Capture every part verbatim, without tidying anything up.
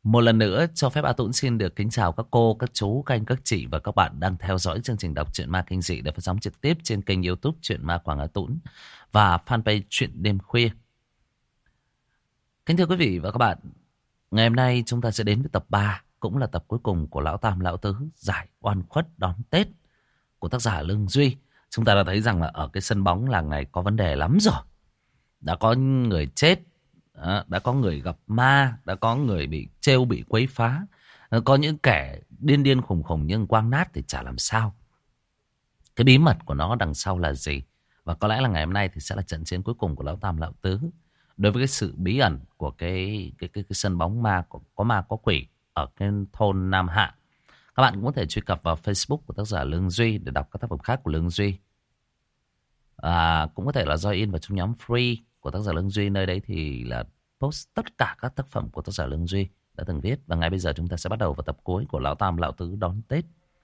Một lần nữa cho phép A Tũng xin được kính chào các cô, các chú, các anh, các chị và các bạn đang theo dõi chương trình đọc truyện ma kinh dị được phát sóng trực tiếp trên kênh YouTube Truyện Ma Quảng A Tũng và fanpage Truyện Đêm Khuya. Kính thưa quý vị và các bạn, ngày hôm nay chúng ta sẽ đến với tập ba, cũng là tập cuối cùng của Lão Tam Lão Tứ giải oan khuất đón Tết của tác giả Lương Duy. Chúng ta đã thấy rằng là ở cái sân bóng làng này có vấn đề lắm rồi. Đã có người chết, đã có người gặp ma, đã có người bị trêu, bị quấy phá, có những kẻ điên điên khùng khùng nhưng quang nát thì chả làm sao. Cái bí mật của nó đằng sau là gì? Và có lẽ là ngày hôm nay thì sẽ là trận chiến cuối cùng của Lão Tam Lão Tứ đối với cái sự bí ẩn của cái cái cái, cái sân bóng ma có, có ma có quỷ ở cái thôn Nam Hạ. Các bạn cũng có thể truy cập vào Facebook của tác giả Lương Duy để đọc các tác phẩm khác của Lương Duy. À, cũng có thể là join vào trong nhóm free của tác giả Lương Duy, nơi đấy thì là post tất cả các tác phẩm của tác giả Lương Duy đã từng viết. Và ngay bây giờ chúng ta sẽ bắt đầu vào tập cuối của Lão Tam Lão Tứ đón Tết.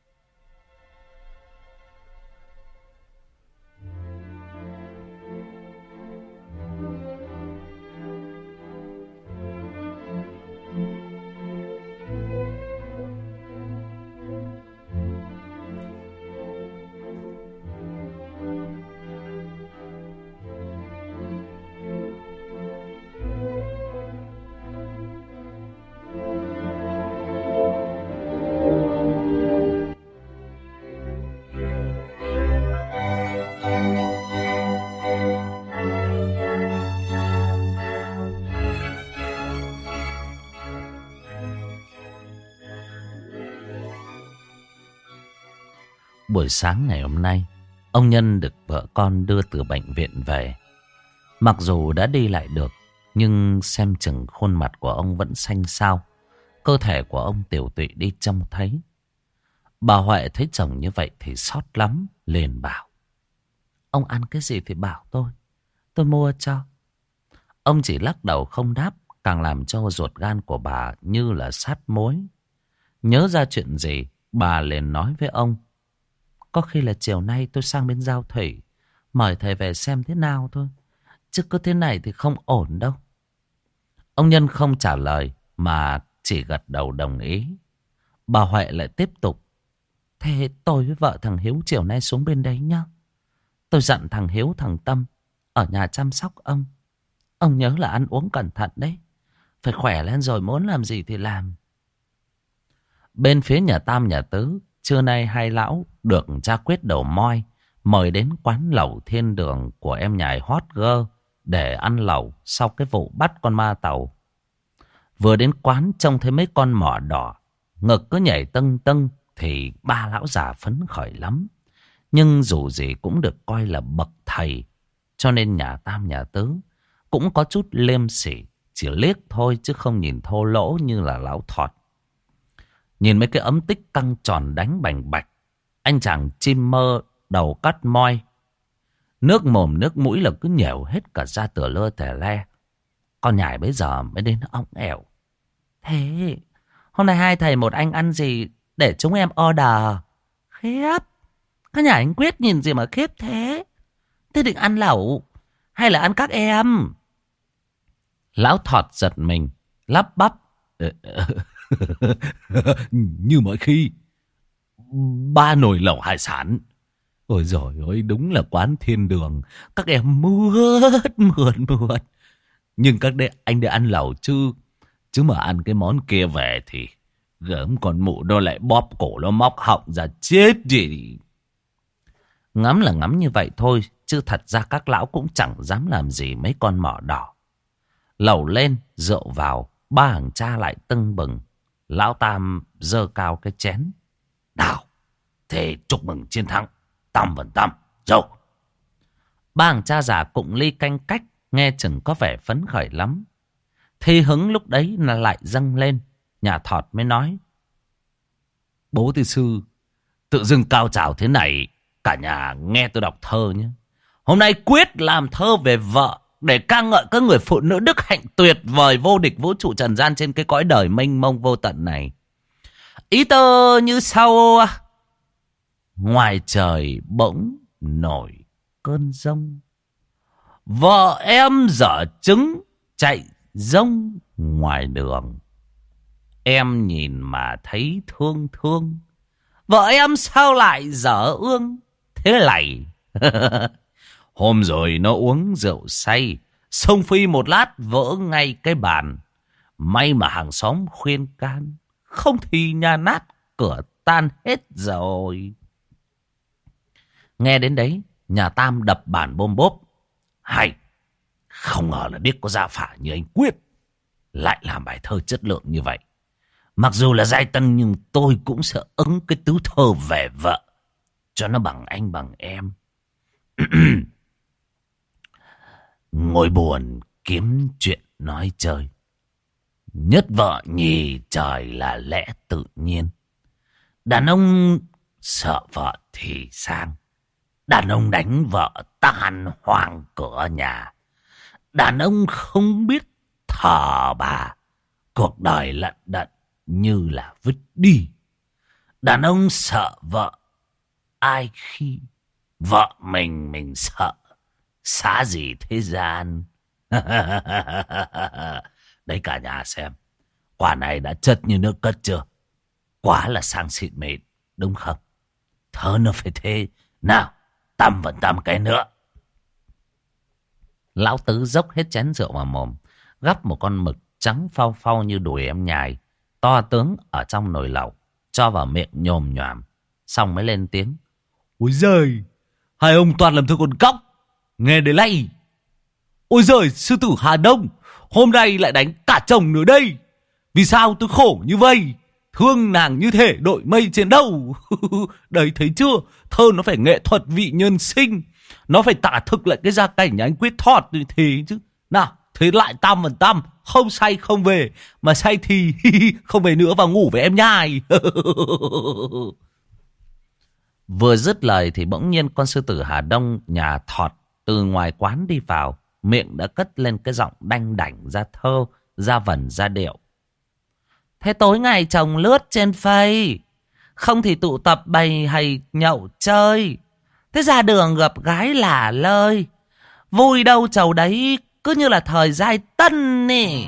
Buổi sáng ngày hôm nay, ông Nhân được vợ con đưa từ bệnh viện về. Mặc dù đã đi lại được, nhưng xem chừng khuôn mặt của ông vẫn xanh xao. Cơ thể của ông tiểu tụy đi trông thấy. Bà Huệ thấy chồng như vậy thì xót lắm, liền bảo: ông ăn cái gì thì bảo tôi, tôi mua cho. Ông chỉ lắc đầu không đáp, càng làm cho ruột gan của bà như là sát muối. Nhớ ra chuyện gì, bà liền nói với ông: có khi là chiều nay tôi sang bên Giao Thủy, mời thầy về xem thế nào thôi. Chứ cứ thế này thì không ổn đâu. Ông Nhân không trả lời mà chỉ gật đầu đồng ý. Bà Huệ lại tiếp tục: thế tôi với vợ thằng Hiếu chiều nay xuống bên đấy nhá. Tôi dặn thằng Hiếu thằng Tâm ở nhà chăm sóc ông. Ông nhớ là ăn uống cẩn thận đấy. Phải khỏe lên rồi muốn làm gì thì làm. Bên phía nhà Tam nhà Tứ, trưa nay hai lão được cha Quyết đầu moi mời đến quán lẩu Thiên Đường của em nhài hot girl để ăn lẩu sau cái vụ bắt con ma tàu. Vừa đến quán trông thấy mấy con mỏ đỏ, ngực cứ nhảy tưng tưng thì ba lão già phấn khởi lắm. Nhưng dù gì cũng được coi là bậc thầy, cho nên nhà Tam nhà Tứ cũng có chút liêm sỉ, chỉ liếc thôi chứ không nhìn thô lỗ như là lão Thọt. Nhìn mấy cái ấm tích căng tròn đánh bành bạch, anh chàng chim mơ đầu cắt moi, nước mồm nước mũi là cứ nhèo hết cả ra tửa lơ tè le. Con nhài bây giờ mới đến óng ẻo: thế hôm nay hai thầy một anh ăn gì để chúng em order? Khiếp, cái nhà anh Quyết nhìn gì mà khiếp thế? Thế định ăn lẩu hay là ăn các em? Lão Thọt giật mình lắp bắp: như mọi khi, ba nồi lẩu hải sản. Ôi giời ơi, đúng là quán Thiên Đường. Các em mướt mượt mượt. Nhưng các đế, anh để ăn lẩu chứ. Chứ mà ăn cái món kia về thì gớm con mụ nó lại bóp cổ nó móc họng ra chết gì. Ngắm là ngắm như vậy thôi, chứ thật ra các lão cũng chẳng dám làm gì mấy con mỏ đỏ. Lẩu lên, rượu vào, ba hàng cha lại tưng bừng. Lão Tam giơ cao cái chén: nào, thế chúc mừng chiến thắng, tam vần tam, dâu. Ba hàng cha già cụng ly canh cách, nghe chừng có vẻ phấn khởi lắm. Thi hứng lúc đấy là lại dâng lên. Nhà Thọt mới nói: bố tư sư, tự dưng cao trào thế này, cả nhà nghe tôi đọc thơ nhé. Hôm nay Quyết làm thơ về vợ để ca ngợi các người phụ nữ đức hạnh tuyệt vời vô địch vũ trụ trần gian trên cái cõi đời mênh mông vô tận này. Ý tơ như sau: ngoài trời bỗng nổi cơn giông, vợ em dở trứng chạy rông ngoài đường. Em nhìn mà thấy thương thương. Vợ em sao lại dở ương thế này? Hôm rồi nó uống rượu say, xông phi một lát vỡ ngay cái bàn. May mà hàng xóm khuyên can, không thì nhà nát cửa tan hết rồi. Nghe đến đấy, nhà Tam đập bàn bôm bốp. Hay, không ngờ là điếc có gia phả như anh Quyết lại làm bài thơ chất lượng như vậy. Mặc dù là giai tân nhưng tôi cũng sẽ ứng cái tứ thơ về vợ cho nó bằng anh bằng em. Ngồi buồn kiếm chuyện nói chơi. Nhất vợ nhì trời là lẽ tự nhiên. Đàn ông sợ vợ thì sang. Đàn ông đánh vợ tan hoang cửa nhà. Đàn ông không biết thờ bà, cuộc đời lận đận như là vứt đi. Đàn ông sợ vợ, ai khi vợ mình mình sợ, xá gì thế gian. Đấy cả nhà xem, quả này đã chất như nước cất chưa? Quá là sang xịn mịn, đúng không? Thơ nó phải thế. Nào, tăm vẫn tăm cái nữa. Lão Tứ dốc hết chén rượu vào mồm, gắp một con mực trắng phau phau như đùi em nhài, to tướng ở trong nồi lẩu, cho vào miệng nhồm nhòm, xong mới lên tiếng. Ôi giời, hai ông toàn làm thơ con cóc, nghe đấy lay. Ôi giời, sư tử Hà Đông, hôm nay lại đánh cả chồng nữa đây. Vì sao tôi khổ như vậy? Thương nàng như thể đội mây trên đầu. Đấy thấy chưa, thơ nó phải nghệ thuật vị nhân sinh. Nó phải tả thực lại cái gia cảnh nhà anh Quyết thọt như thế chứ. Nào, thế lại tam phần tam, không say không về. Mà say thì không về nữa, vào ngủ với em nhai. Vừa dứt lời thì bỗng nhiên con sư tử Hà Đông nhà thọt từ ngoài quán đi vào. Miệng đã cất lên cái giọng đanh đảnh ra thơ, ra vần ra điệu. Thế tối ngày chồng lướt trên Face, không thì tụ tập bày hay nhậu chơi. Thế ra đường gặp gái lả lơi, vui đâu chầu đấy, cứ như là thời giai tân nè.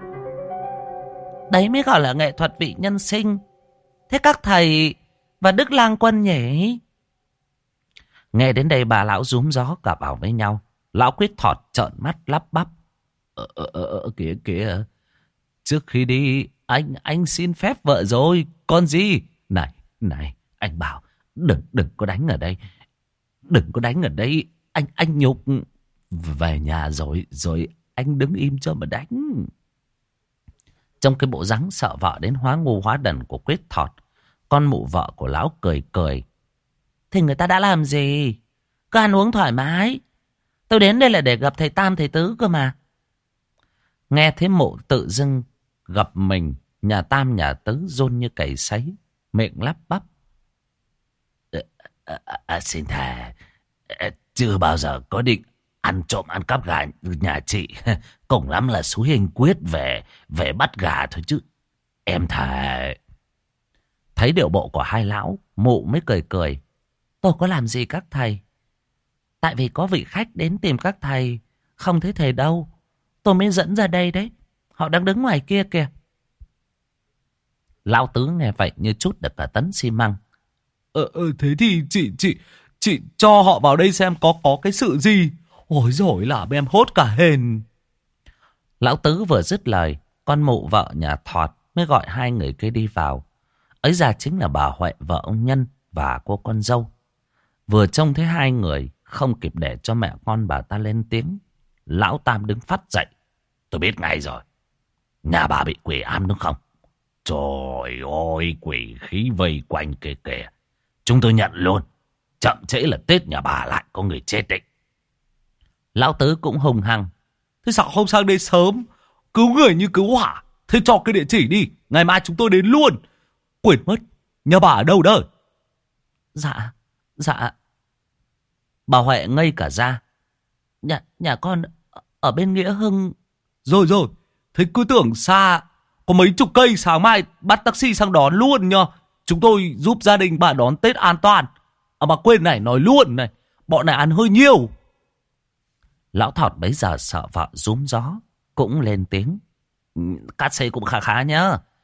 Đấy mới gọi là nghệ thuật vị nhân sinh. Thế các thầy và Đức Lang Quân nhỉ? Nghe đến đây bà lão rúm gió cả vào với nhau. Lão Quyết thọt trợn mắt lắp bắp. Ờ, ờ, ờ, kìa kìa. Trước khi đi, anh anh xin phép vợ rồi, con gì? Này, này, anh bảo, đừng, đừng có đánh ở đây. Đừng có đánh ở đây, anh, anh nhục. Về nhà rồi, rồi anh đứng im cho mà đánh. Trong cái bộ dáng sợ vợ đến hóa ngu hóa đần của Quyết thọt, con mụ vợ của lão cười cười. Thì người ta đã làm gì? Cứ ăn uống thoải mái. Tôi đến đây là để gặp thầy Tam thầy Tứ cơ mà. Nghe thấy mụ tự dưng gặp mình, nhà Tam nhà Tứ run như cầy sấy, miệng lắp bắp. À, à, à, xin thề, chưa bao giờ có định ăn trộm ăn cắp gà nhà chị. Cùng lắm là xúi anh Quyết về về bắt gà thôi chứ. Em thề. Thấy điệu bộ của hai lão, mụ mới cười cười. Tôi có làm gì các thầy? Tại vì có vị khách đến tìm các thầy, không thấy thầy đâu, tôi mới dẫn ra đây đấy. Họ đang đứng ngoài kia kìa. Lão Tứ nghe vậy như chút được cả tấn xi măng. Ờ, ờ thế thì chị chị chị cho họ vào đây xem có có cái sự gì. Ôi dồi làm em hốt cả hền. Lão Tứ vừa dứt lời, con mụ vợ nhà thọt mới gọi hai người kia đi vào. Ấy ra chính là bà Huệ vợ ông Nhân và cô con dâu. Vừa trông thấy hai người, không kịp để cho mẹ con bà ta lên tiếng, lão Tam đứng phắt dậy. Tôi biết ngay rồi, nhà bà bị quỷ ám đúng không? Trời ơi, quỷ khí vây quanh kìa kìa. Chúng tôi nhận luôn, chậm trễ là Tết nhà bà lại có người chết đấy. Lão Tứ cũng hùng hăng. Thế sao không sang đây sớm? Cứu người như cứu hỏa. Thế cho cái địa chỉ đi, ngày mai chúng tôi đến luôn. Quên mất, nhà bà ở đâu đó? Dạ, dạ. Bà Huệ ngây cả ra. Nhà, nhà con ở bên Nghĩa Hưng. Rồi rồi, thế cứ tưởng xa, có mấy chục cây, sáng mai bắt taxi sang đón luôn nhờ. Chúng tôi giúp gia đình bà đón Tết an toàn. À mà quên này, nói luôn này, bọn này ăn hơi nhiều. Lão Thọt bấy giờ sợ vợ rúm gió, cũng lên tiếng. Cát xê cũng khá khá nhá.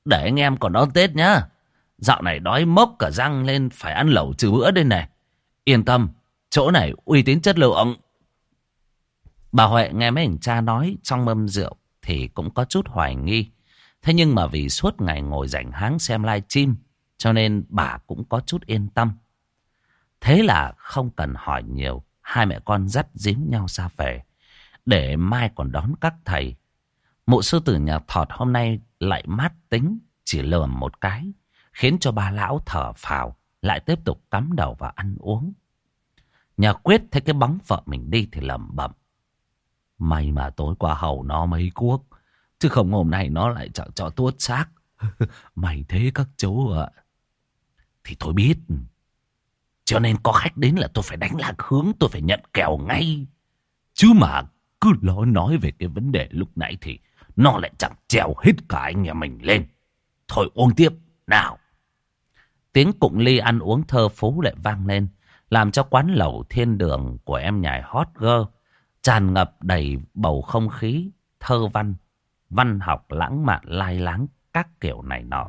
để anh em còn đón Tết nhá. Dạo này đói mốc cả răng lên phải ăn lẩu trừ bữa đây này. Yên tâm, chỗ này uy tín chất lượng. Bà Huệ nghe mấy anh cha nói trong mâm rượu thì cũng có chút hoài nghi. Thế nhưng mà vì suốt ngày ngồi rảnh háng xem livestream cho nên bà cũng có chút yên tâm. Thế là không cần hỏi nhiều, hai mẹ con dắt díu nhau ra về để mai còn đón các thầy. Mụ sư tử nhà Thọt hôm nay lại mát tính, chỉ lườm một cái khiến cho ba lão thở phào, lại tiếp tục cắm đầu vào ăn uống. Nhà Quyết thấy cái bóng vợ mình đi thì lẩm bẩm: may mà tối qua hầu nó mấy cuốc, chứ không hôm nay nó lại cho, cho tuốt xác. Mày thế các chú ạ. Thì tôi biết, cho nên có khách đến là tôi phải đánh lạc hướng, tôi phải nhận kèo ngay. Chứ mà cứ nói nói về cái vấn đề lúc nãy thì nó lại chẳng trèo hết cả anh nhà mình lên. Thôi uống tiếp, nào. Tiếng cụng ly ăn uống thơ phú lại vang lên, làm cho quán lẩu thiên đường của em nhài hot girl tràn ngập đầy bầu không khí thơ văn, văn học lãng mạn lai láng các kiểu này nọ.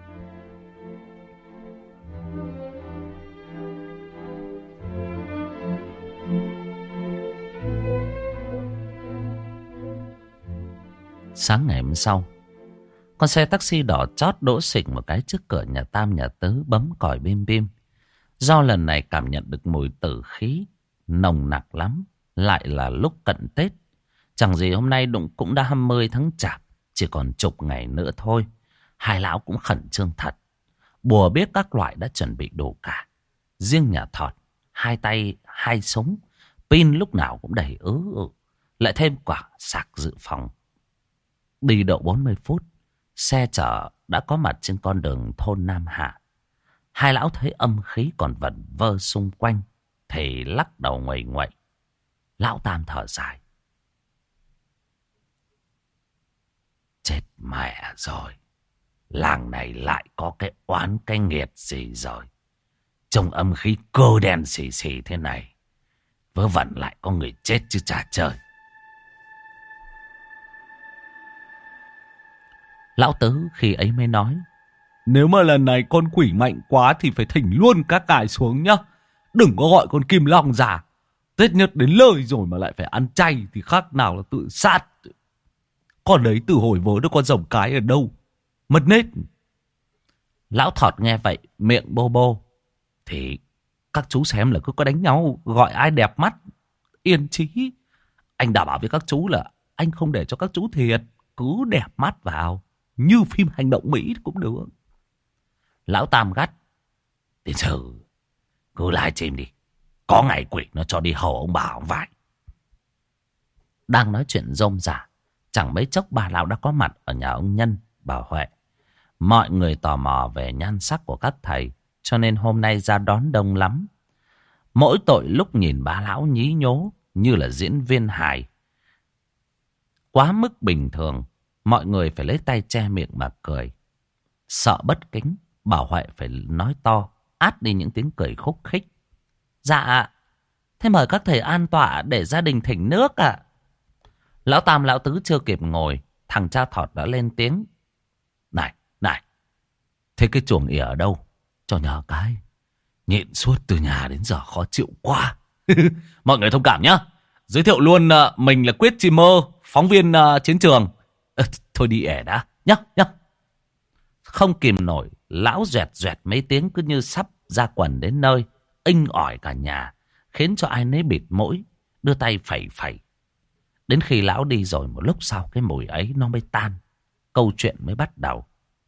Sáng ngày hôm sau, con xe taxi đỏ chót đỗ xịch một cái trước cửa nhà Tam nhà Tứ, bấm còi bim bim. Do lần này cảm nhận được mùi tử khí nồng nặc lắm, lại là lúc cận Tết. Chẳng gì hôm nay đụng cũng đã hai mươi tháng Chạp, chỉ còn chục ngày nữa thôi. Hai lão cũng khẩn trương thật. Bùa biết các loại đã chuẩn bị đủ cả. Riêng nhà Thọt, hai tay hai súng, pin lúc nào cũng đầy ứ ự, lại thêm quả sạc dự phòng. Đi độ bốn mươi phút, xe chở đã có mặt trên con đường thôn Nam Hạ. Hai lão thấy âm khí còn vẩn vơ xung quanh thì lắc đầu nguầy nguậy. Lão Tam thở dài: chết mẹ rồi, làng này lại có cái oán cái nghiệt gì rồi. Trong âm khí cơ đen xì xì thế này, vớ vẩn lại có người chết chứ chả chơi. Lão Tứ khi ấy mới nói: nếu mà lần này con quỷ mạnh quá thì phải thỉnh luôn các ngài xuống nhá. Đừng có gọi con Kim Long già. Tết nhất đến lời rồi mà lại phải ăn chay thì khác nào là tự sát. Con đấy từ hồi vớ được con rồng cái ở đâu, mất nết. Lão Thọt nghe vậy miệng bô bô: thì các chú xem là cứ có đánh nhau, gọi ai đẹp mắt yên chí. Anh đảm bảo với các chú là anh không để cho các chú thiệt. Cứ đẹp mắt vào, như phim hành động Mỹ cũng được. Lão Tam gắt: tiền sử cứ livestream đi, có ngày quỷ nó cho đi hầu ông bà ông vải. Đang nói chuyện rôm rả, chẳng mấy chốc bà lão đã có mặt ở nhà ông Nhân, bà Huệ. Mọi người tò mò về nhan sắc của các thầy, cho nên hôm nay ra đón đông lắm. Mỗi tội lúc nhìn bà lão nhí nhố như là diễn viên hài, quá mức bình thường, mọi người phải lấy tay che miệng mà cười. Sợ bất kính, bà Huệ phải nói to, át đi những tiếng cười khúc khích: dạ, thế mời các thầy an tọa để gia đình thỉnh nước ạ. Lão Tam lão Tứ chưa kịp ngồi, thằng cha Thọt đã lên tiếng: này, này, thế cái chuồng ỉa ở đâu? Cho nhờ cái, nhịn suốt từ nhà đến giờ khó chịu quá. Mọi người thông cảm nhá. Giới thiệu luôn, uh, mình là Quyết Chim Mơ, phóng viên uh, chiến trường. Uh, thôi đi ẻ đã, nhá, nhá. Không kìm nổi, lão doẹt doẹt mấy tiếng cứ như sắp ra quần đến nơi, inh ỏi cả nhà, khiến cho ai nấy bịt mũi, đưa tay phẩy phẩy. Đến khi lão đi rồi một lúc sau, cái mùi ấy nó mới tan, câu chuyện mới bắt đầu.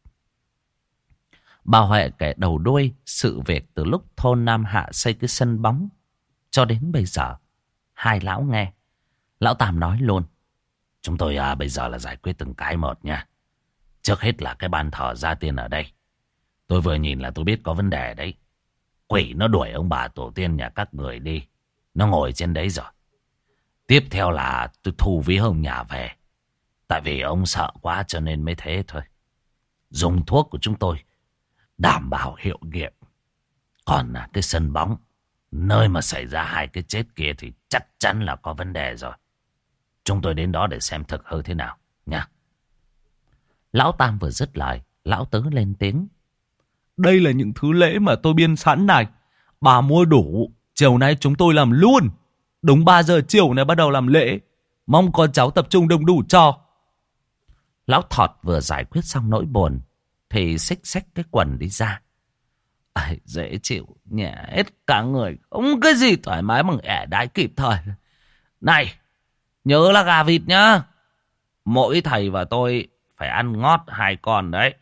Bà Huệ kể đầu đuôi sự việc từ lúc thôn Nam Hạ xây cái sân bóng cho đến bây giờ. Hai lão nghe. Lão Tam nói luôn: chúng tôi à, bây giờ là giải quyết từng cái một nha. Trước hết là cái bàn thờ gia tiên ở đây. Tôi vừa nhìn là tôi biết có vấn đề đấy. Quỷ nó đuổi ông bà tổ tiên nhà các người đi, nó ngồi trên đấy rồi. Tiếp theo là tôi thu ví ông nhà về. Tại vì ông sợ quá cho nên mới thế thôi. Dùng thuốc của chúng tôi đảm bảo hiệu nghiệm. Còn là cái sân bóng, nơi mà xảy ra hai cái chết kia thì chắc chắn là có vấn đề rồi. Chúng tôi đến đó để xem thực hư thế nào nha. Lão Tam vừa dứt lời, Lão Tứ lên tiếng. Đây là những thứ lễ mà tôi biên sẵn này. Bà mua đủ, chiều nay chúng tôi làm luôn. Đúng ba giờ chiều này bắt đầu làm lễ. Mong con cháu tập trung đông đủ cho. Lão Thọt vừa giải quyết xong nỗi buồn thì xích xách cái quần đi ra. À, dễ chịu, nhẹ hết cả người. Không cái gì thoải mái bằng ẻ đái kịp thời. Này, nhớ là gà vịt nhá. Mỗi thầy và tôi phải ăn ngót hai con đấy.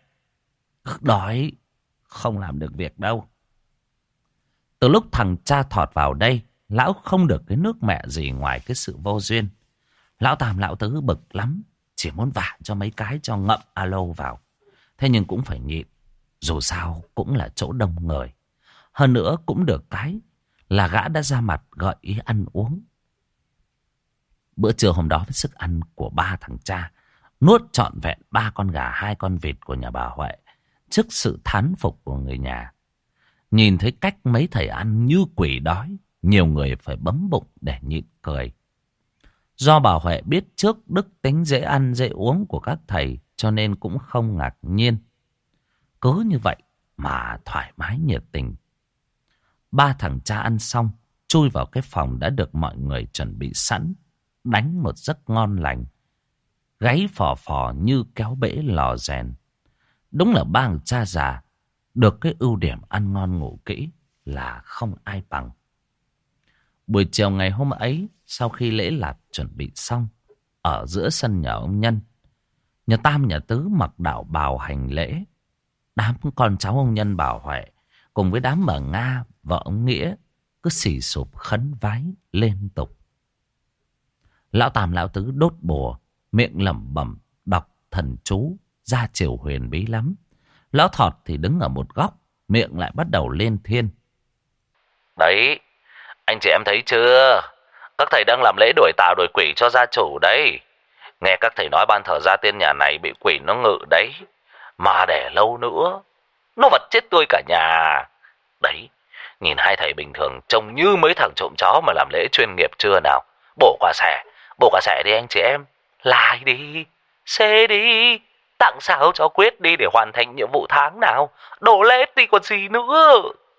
Đói không làm được việc đâu. Từ lúc thằng cha Thọt vào đây, lão không được cái nước mẹ gì ngoài cái sự vô duyên. Lão Tam lão Tứ bực lắm, chỉ muốn vả cho mấy cái cho ngậm alo vào. Thế nhưng cũng phải nhịn, dù sao cũng là chỗ đông người. Hơn nữa cũng được cái là gã đã ra mặt gợi ý ăn uống. Bữa trưa hôm đó với sức ăn của ba thằng cha, nuốt trọn vẹn ba con gà hai con vịt của nhà bà Huệ, trước sự thán phục của người nhà. Nhìn thấy cách mấy thầy ăn như quỷ đói, nhiều người phải bấm bụng để nhịn cười. Do bà Huệ biết trước đức tính dễ ăn dễ uống của các thầy, cho nên cũng không ngạc nhiên. Cứ như vậy mà thoải mái nhiệt tình. Ba thằng cha ăn xong, chui vào cái phòng đã được mọi người chuẩn bị sẵn, đánh một giấc ngon lành. Gáy phò phò như kéo bể lò rèn. Đúng là ba thằng cha già, được cái ưu điểm ăn ngon ngủ kỹ là không ai bằng. Buổi chiều ngày hôm ấy, sau khi lễ lạt chuẩn bị xong, ở giữa sân nhà ông Nhân, nhà Tam nhà Tứ mặc đạo bào hành lễ. Đám con cháu ông Nhân bà Huệ cùng với đám bà Nga, vợ ông Nghĩa, cứ xì sụp khấn vái liên tục. Lão Tam lão Tứ đốt bùa, miệng lẩm bẩm đọc thần chú, ra chiều huyền bí lắm. Lão Thọt thì đứng ở một góc, miệng lại bắt đầu lên thiên. Đấy, anh chị em thấy chưa? Các thầy đang làm lễ đuổi tà đuổi quỷ cho gia chủ đấy. Nghe các thầy nói ban thờ gia tiên nhà này bị quỷ nó ngự đấy. Mà để lâu nữa, nó vật chết tươi cả nhà. Đấy, nhìn hai thầy bình thường trông như mấy thằng trộm chó mà làm lễ chuyên nghiệp chưa nào. Bổ quả xẻ, bổ quả xẻ đi anh chị em. Lại đi, xê đi, tặng sao cho quyết đi để hoàn thành nhiệm vụ tháng nào. Đổ lết đi còn gì nữa.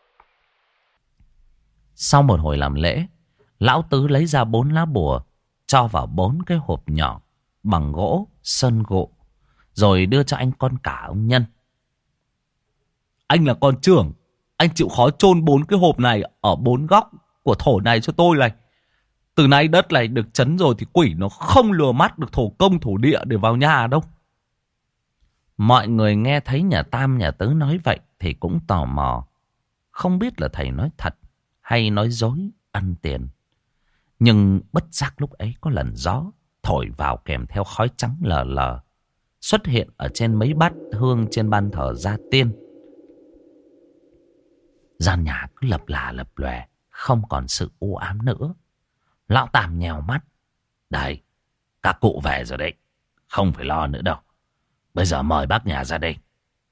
Sau một hồi làm lễ, lão Tứ lấy ra bốn lá bùa, cho vào bốn cái hộp nhỏ bằng gỗ, sơn gỗ, rồi đưa cho anh con cả ông Nhân. Anh là con trưởng, anh chịu khó chôn bốn cái hộp này ở bốn góc của thổ này cho tôi này. Từ nay đất này được chấn rồi thì quỷ nó không lừa mắt được thổ công thổ địa để vào nhà đâu. Mọi người nghe thấy nhà Tam nhà Tứ nói vậy thì cũng tò mò, không biết là thầy nói thật hay nói dối ăn tiền. Nhưng bất giác lúc ấy có lần gió thổi vào kèm theo khói trắng lờ lờ, xuất hiện ở trên mấy bát hương trên ban thờ gia tiên. Gian nhà cứ lập là lập lòe, không còn sự u ám nữa. Lão Tam nhèo mắt. Đây, các cụ về rồi đấy, không phải lo nữa đâu. Bây giờ mời bác nhà ra đây.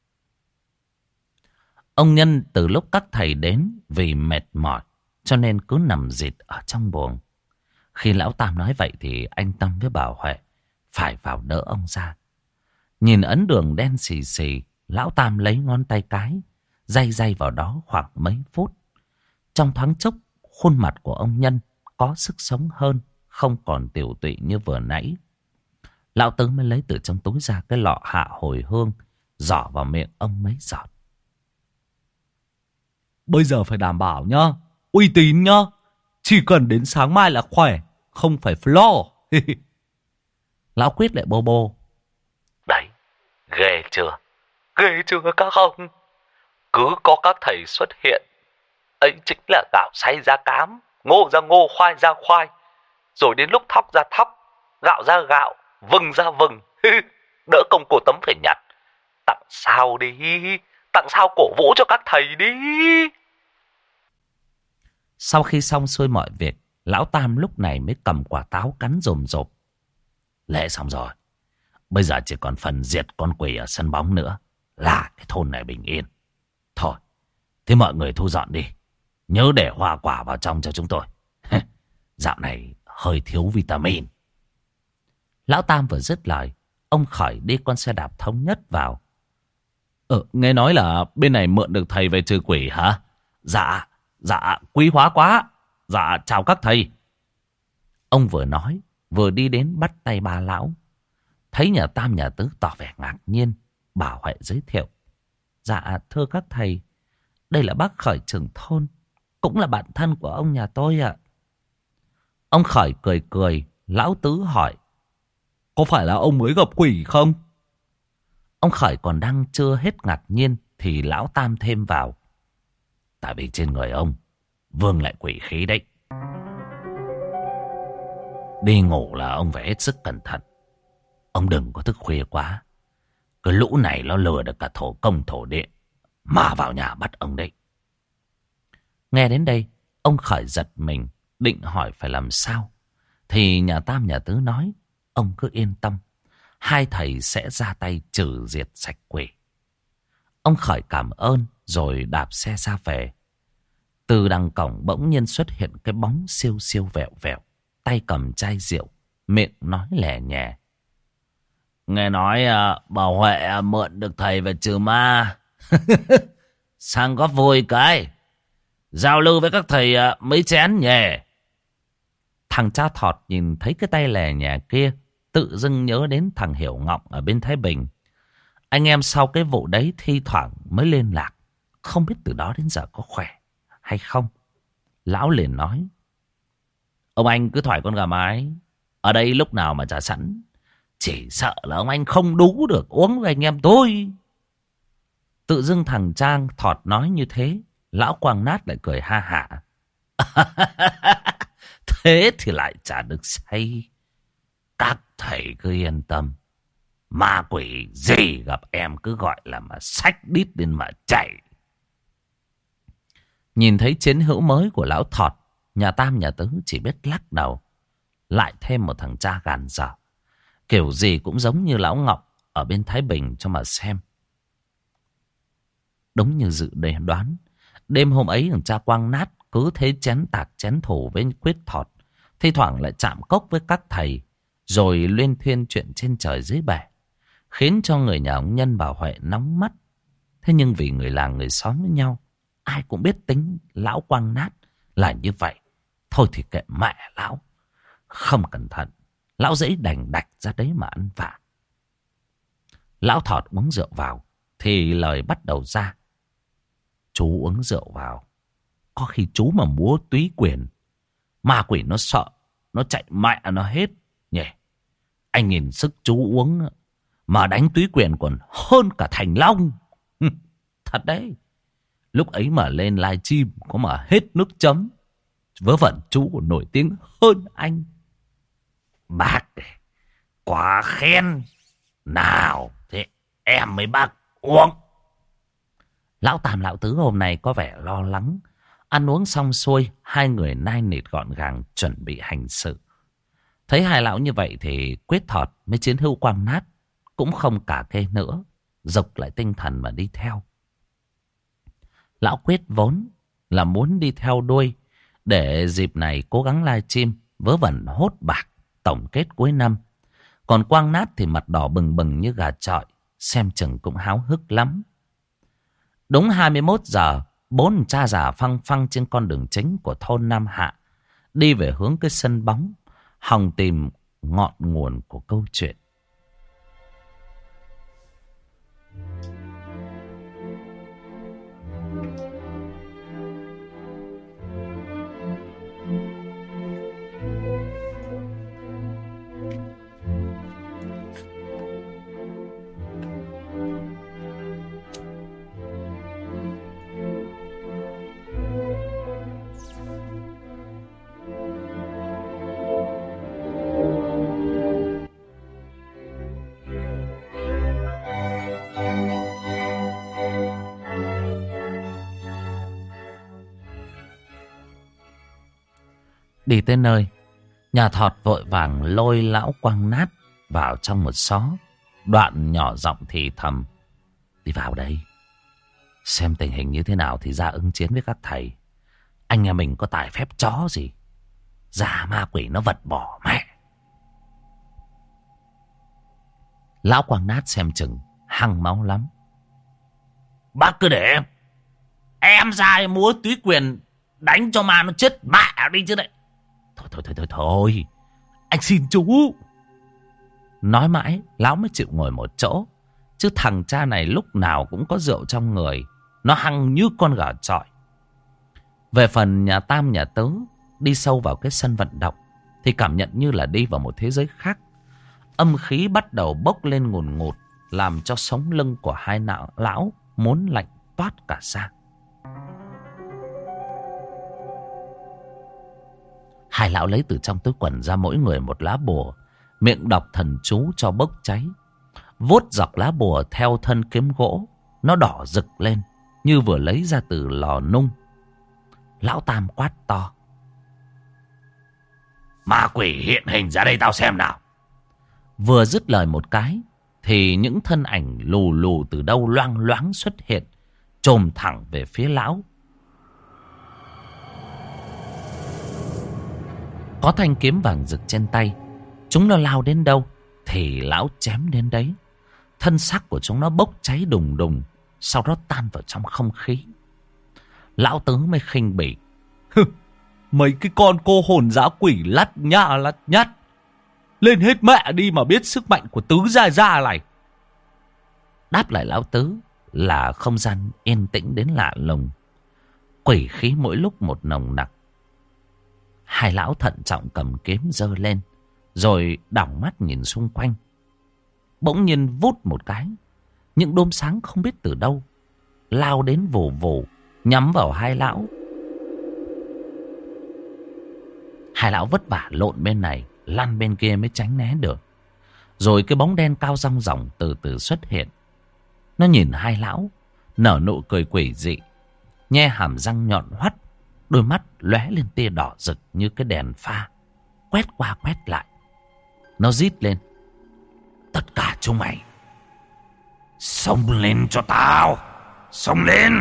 Ông Nhân từ lúc các thầy đến vì mệt mỏi cho nên cứ nằm rịt ở trong buồng. Khi lão Tam nói vậy thì anh Tâm với bà Huệ phải vào đỡ ông ra. Nhìn ấn đường đen xì xì, lão Tam lấy ngón tay cái day day vào đó khoảng mấy phút. Trong thoáng chốc, khuôn mặt của ông Nhân có sức sống hơn, không còn tiều tụy như vừa nãy. Lão Tứ mới lấy từ trong túi ra cái lọ hạ hồi hương, giỏ vào miệng ông mấy giọt. Bây giờ phải đảm bảo nhá, uy tín nhá. Chỉ cần đến sáng mai là khỏe, không phải flo. Lão Quyết lại bô bô. Đấy, ghê chưa? Ghê chưa các ông? Cứ có các thầy xuất hiện, ấy chính là gạo xay ra cám, ngô ra ngô, khoai ra khoai. Rồi đến lúc thóc ra thóc, gạo ra gạo, vừng ra vừng. Đỡ công cô Tấm phải nhặt. Tặng sao đi, tặng sao cổ vũ cho các thầy đi. Sau khi xong xuôi mọi việc, lão Tam lúc này mới cầm quả táo cắn rồm rộp. Lễ xong rồi, bây giờ chỉ còn phần diệt con quỷ ở sân bóng nữa là cái thôn này bình yên. Thôi, thế mọi người thu dọn đi. Nhớ để hoa quả vào trong cho chúng tôi. Dạo này hơi thiếu vitamin. Lão Tam vừa dứt lời, ông khởi đi con xe đạp thống nhất vào. Ờ, nghe nói là bên này mượn được thầy về trừ quỷ hả? Dạ, dạ, quý hóa quá. Dạ, chào các thầy. Ông vừa nói, vừa đi đến bắt tay ba lão. Thấy nhà Tam nhà Tứ tỏ vẻ ngạc nhiên, bà Huệ giới thiệu. Dạ, thưa các thầy, đây là bác Khởi trưởng thôn, cũng là bạn thân của ông nhà tôi ạ. Ông Khởi cười cười, lão Tứ hỏi. Có phải là ông mới gặp quỷ không? Ông Khởi còn đang chưa hết ngạc nhiên thì lão Tam thêm vào. Tại vì trên người ông vương lại quỷ khí đấy. Đi ngủ là ông phải hết sức cẩn thận. Ông đừng có thức khuya quá. Cái lũ này nó lừa được cả thổ công thổ địa, mà vào nhà bắt ông đấy. Nghe đến đây, ông Khởi giật mình, định hỏi phải làm sao. Thì nhà Tam nhà Tứ nói, ông cứ yên tâm, hai thầy sẽ ra tay trừ diệt sạch quỷ. Ông Khởi cảm ơn rồi đạp xe ra về. Từ đằng cổng bỗng nhiên xuất hiện cái bóng siêu siêu vẹo vẹo, tay cầm chai rượu, miệng nói lè nhè. Nghe nói uh, bà Huệ uh, mượn được thầy về trừ ma. Sang có vui cái. Giao lưu với các thầy uh, mấy chén nhỉ. Thằng cha Thọt nhìn thấy cái tay lè nhè kia, tự dưng nhớ đến thằng Hiểu Ngọng ở bên Thái Bình. Anh em sau cái vụ đấy thi thoảng mới liên lạc, không biết từ đó đến giờ có khỏe hay không. Lão liền nói. Ông anh cứ thoải con gà mái, ở đây lúc nào mà trả sẵn. Chỉ sợ là ông anh không đủ được uống với anh em tôi. Tự dưng thằng Trang Thọt nói như thế, lão Quang Nát lại cười ha hả. Thế thì lại chả được say. Các thầy cứ yên tâm. Ma quỷ gì gặp em cứ gọi là mà xách đít lên mà chạy. Nhìn thấy chiến hữu mới của lão Thọt, nhà Tam nhà Tứ chỉ biết lắc đầu. Lại thêm một thằng cha gàn dở, kiểu gì cũng giống như lão Ngọc ở bên Thái Bình cho mà xem. Đúng như dự đoán, đêm hôm ấy thằng cha Quang Nát cứ thế chén tạc chén thủ với Quyết Thọt, thi thoảng lại chạm cốc với các thầy, rồi luyên thuyên chuyện trên trời dưới bể, khiến cho người nhà ông Nhân bà Huệ nóng mắt. Thế nhưng vì người làng người xóm với nhau, ai cũng biết tính lão Quang Nát là như vậy. Thôi thì kệ mẹ lão. Không cẩn thận, lão dễ đành đạch ra đấy mà ăn vạ. Lão Thọt uống rượu vào thì lời bắt đầu ra. Chú uống rượu vào, có khi chú mà múa túy quyền, ma quỷ nó sợ, nó chạy mẹ nó hết nhỉ. Anh nhìn sức chú uống mà đánh túy quyền còn hơn cả Thành Long. Thật đấy. Lúc ấy mà lên live stream có mà hết nước chấm. Vớ vẩn chú còn nổi tiếng hơn anh. Bác quá khen. Nào thế em mới bác uống. Lão Tam lão Tứ hôm nay có vẻ lo lắng. Ăn uống xong xuôi, hai người nai nịt gọn gàng chuẩn bị hành sự. Thấy hai lão như vậy thì Quyết Thọt mới chiến hữu Quang Nát cũng không cả kê nữa, dục lại tinh thần mà đi theo. Lão Quyết vốn là muốn đi theo đuôi để dịp này cố gắng live stream vớ vẩn hốt bạc tổng kết cuối năm. Còn Quang Nát thì mặt đỏ bừng bừng như gà chọi, xem chừng cũng háo hức lắm. Đúng hai mươi mốt giờ, bốn cha già phăng phăng trên con đường chính của thôn Nam Hạ, đi về hướng cái sân bóng, hòng tìm ngọn nguồn của câu chuyện. Đi tới nơi, nhà Thọt vội vàng lôi lão Quang Nát vào trong một xó, đoạn nhỏ giọng thì thầm. Đi vào đây, xem tình hình như thế nào thì ra ứng chiến với các thầy. Anh em mình có tài phép chó gì, già ma quỷ nó vật bỏ mẹ. Lão Quang Nát xem chừng hăng máu lắm. Bác cứ để em. Em ra em múa túy quyền đánh cho ma nó chết mẹ đi chứ đấy. Thôi thôi thôi thôi thôi. Anh xin chú. Nói mãi lão mới chịu ngồi một chỗ. Chứ thằng cha này lúc nào cũng có rượu trong người. Nó hăng như con gà chọi. Về phần nhà Tam nhà Tứ, đi sâu vào cái sân vận động thì cảm nhận như là đi vào một thế giới khác. Âm khí bắt đầu bốc lên ngùn ngụt, làm cho sống lưng của hai não, lão muốn lạnh toát cả ra. Hai lão lấy từ trong túi quần ra mỗi người một lá bùa, miệng đọc thần chú cho bốc cháy. Vuốt dọc lá bùa theo thân kiếm gỗ, nó đỏ rực lên như vừa lấy ra từ lò nung. Lão Tam quát to: Ma quỷ hiện hình ra đây tao xem nào. Vừa dứt lời một cái thì những thân ảnh lù lù từ đâu loang loáng xuất hiện, chồm thẳng về phía lão. Có thanh kiếm vàng rực trên tay, chúng nó lao đến đâu thì lão chém đến đấy. Thân xác của chúng nó bốc cháy đùng đùng, sau đó tan vào trong không khí. Lão Tứ mới khinh bỉ: Mấy cái con cô hồn dã quỷ lắt nhả lắt nhắt, lên hết mẹ đi mà biết sức mạnh của Tứ Gia Gia này. Đáp lại lão Tứ là không gian yên tĩnh đến lạ lùng. Quỷ khí mỗi lúc một nồng nặc. Hai lão thận trọng cầm kiếm giơ lên, rồi đảo mắt nhìn xung quanh. Bỗng nhiên vút một cái, những đốm sáng không biết từ đâu lao đến vù vù, nhắm vào hai lão. Hai lão vất vả lộn bên này, lăn bên kia mới tránh né được. Rồi cái bóng đen cao rong ròng từ từ xuất hiện. Nó nhìn hai lão, nở nụ cười quỷ dị, nhe hàm răng nhọn hoắt, đôi mắt lóe lên tia đỏ rực như cái đèn pha, quét qua quét lại. Nó rít lên: Tất cả chúng mày xông lên cho tao, xông lên.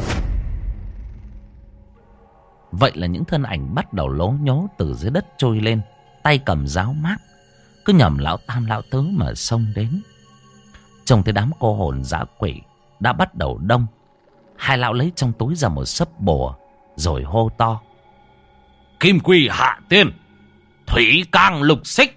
Vậy là những thân ảnh bắt đầu lố nhố từ dưới đất trôi lên, tay cầm giáo mác, cứ nhầm lão Tam lão Tứ mà xông đến. Trông thấy đám cô hồn dã quỷ đã bắt đầu đông. Hai lão lấy trong túi ra một sấp bùa, rồi hô to: Kim Quy hạ tiên, thủy cang lục xích.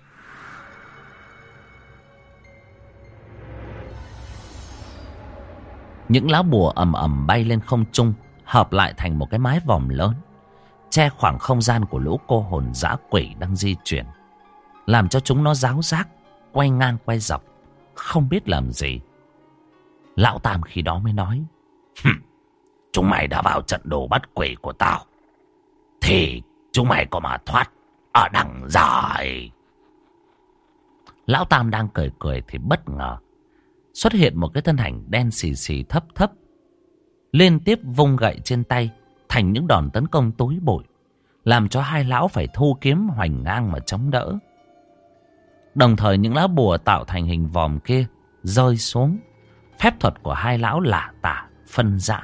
Những lá bùa ầm ầm bay lên không trung, hợp lại thành một cái mái vòm lớn, che khoảng không gian của lũ cô hồn dã quỷ đang di chuyển, làm cho chúng nó ráo rác, quay ngang quay dọc, không biết làm gì. Lão Tam khi đó mới nói: Chúng mày đã vào trận đồ bắt quỷ của tao, thì chúng mày có mà thoát ở đằng dài. Lão Tam đang cười cười thì bất ngờ xuất hiện một cái thân ảnh đen xì xì thấp thấp, liên tiếp vung gậy trên tay thành những đòn tấn công tối bụi, làm cho hai lão phải thu kiếm hoành ngang mà chống đỡ. Đồng thời những lá bùa tạo thành hình vòm kia rơi xuống, phép thuật của hai lão lả tả phân rã.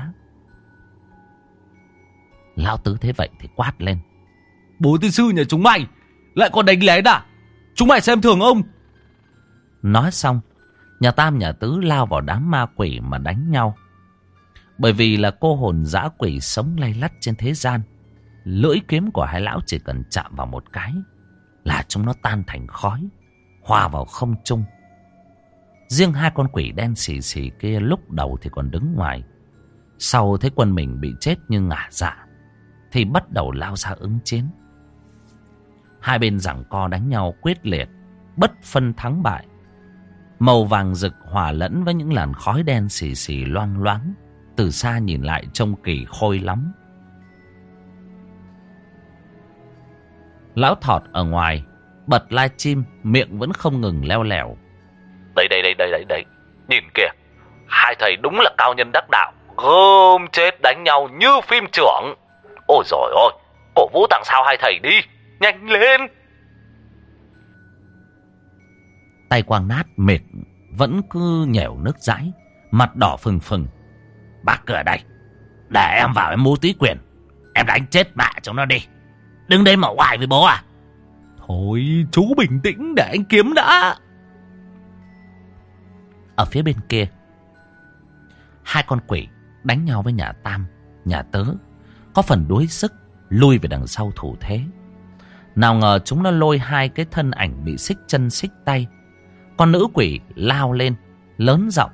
Lão Tứ thế vậy thì quát lên: Bố tiên sư nhà chúng mày lại còn đánh lén à? Chúng mày xem thường ông. Nói xong, nhà Tam nhà Tứ lao vào đám ma quỷ mà đánh nhau. Bởi vì là cô hồn dã quỷ sống lay lắt trên thế gian, lưỡi kiếm của hai lão chỉ cần chạm vào một cái là chúng nó tan thành khói, hòa vào không trung. Riêng hai con quỷ đen xì xì kia lúc đầu thì còn đứng ngoài, sau thấy quân mình bị chết như ngả dạ thì bắt đầu lao ra ứng chiến. Hai bên giằng co đánh nhau quyết liệt, bất phân thắng bại. Màu vàng rực hòa lẫn với những làn khói đen xì xì loang loáng, từ xa nhìn lại trông kỳ khôi lắm. Lão Thọt ở ngoài bật livestream, miệng vẫn không ngừng leo lẻo: Đây đây đây đây đây đây, nhìn kìa, hai thầy đúng là cao nhân đắc đạo, gom chết đánh nhau như phim trưởng. Ôi dồi ôi, cổ vũ tặng sao hai thầy đi, nhanh lên. Tay quàng nát mệt vẫn cứ nhẻo nước dãi, mặt đỏ phừng phừng: Bác cứ ở đây, để em vào em mua túy quyền, em đánh chết mẹ chúng nó đi, đừng đây mà oai với bố à. Thôi chú bình tĩnh để anh kiếm đã. Ở phía bên kia, hai con quỷ đánh nhau với nhà Tam, nhà Tớ, có phần đuối sức, lui về đằng sau thủ thế. Nào ngờ chúng nó lôi hai cái thân ảnh bị xích chân xích tay. Con nữ quỷ lao lên, lớn giọng: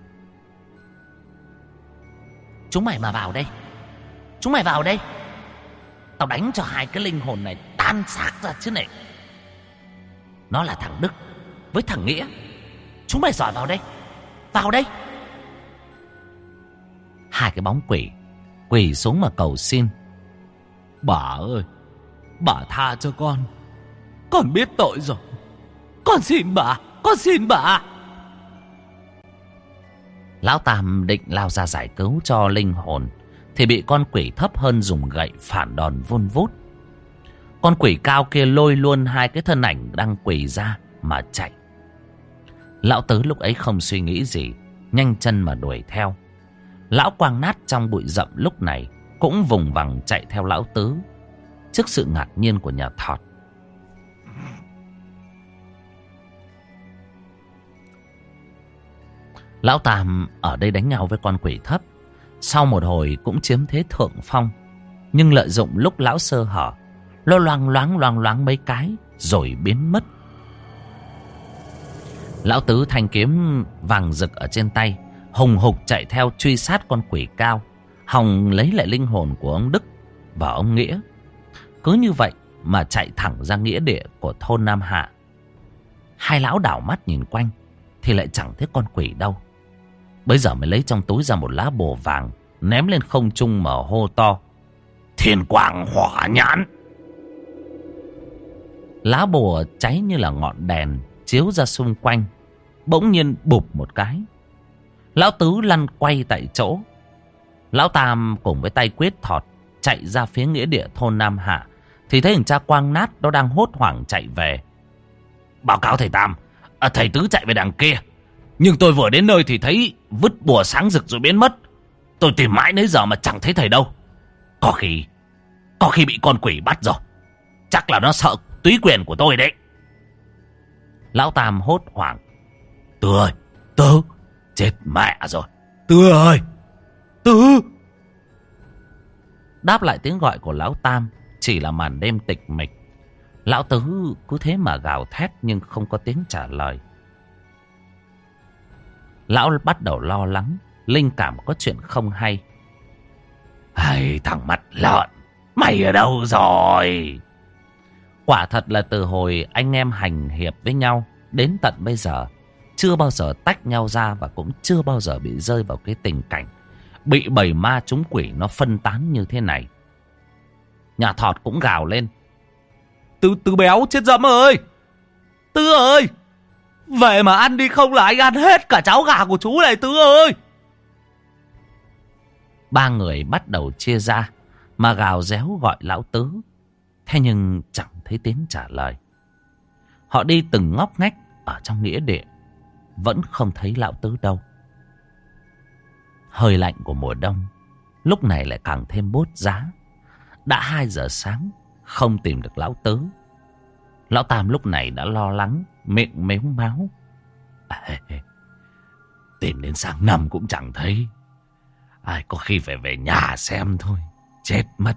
chúng mày mà vào đây, chúng mày vào đây, tao đánh cho hai cái linh hồn này tan xác ra chứ này. Nó là thằng Đức với thằng Nghĩa. Chúng mày giỏi vào đây, vào đây. Hai cái bóng quỷ quỳ xuống mà cầu xin: bà ơi, bà tha cho con, con biết tội rồi, con xin bà, con xin bà. Lão Tam định lao ra giải cứu cho linh hồn thì bị con quỷ thấp hơn dùng gậy phản đòn vun vút. Con quỷ cao kia lôi luôn hai cái thân ảnh đang quỳ ra mà chạy. Lão Tứ lúc ấy không suy nghĩ gì, nhanh chân mà đuổi theo. Lão Quang Nát trong bụi rậm lúc này cũng vùng vằng chạy theo Lão Tứ, trước sự ngạc nhiên của nhà Thọt. Lão Tam ở đây đánh nhau với con quỷ thấp, sau một hồi cũng chiếm thế thượng phong. Nhưng lợi dụng lúc lão sơ hở, nó loang loáng loang loáng mấy cái rồi biến mất. Lão Tứ thanh kiếm vàng rực ở trên tay, hùng hục chạy theo truy sát con quỷ cao, hòng lấy lại linh hồn của ông Đức và ông Nghĩa. Cứ như vậy mà chạy thẳng ra nghĩa địa của thôn Nam Hạ. Hai lão đảo mắt nhìn quanh thì lại chẳng thấy con quỷ đâu. Bây giờ mới lấy trong túi ra một lá bùa vàng, ném lên không trung mà hô to: thiên quang hỏa nhãn. Lá bùa cháy như là ngọn đèn chiếu ra xung quanh. Bỗng nhiên bụp một cái, Lão Tứ lăn quay tại chỗ. Lão Tam cùng với tay Quyết Thọt chạy ra phía nghĩa địa thôn Nam Hạ thì thấy thằng cha Quang Nát nó đang hốt hoảng chạy về. Báo cáo thầy Tam, à, thầy Tứ chạy về đằng kia, nhưng tôi vừa đến nơi thì thấy vứt bùa sáng rực rồi biến mất. Tôi tìm mãi nãy giờ mà chẳng thấy thầy đâu. Có khi Có khi bị con quỷ bắt rồi. Chắc là nó sợ túy quyền của tôi đấy. Lão Tam hốt hoảng: Tứ ơi, Tứ, chết mẹ rồi, Tứ ơi, Tứ. Đáp lại tiếng gọi của Lão Tam chỉ là màn đêm tịch mịch. Lão Tứ cứ thế mà gào thét nhưng không có tiếng trả lời. Lão bắt đầu lo lắng, linh cảm có chuyện không hay. Hay thằng mặt lợn, mày ở đâu rồi? Quả thật là từ hồi anh em hành hiệp với nhau đến tận bây giờ, chưa bao giờ tách nhau ra và cũng chưa bao giờ bị rơi vào cái tình cảnh bị bầy ma chúng quỷ nó phân tán như thế này. Nhà Thọt cũng gào lên: Tứ, Tứ béo chết dẫm ơi! Tứ ơi! Về mà ăn đi, không là anh ăn hết cả cháo gà của chú này, Tứ ơi! Ba người bắt đầu chia ra mà gào réo gọi Lão Tứ. Thế nhưng chẳng thấy tiếng trả lời. Họ đi từng ngóc ngách ở trong nghĩa địa, vẫn không thấy Lão Tứ đâu. Hơi lạnh của mùa đông lúc này lại càng thêm bốt giá. Đã hai giờ sáng không tìm được Lão Tứ. Lão Tam lúc này đã lo lắng, miệng mếu máu: à, tìm đến sáng năm cũng chẳng thấy. Ai, có khi phải về nhà xem thôi, chết mất.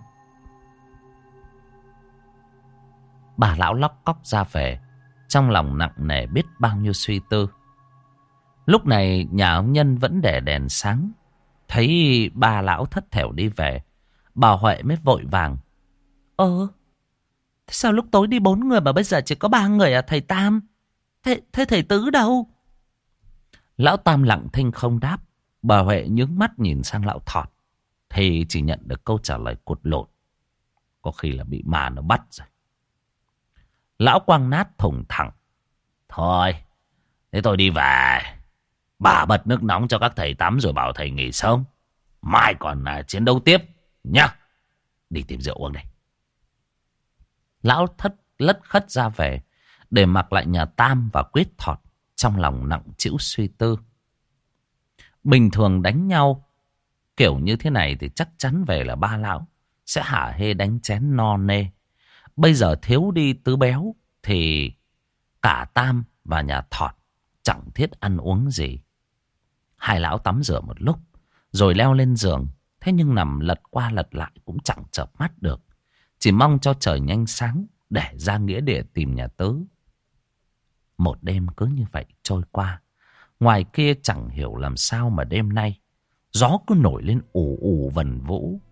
Bà lão lóc cóc ra về, trong lòng nặng nề biết bao nhiêu suy tư. Lúc này nhà ông Nhân vẫn để đèn sáng. Thấy ba lão thất thểu đi về, bà Huệ mới vội vàng: Ờ, thế sao lúc tối đi bốn người mà bây giờ chỉ có ba người à thầy Tam? Thế, thế thầy Tứ đâu? Lão Tam lặng thinh không đáp. Bà Huệ nhướng mắt nhìn sang lão Thọt thì chỉ nhận được câu trả lời cụt lộn: Có khi là bị ma nó bắt rồi. Lão Quang Nát thùng thẳng: Thôi, thế tôi đi về. Bà bật nước nóng cho các thầy tắm rồi bảo thầy nghỉ sớm. Mai còn à, chiến đấu tiếp nhá. Đi tìm rượu uống đây. Lão thất lất khất ra về, để mặc lại nhà Tam và Quyết Thọt trong lòng nặng trĩu suy tư. Bình thường đánh nhau kiểu như thế này thì chắc chắn về là ba lão sẽ hả hê đánh chén no nê. Bây giờ thiếu đi Tứ béo thì cả Tam và nhà Thọt chẳng thiết ăn uống gì. Hai lão tắm rửa một lúc rồi leo lên giường Thế nhưng nằm lật qua lật lại cũng chẳng chợp mắt được. Chỉ mong cho trời nhanh sáng để ra nghĩa địa tìm nhà Tứ. Một đêm cứ như vậy trôi qua. Ngoài kia chẳng hiểu làm sao mà đêm nay gió cứ nổi lên ù ù vần vũ.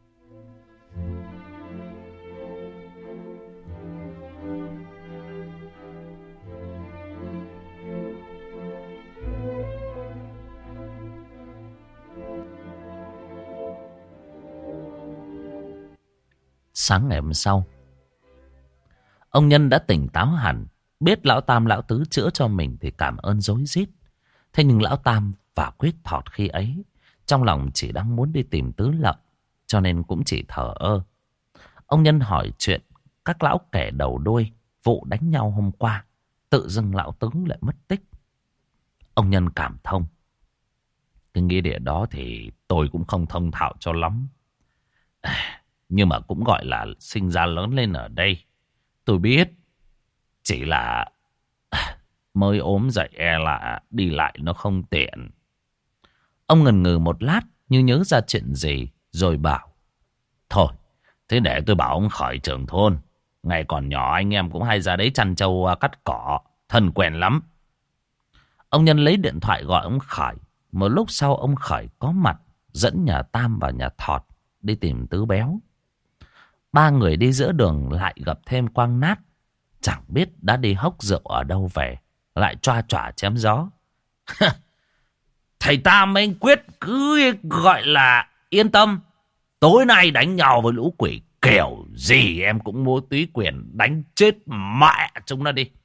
Sáng ngày hôm sau, ông Nhân đã tỉnh táo hẳn. Biết lão Tam lão Tứ chữa cho mình thì cảm ơn rối rít. Thế nhưng lão Tam và Quyết Thọt khi ấy trong lòng chỉ đang muốn đi tìm Tứ Lợn, cho nên cũng chỉ thờ ơ. Ông Nhân hỏi chuyện các lão kể đầu đuôi vụ đánh nhau hôm qua. Tự dưng lão Tứ lại mất tích. Ông Nhân cảm thông. Cái nghĩa địa đó thì tôi cũng không thông thạo cho lắm, nhưng mà cũng gọi là sinh ra lớn lên ở đây. Tôi biết, chỉ là mới ốm dậy e là đi lại nó không tiện. Ông ngần ngừ một lát như nhớ ra chuyện gì rồi bảo: thôi, thế để tôi bảo ông Khởi trưởng thôn. Ngày còn nhỏ anh em cũng hay ra đấy chăn trâu cắt cỏ, thân quen lắm. Ông Nhân lấy điện thoại gọi ông Khởi. Một lúc sau ông Khởi có mặt, dẫn nhà Tam và nhà Thọt đi tìm Tứ Béo. Ba người đi giữa đường lại gặp thêm Quang Nát. Chẳng biết đã đi hốc rượu ở đâu về, lại choa choả chém gió. Thầy Tam anh Quyết cứ gọi là yên tâm. Tối nay đánh nhau với lũ quỷ kiểu gì em cũng mua túy quyền đánh chết mẹ chúng nó đi.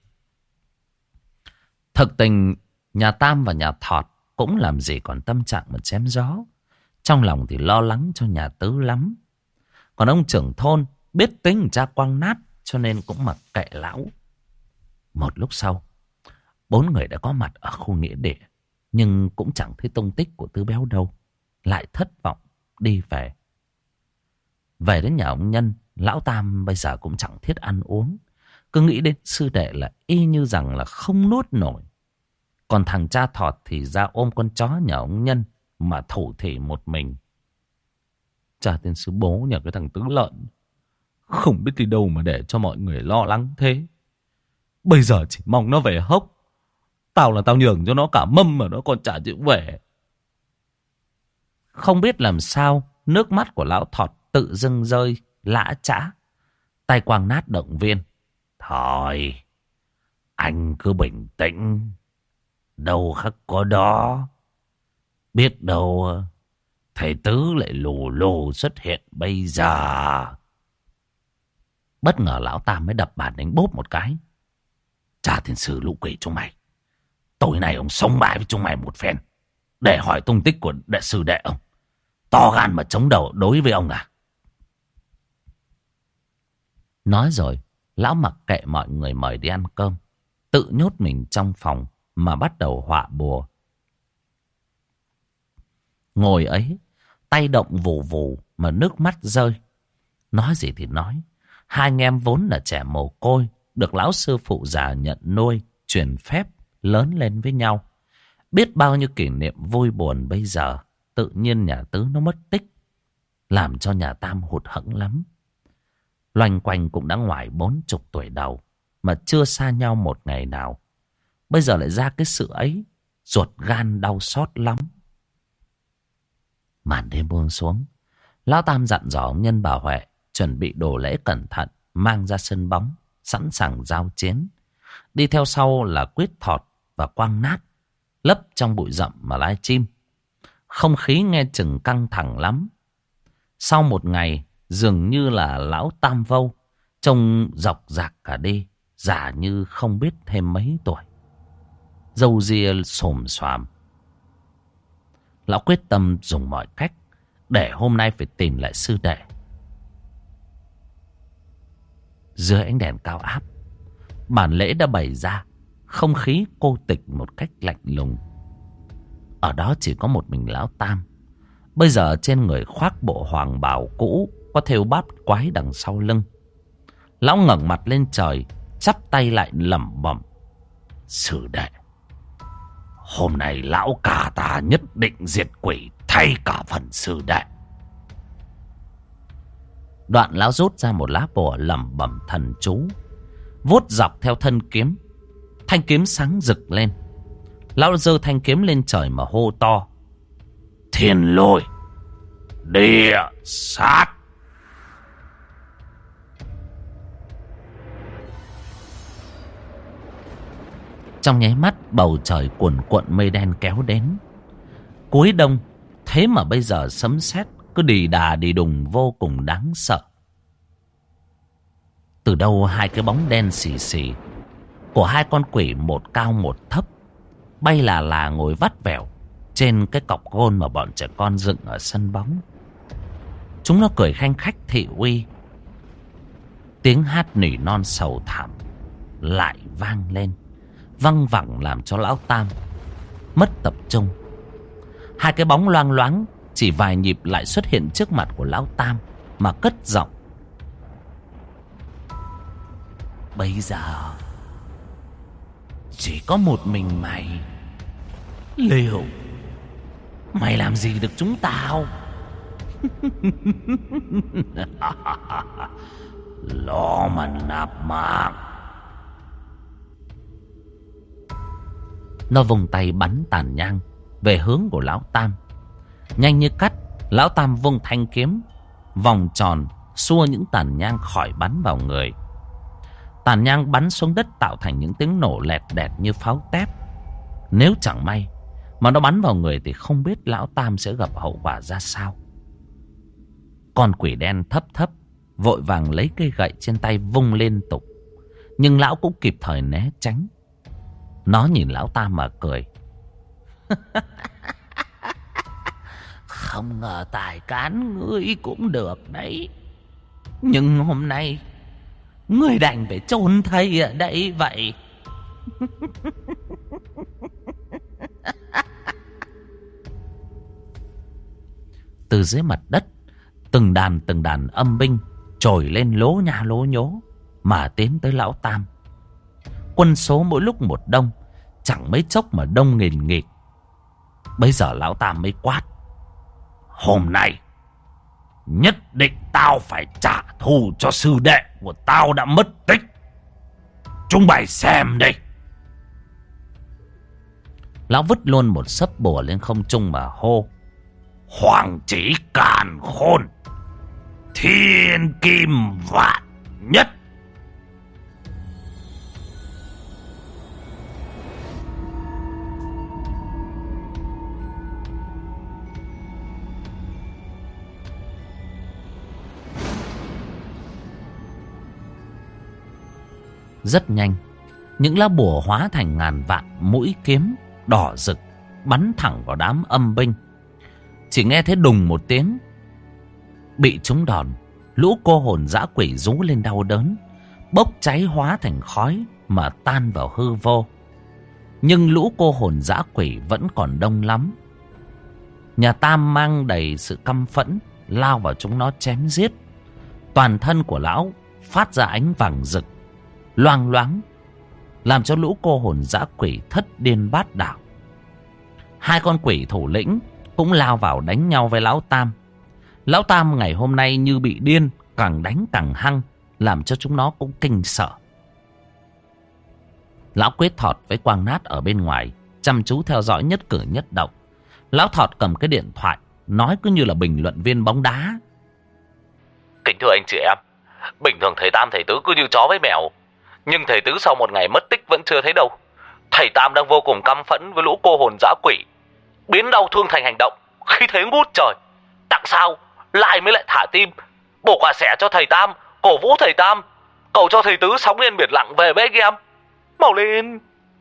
Thực tình nhà Tam và nhà Thọt cũng làm gì còn tâm trạng mà chém gió. Trong lòng thì lo lắng cho nhà Tứ lắm. Còn ông trưởng thôn biết tính cha Quang Nát, cho nên cũng mặc kệ lão. Một lúc sau, bốn người đã có mặt ở khu nghĩa địa, nhưng cũng chẳng thấy tung tích của Tứ Béo đâu. Lại thất vọng đi về. Về đến nhà ông Nhân, lão Tam bây giờ cũng chẳng thiết ăn uống. Cứ nghĩ đến sư đệ là y như rằng là không nuốt nổi. Còn thằng cha Thọt thì ra ôm con chó nhà ông Nhân mà thủ thỉ một mình. Cha tên sư bố nhà cái thằng Tứ Lợn, không biết đi đâu mà để cho mọi người lo lắng thế. Bây giờ chỉ mong nó về hốc. Tao là tao nhường cho nó cả mâm mà nó còn chả chịu về. Không biết làm sao, nước mắt của lão Thọt tự dưng rơi lã chã. Tay Quang Nát động viên: thôi, anh cứ bình tĩnh. Đâu khắc có đó. Biết đâu thầy Tứ lại lù lù xuất hiện bây giờ. Bất ngờ lão Tam mới đập bàn đánh bốp một cái. Cha thiên sử lũ quỷ chúng mày, tối nay ông sống mãi với chúng mày một phen để hỏi tung tích của đệ sư đệ ông. To gan mà chống đầu đối với ông à? Nói rồi, lão mặc kệ mọi người mời đi ăn cơm, tự nhốt mình trong phòng mà bắt đầu họa bùa. Ngồi ấy, tay động vù vù mà nước mắt rơi. Nói gì thì nói, hai anh em vốn là trẻ mồ côi, được lão sư phụ già nhận nuôi, truyền phép, lớn lên với nhau. Biết bao nhiêu kỷ niệm vui buồn bây giờ, tự nhiên nhà Tứ nó mất tích, làm cho nhà Tam hụt hẫng lắm. Loanh quanh cũng đã ngoài bốn chục tuổi đầu, mà chưa xa nhau một ngày nào. Bây giờ lại ra cái sự ấy, ruột gan đau xót lắm. Màn đêm buông xuống, lão Tam dặn dò ông Nhân bà Huệ chuẩn bị đồ lễ cẩn thận, mang ra sân bóng, sẵn sàng giao chiến. Đi theo sau là Quyết Thọt và Quang Nát, lấp trong bụi rậm mà live stream. Không khí nghe chừng căng thẳng lắm. Sau một ngày, dường như là lão Tam Vâu trông dọc dạc cả đi, già như không biết thêm mấy tuổi, râu ria xồm xoàm. Lão quyết tâm dùng mọi cách để hôm nay phải tìm lại sư đệ. Dưới ánh đèn cao áp, bản lễ đã bày ra, không khí cô tịch một cách lạnh lùng. Ở đó chỉ có một mình lão Tam. Bây giờ trên người khoác bộ hoàng bào cũ, có thêu bát quái đằng sau lưng. Lão ngẩng mặt lên trời, chắp tay lại lẩm bẩm: sư đệ, hôm nay lão cả ta nhất định diệt quỷ thay cả phần sư đệ. Đoạn lão rút ra một lá bùa lẩm bẩm thần chú, vuốt dọc theo thân kiếm. Thanh kiếm sáng rực lên. Lão giơ thanh kiếm lên trời mà hô to: Thiên lôi, địa sát. Trong nháy mắt bầu trời cuồn cuộn mây đen kéo đến. Cuối đông, thế mà bây giờ sấm sét cứ đì đà đì đùng vô cùng đáng sợ. Từ đâu hai cái bóng đen xì xì của hai con quỷ, một cao một thấp, bay là là ngồi vắt vẻo trên cái cọc gôn mà bọn trẻ con dựng ở sân bóng. Chúng nó cười khanh khách thị uy. Tiếng hát nỉ non sầu thảm lại vang lên, văng vẳng làm cho lão Tam mất tập trung. Hai cái bóng loang loáng chỉ vài nhịp lại xuất hiện trước mặt của lão Tam mà cất giọng: Bây giờ chỉ có một mình mày, liệu mày làm gì được chúng tao? Lo mà nạp mạng. Nó vung tay bắn tàn nhang về hướng của lão Tam. Nhanh như cắt, lão Tam vung thanh kiếm vòng tròn xua những tàn nhang khỏi bắn vào người. Tàn nhang bắn xuống đất tạo thành những tiếng nổ lẹt đẹt như pháo tép. Nếu chẳng may mà nó bắn vào người thì không biết lão Tam sẽ gặp hậu quả ra sao. Con quỷ đen thấp thấp vội vàng lấy cây gậy trên tay vung liên tục, nhưng lão cũng kịp thời né tránh. Nó nhìn lão Tam mà cười. Không ngờ tài cán ngươi cũng được đấy, nhưng hôm nay ngươi đành phải chôn thây ở đây vậy. Từ dưới mặt đất, từng đàn từng đàn âm binh trồi lên lố nha lố nhố mà tiến tới lão Tam. Quân số mỗi lúc một đông, chẳng mấy chốc mà đông nghìn nghịt. Bây giờ lão Tam mới quát: Hôm nay nhất định tao phải trả thù cho sư đệ của tao đã mất tích. Chúng mày xem đây. Lão vứt luôn một sấp bùa lên không trung mà hô: Hoàng chỉ càn khôn, thiên kim vạn nhất. Rất nhanh, những lá bùa hóa thành ngàn vạn mũi kiếm đỏ rực bắn thẳng vào đám âm binh. Chỉ nghe thấy đùng một tiếng, bị trúng đòn, lũ cô hồn dã quỷ rú lên đau đớn, bốc cháy hóa thành khói mà tan vào hư vô. Nhưng lũ cô hồn dã quỷ vẫn còn đông lắm. Nhà Tam mang đầy sự căm phẫn lao vào chúng nó chém giết. Toàn thân của lão phát ra ánh vàng rực loang loáng, làm cho lũ cô hồn dã quỷ thất điên bát đảo. Hai con quỷ thủ lĩnh cũng lao vào đánh nhau với lão Tam. Lão Tam ngày hôm nay như bị điên, càng đánh càng hăng, làm cho chúng nó cũng kinh sợ. Lão Quyết Thọt với Quang Nát ở bên ngoài chăm chú theo dõi nhất cử nhất động. Lão Thọt cầm cái điện thoại nói cứ như là bình luận viên bóng đá: Kính thưa anh chị em, bình thường thầy Tam thầy Tứ cứ như chó với mèo, nhưng thầy Tứ sau một ngày mất tích vẫn chưa thấy đâu. Thầy Tam đang vô cùng căm phẫn với lũ cô hồn dã quỷ, biến đau thương thành hành động khi thấy ngút trời. Tại sao lại mới lại thả tim, bổ quả xẻ cho thầy Tam, cổ vũ thầy Tam, cầu cho thầy Tứ sóng lên biệt lặng về với anh em. Mau lên.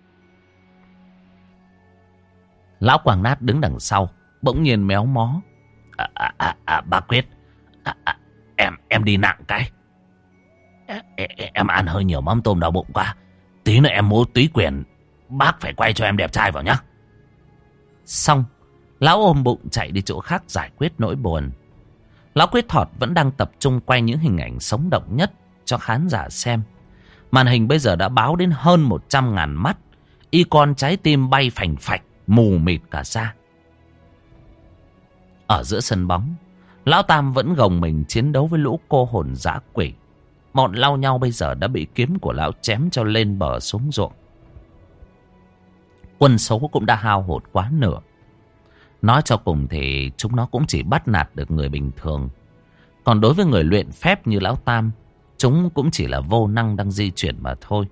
Lão Quang Nát đứng đằng sau bỗng nhiên méo mó: À, à, à, à, bà Quyết, à, à, em em đi nặng cái. Em, em ăn hơi nhiều mắm tôm đau bụng quá, tí nữa em mua túy quyền, bác phải quay cho em đẹp trai vào nhá. Xong, lão ôm bụng chạy đi chỗ khác giải quyết nỗi buồn. Lão Quyết Thọt vẫn đang tập trung quay những hình ảnh sống động nhất cho khán giả xem. Màn hình bây giờ đã báo đến hơn một trăm ngàn mắt, y con trái tim bay phành phạch, mù mịt cả ra. Ở giữa sân bóng, Lão Tam vẫn gồng mình chiến đấu với lũ cô hồn dã quỷ. Bọn lau nhau bây giờ đã bị kiếm của lão chém cho lên bờ xuống ruộng. Quân số cũng đã hao hụt quá nửa. Nói cho cùng thì chúng nó cũng chỉ bắt nạt được người bình thường. Còn đối với người luyện phép như Lão Tam, chúng cũng chỉ là vô năng đang di chuyển mà thôi.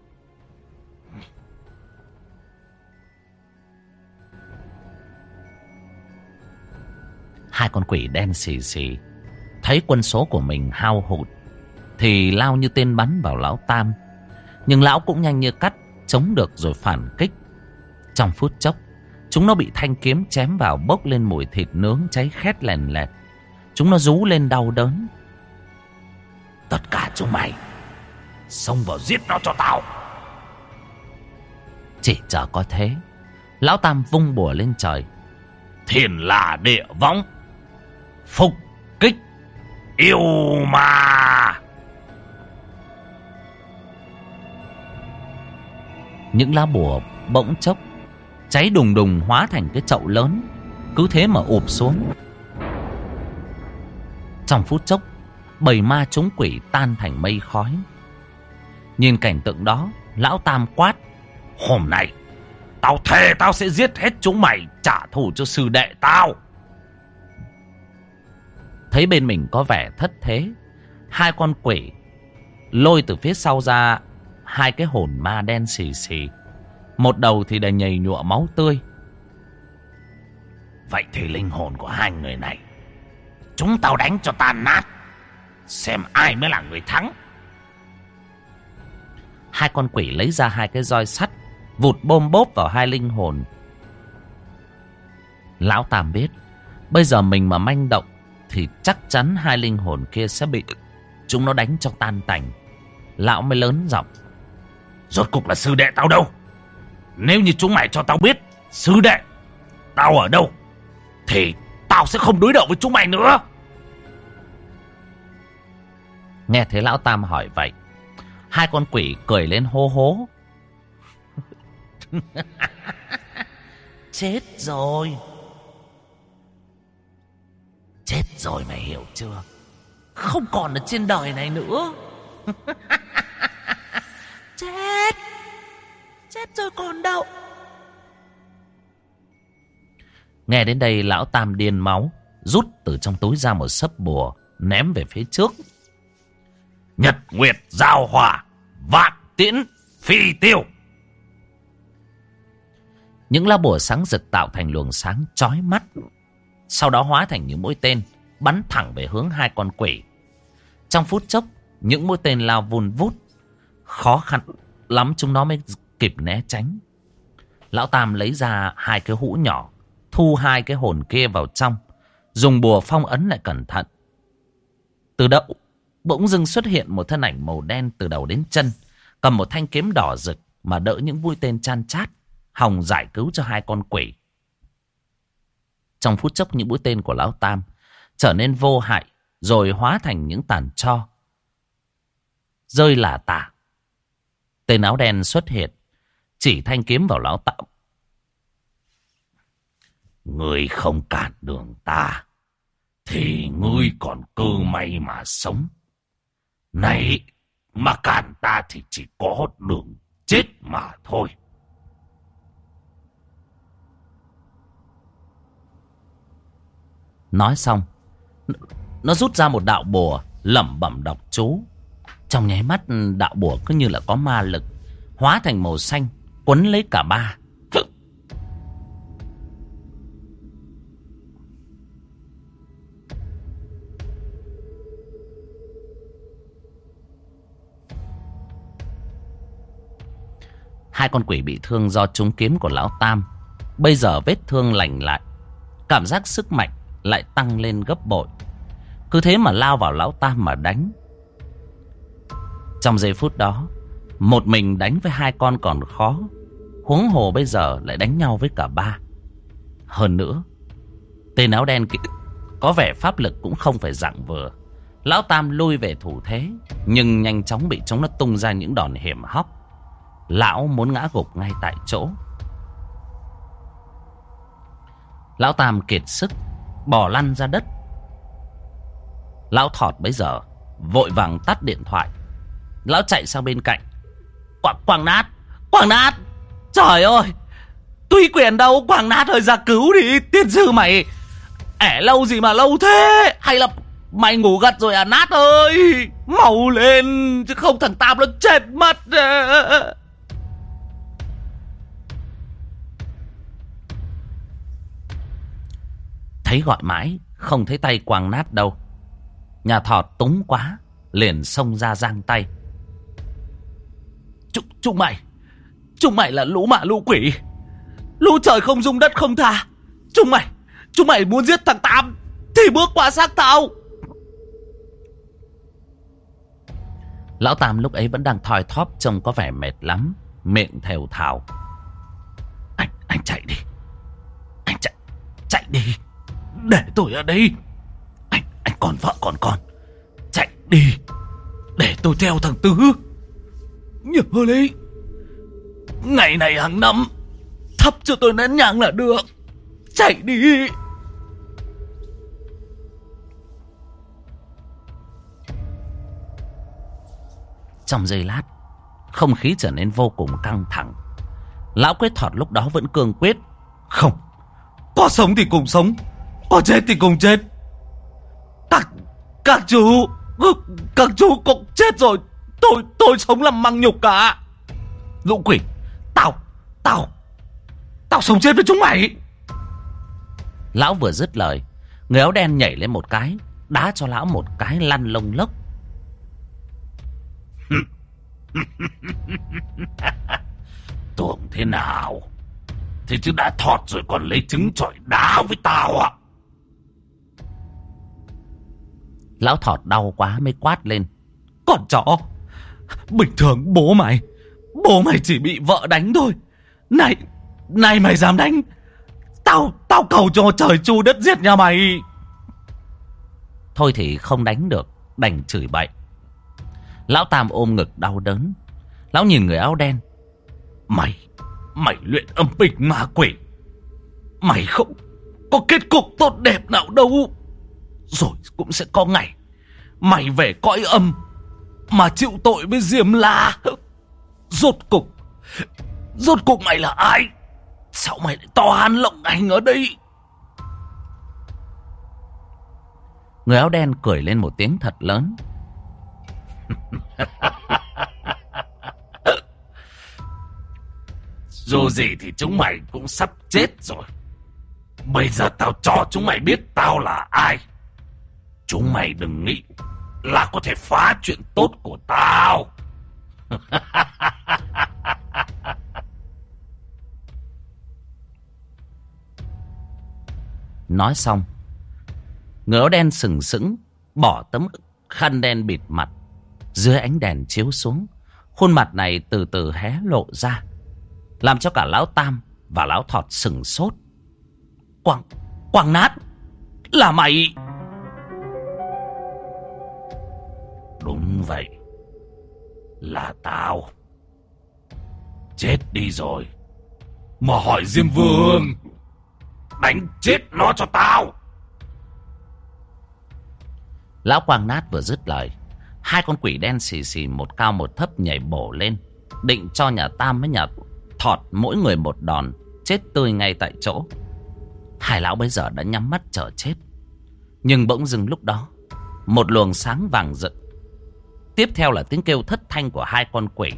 Hai con quỷ đen xì xì thấy quân số của mình hao hụt thì lao như tên bắn vào Lão Tam. Nhưng lão cũng nhanh như cắt, chống được rồi phản kích. Trong phút chốc, chúng nó bị thanh kiếm chém vào, bốc lên mùi thịt nướng cháy khét lèn lẹt. Chúng nó rú lên đau đớn. Tất cả chúng mày xông vào giết nó cho tao. Chỉ chờ có thế, Lão Tam vung bùa lên trời. Thiên là địa võng, phục kích yêu ma. Những lá bùa bỗng chốc cháy đùng đùng hóa thành cái chậu lớn, cứ thế mà ụp xuống. Trong phút chốc, bầy ma chúng quỷ tan thành mây khói. Nhìn cảnh tượng đó, Lão Tam quát: Hôm nay tao thề tao sẽ giết hết chúng mày, trả thù cho sư đệ tao. Thấy bên mình có vẻ thất thế, hai con quỷ lôi từ phía sau ra hai cái hồn ma đen xì xì. Một đầu thì đầy nhầy nhụa máu tươi. Vậy thì linh hồn của hai người này chúng tao đánh cho tan nát, xem ai mới là người thắng. Hai con quỷ lấy ra hai cái roi sắt, vụt bôm bốp vào hai linh hồn. Lão Tam biết bây giờ mình mà manh động thì chắc chắn hai linh hồn kia sẽ bị chúng nó đánh cho tan tành. Lão mới lớn giọng: Rốt cục là sư đệ tao đâu? Nếu như chúng mày cho tao biết sư đệ tao ở đâu thì tao sẽ không đối đầu với chúng mày nữa. Nghe thấy Lão Tam hỏi vậy, hai con quỷ cười lên hô hố. Chết rồi. Chết rồi mày hiểu chưa? Không còn ở trên đời này nữa. Chết. Chết rồi còn đâu. Nghe đến đây, Lão Tam điên máu, rút từ trong túi ra một sấp bùa, ném về phía trước. Nhật nguyệt giao hỏa, vạn tiễn phi tiêu. Những lá bùa sáng rực tạo thành luồng sáng chói mắt, sau đó hóa thành những mũi tên bắn thẳng về hướng hai con quỷ. Trong phút chốc, những mũi tên lao vun vút, khó khăn lắm chúng nó mới kịp né tránh. Lão Tam lấy ra hai cái hũ nhỏ, thu hai cái hồn kia vào trong, dùng bùa phong ấn lại cẩn thận. Từ đâu bỗng dưng xuất hiện một thân ảnh màu đen từ đầu đến chân, cầm một thanh kiếm đỏ rực mà đỡ những mũi tên chan chát, hòng giải cứu cho hai con quỷ. Trong phút chốc, những mũi tên của Lão Tam trở nên vô hại, rồi hóa thành những tàn tro rơi lả tả. Tên áo đen xuất hiện, chỉ thanh kiếm vào Lão Tam. Ngươi không cản đường ta thì ngươi còn cơ may mà sống. Này mà cản ta thì chỉ có đường chết mà thôi. Nói xong, nó rút ra một đạo bùa, lẩm bẩm đọc chú. Trong nháy mắt, đạo bùa cứ như là có ma lực, hóa thành màu xanh, quấn lấy cả ba. Hai con quỷ bị thương do trúng kiếm của Lão Tam, bây giờ vết thương lành lại, cảm giác sức mạnh lại tăng lên gấp bội. Cứ thế mà lao vào Lão Tam mà đánh. Trong giây phút đó, một mình đánh với hai con còn khó, huống hồ bây giờ lại đánh nhau với cả ba. Hơn nữa, tên áo đen có vẻ pháp lực cũng không phải dạng vừa. Lão Tam lui về thủ thế, nhưng nhanh chóng bị chúng nó tung ra những đòn hiểm hóc. Lão muốn ngã gục ngay tại chỗ. Lão Tam kiệt sức, bò lăn ra đất. Lão Thọt bấy giờ vội vàng tắt điện thoại. Lão chạy sang bên cạnh. Quảng, Quảng Nát, Quảng Nát, trời ơi, Túy Quyền đâu? Quảng Nát ơi, ra cứu đi. Tiên sư mày ẻ lâu gì mà lâu thế? Hay là mày ngủ gật rồi à Nát ơi? Mau lên, chứ không thằng Tam nó chết mất. Thấy gọi mãi không thấy tay Quảng Nát đâu. Nhà Thọt túng quá, liền xông ra giang tay. Chúng, chúng mày Chúng mày là lũ mạ lũ quỷ, lũ trời không dung đất không tha. Chúng mày Chúng mày muốn giết thằng Tam thì bước qua xác tao. Lão Tam lúc ấy vẫn đang thoi thóp, trông có vẻ mệt lắm, miệng thều thào. Anh, anh chạy đi. Anh chạy, chạy đi. Để tôi ở đây. Anh, anh còn vợ còn con. Chạy đi. Để tôi theo thằng Tứ. Nhớ lấy, ngày này hàng năm thắp cho tôi nén nhang là được. Chạy đi. Trong giây lát, không khí trở nên vô cùng căng thẳng. Lão Quyết Thọt lúc đó vẫn cương quyết. Không, có sống thì cùng sống, có chết thì cùng chết. Các, các chú, các chú cũng chết rồi. Tôi, tôi sống làm măng nhục cả. Lũ quỷ, tao, tao, tao sống chết với chúng mày. Lão vừa dứt lời, người áo đen nhảy lên một cái, đá cho lão một cái lăn lông lốc. Tưởng thế nào? Thế chứ đã thọt rồi còn lấy trứng chọi đá với tao à? Lão Thọt đau quá mới quát lên. Còn chó, bình thường bố mày Bố mày chỉ bị vợ đánh thôi. Này, này mày dám đánh Tao, tao cầu cho trời chu đất diệt nhà mày. Thôi thì không đánh được, đành chửi bậy. Lão Tam ôm ngực đau đớn. Lão nhìn người áo đen. Mày, mày luyện âm binh ma quỷ, mày không có kết cục tốt đẹp nào đâu. Rồi cũng sẽ có ngày mày về cõi âm mà chịu tội với Diêm La. Rốt cục Rốt cục mày là ai? Sao mày lại to gan lộng hành ở đây? Người áo đen cười lên một tiếng thật lớn. Dù gì thì chúng mày cũng sắp chết rồi. Bây giờ tao cho chúng mày biết tao là ai. Chúng mày đừng nghĩ là có thể phá chuyện tốt của tao. Nói xong, người áo đen sừng sững bỏ tấm khăn đen bịt mặt. Dưới ánh đèn chiếu xuống, khuôn mặt này từ từ hé lộ ra, làm cho cả lão Tam và lão Thọt sừng sốt. Quảng, Quảng Nát, là mày? Đúng vậy, là tao. Chết đi rồi mà hỏi Diêm Vương. Đánh chết nó cho tao. Lão Quảng Nát vừa dứt lời, hai con quỷ đen xì xì một cao một thấp nhảy bổ lên, định cho nhà Tam với nhà Thọt mỗi người một đòn, chết tươi ngay tại chỗ. Hai lão bây giờ đã nhắm mắt chờ chết. Nhưng bỗng dưng lúc đó, một luồng sáng vàng rực, tiếp theo là tiếng kêu thất thanh của hai con quỷ.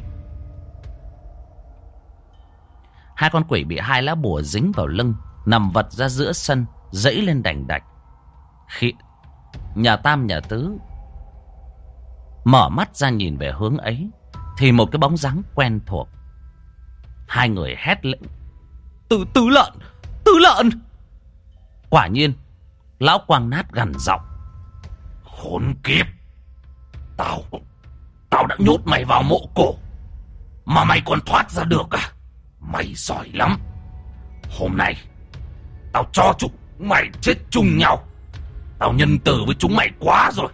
Hai con quỷ bị hai lá bùa dính vào lưng, nằm vật ra giữa sân, dẫy lên đành đạch. Khi nhà Tam nhà Tứ mở mắt ra nhìn về hướng ấy, thì một cái bóng dáng quen thuộc. Hai người hét lên. Tứ, tứ lợn, tứ lợn. Quả nhiên, lão Quang Nát gằn giọng. Khốn kiếp, Tao Tao đã nhốt mày vào mộ cổ mà mày còn thoát ra được à? Mày giỏi lắm. Hôm nay tao cho chúng mày chết chung nhau. Tao nhân từ với chúng mày quá rồi.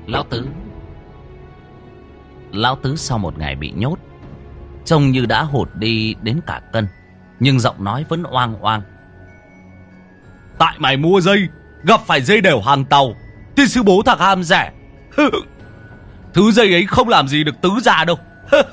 Lão Tứ Lão Tứ sau một ngày bị nhốt, trông như đã hụt đi đến cả cân, nhưng giọng nói vẫn oang oang. Tại mày mua dây, gặp phải dây đều hàng tàu, thì sư bố thằng ham rẻ. Thứ dây ấy không làm gì được Tứ già đâu.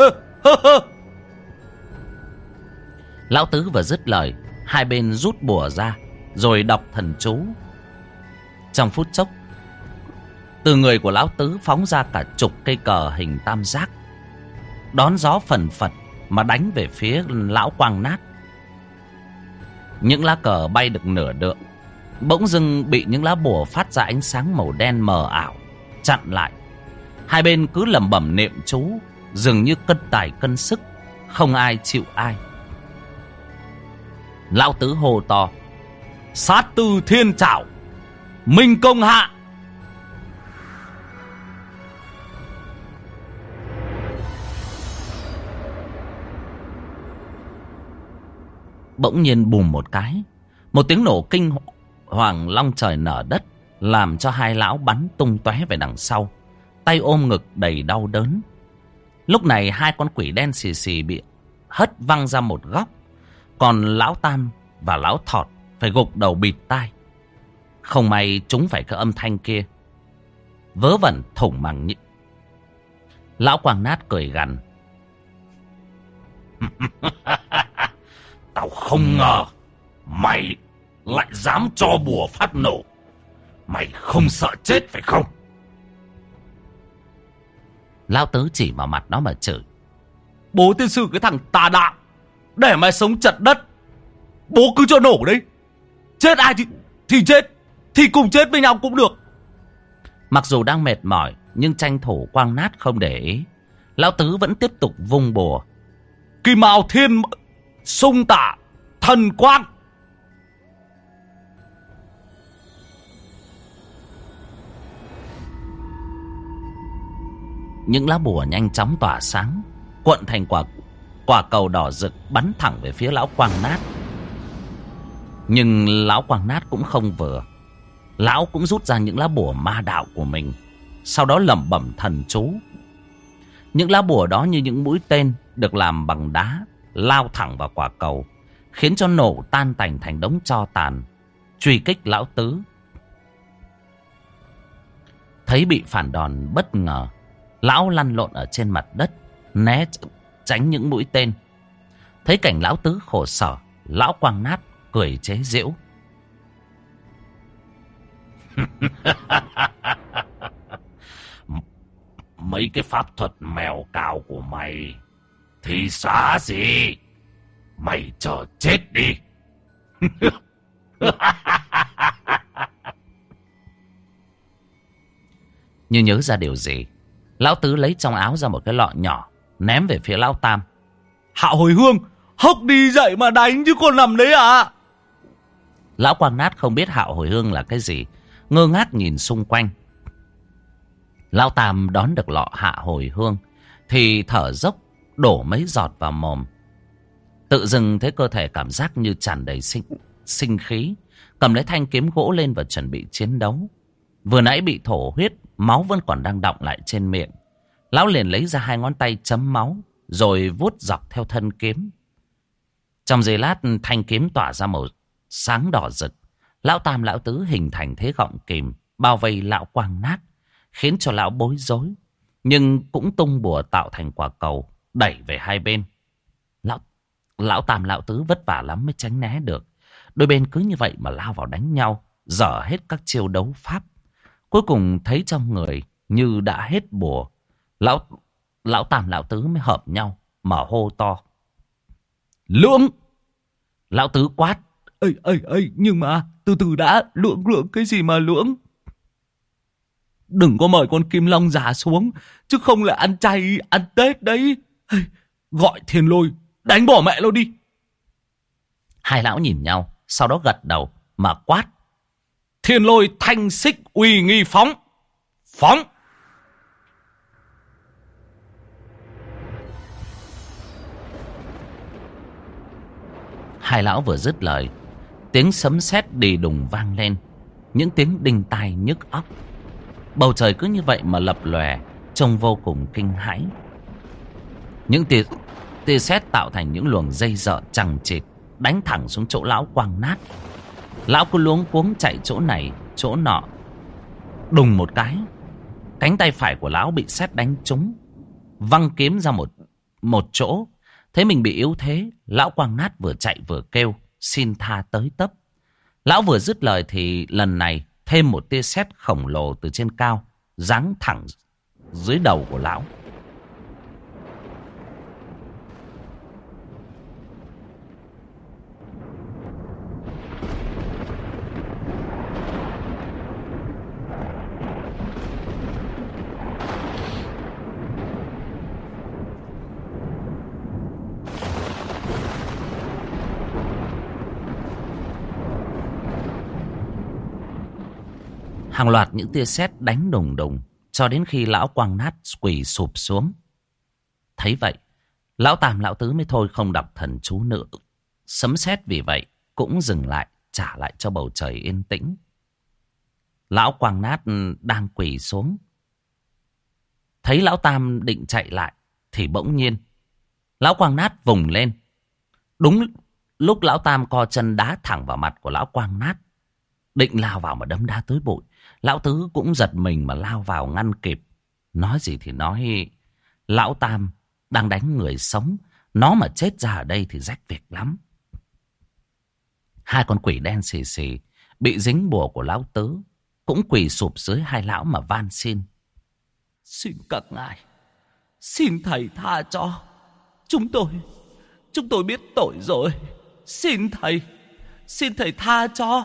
Lão Tứ vừa dứt lời, hai bên rút bùa ra rồi đọc thần chú. Trong phút chốc, từ người của Lão Tứ phóng ra cả chục cây cờ hình tam giác, đón gió phần phật mà đánh về phía Lão Quang Nát. Những lá cờ bay được nửa đường, bỗng dưng bị những lá bùa phát ra ánh sáng màu đen mờ ảo chặn lại. Hai bên cứ lẩm bẩm niệm chú, dường như cân tài cân sức, không ai chịu ai. Lão Tứ hô to: Sát tư thiên trảo, minh công hạ. Bỗng nhiên bùm một cái, một tiếng nổ kinh hoàng long trời nở đất, làm cho hai lão bắn tung tóe về đằng sau, tay ôm ngực đầy đau đớn. Lúc này hai con quỷ đen xì xì bị hất văng ra một góc, còn Lão Tam và Lão Thọt phải gục đầu bịt tai. Không may chúng phải cái âm thanh kia, vớ vẩn thủng màng nhĩ. Lão Quang Nát cười gằn: Tao không ngờ mày lại dám cho bùa phát nổ. Mày không sợ chết phải không? Lão Tứ chỉ vào mặt nó mà chửi: Bố tiên sư cái thằng tà đạo, để mày sống chật đất. Bố cứ cho nổ đấy. Chết ai thì thì chết, thì cùng chết với nhau cũng được. Mặc dù đang mệt mỏi, nhưng tranh thủ Quang Nát không để ý. Lão Tứ vẫn tiếp tục vung bùa: Kim mao thiên sung tả thần quang. Những lá bùa nhanh chóng tỏa sáng, cuộn thành quả quả cầu đỏ rực bắn thẳng về phía Lão Quang Nát. Nhưng Lão Quang Nát cũng không vừa. Lão cũng rút ra những lá bùa ma đạo của mình, sau đó lẩm bẩm thần chú. Những lá bùa đó như những mũi tên được làm bằng đá, lao thẳng vào quả cầu, khiến cho nổ tan tành thành đống tro tàn, truy kích Lão Tứ. Thấy bị phản đòn bất ngờ, Lão lăn lộn ở trên mặt đất, né tránh những mũi tên. Thấy cảnh Lão Tứ khổ sở, Lão Quang Nát cười chế giễu: Mấy cái pháp thuật mèo cào của mày thì xá gì? Mày chờ chết đi. Như nhớ ra điều gì, Lão Tứ lấy trong áo ra một cái lọ nhỏ, ném về phía Lão Tam: Hạo hồi hương, hốc đi dậy mà đánh chứ còn nằm đấy à? Lão Quang Nát không biết hạo hồi hương là cái gì, ngơ ngác nhìn xung quanh. Lão Tam đón được lọ hạ hồi hương thì thở dốc, đổ mấy giọt vào mồm. Tự dưng thấy cơ thể cảm giác như tràn đầy sinh, sinh khí, cầm lấy thanh kiếm gỗ lên và chuẩn bị chiến đấu. Vừa nãy bị thổ huyết, máu vẫn còn đang đọng lại trên miệng. Lão liền lấy ra hai ngón tay chấm máu, rồi vuốt dọc theo thân kiếm. Trong giây lát, thanh kiếm tỏa ra màu sáng đỏ rực. Lão Tam Lão Tứ hình thành thế gọng kìm bao vây Lão Quang Nát, khiến cho lão bối rối, nhưng cũng tung bùa tạo thành quả cầu đẩy về hai bên. Lão Lão Tam Lão Tứ vất vả lắm mới tránh né được. Đôi bên cứ như vậy mà lao vào đánh nhau, dở hết các chiêu đấu pháp. Cuối cùng thấy trong người như đã hết bùa, Lão Lão Tam Lão Tứ mới hợp nhau mà hô to: Lưỡng! Lão Tứ quát: Ây ây ây, nhưng mà từ từ đã, lưỡng lưỡng cái gì mà lưỡng? Đừng có mời con Kim Long già xuống, chứ không là ăn chay ăn Tết đấy. Gọi Thiên Lôi đánh bỏ mẹ nó đi. Hai lão nhìn nhau, sau đó gật đầu mà quát: Thiên Lôi thanh xích uy nghi phóng! Phóng! Hai lão vừa dứt lời, tiếng sấm sét đì đùng vang lên, những tiếng đinh tai nhức óc. Bầu trời cứ như vậy mà lập lòe, trông vô cùng kinh hãi. Những tia, tia sét tạo thành những luồng dây dợ chằng chịt, đánh thẳng xuống chỗ lão Quang Nát. Lão cứ luống cuống chạy chỗ này, chỗ nọ. Đùng một cái, cánh tay phải của lão bị sét đánh trúng, văng kiếm ra một, một chỗ. Thấy mình bị yếu thế, lão Quang Nát vừa chạy vừa kêu xin tha tới tấp. Lão vừa dứt lời thì lần này thêm một tia sét khổng lồ từ trên cao giáng thẳng dưới đầu của lão. Hàng loạt những tia sét đánh đùng đùng cho đến khi lão Quang Nát quỳ sụp xuống. Thấy vậy, lão Tam lão Tứ mới thôi không đọc thần chú nữa. Sấm sét vì vậy cũng dừng lại, trả lại cho bầu trời yên tĩnh. Lão Quang Nát đang quỳ xuống, thấy lão Tam định chạy lại thì bỗng nhiên lão Quang Nát vùng lên. Đúng lúc lão Tam co chân đá thẳng vào mặt của lão Quang Nát, định lao vào mà đấm đá tới bụi. Lão Tứ cũng giật mình mà lao vào ngăn kịp. Nói gì thì nói, lão Tam đang đánh người sống, nó mà chết ra ở đây thì rách việc lắm. Hai con quỷ đen xì xì bị dính bùa của lão Tứ cũng quỳ sụp dưới hai lão mà van xin. Xin các ngài, xin thầy tha cho. Chúng tôi, chúng tôi biết tội rồi. Xin thầy, xin thầy tha cho.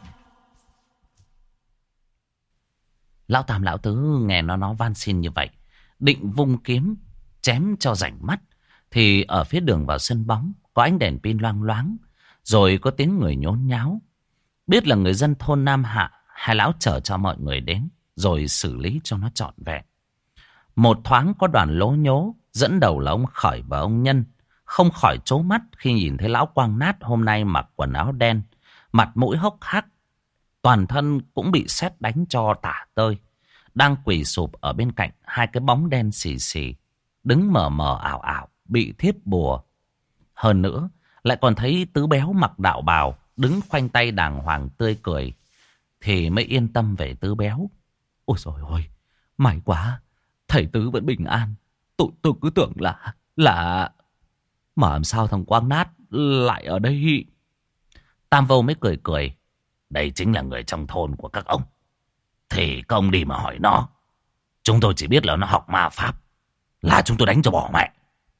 Lão Tam lão Tứ nghe nó nó van xin như vậy, định vung kiếm chém cho rảnh mắt, thì ở phía đường vào sân bóng có ánh đèn pin loang loáng, rồi có tiếng người nhốn nháo. Biết là người dân thôn Nam Hạ, hai lão chở cho mọi người đến rồi xử lý cho nó trọn vẹn. Một thoáng có đoàn lố nhố, dẫn đầu là ông Khởi và ông Nhân, không khỏi trố mắt khi nhìn thấy lão Quang Nát hôm nay mặc quần áo đen, mặt mũi hốc hác, toàn thân cũng bị sét đánh cho tả tơi, đang quỳ sụp ở bên cạnh hai cái bóng đen xì xì, đứng mờ mờ ảo ảo, bị thiếp bùa. Hơn nữa, lại còn thấy Tứ Béo mặc đạo bào, đứng khoanh tay đàng hoàng tươi cười, thì mới yên tâm về Tứ Béo. Ôi trời ơi, may quá, thầy Tứ vẫn bình an. Tôi, tôi cứ tưởng là, là... Mà làm sao thằng Quang Nát lại ở đây? Tam Vô mới cười cười. Đây chính là người trong thôn của các ông. Thì các ông đi mà hỏi nó. Chúng tôi chỉ biết là nó học ma pháp, là chúng tôi đánh cho bỏ mẹ.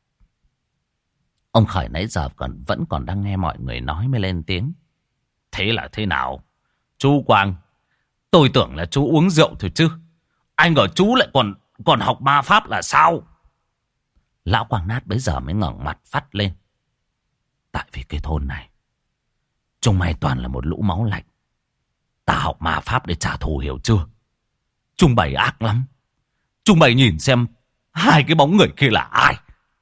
Ông Khởi nãy giờ còn vẫn còn đang nghe mọi người nói mới lên tiếng. Thế là thế nào? Chú Quang, tôi tưởng là chú uống rượu thôi chứ. Anh ngờ chú lại còn còn học ma pháp là sao? Lão Quang Nát bấy giờ mới ngẩng mặt phát lên. Tại vì cái thôn này, chúng mày toàn là một lũ máu lạnh. Ta học ma pháp để trả thù, hiểu chưa? Chúng mày ác lắm. Chúng mày nhìn xem hai cái bóng người kia là ai?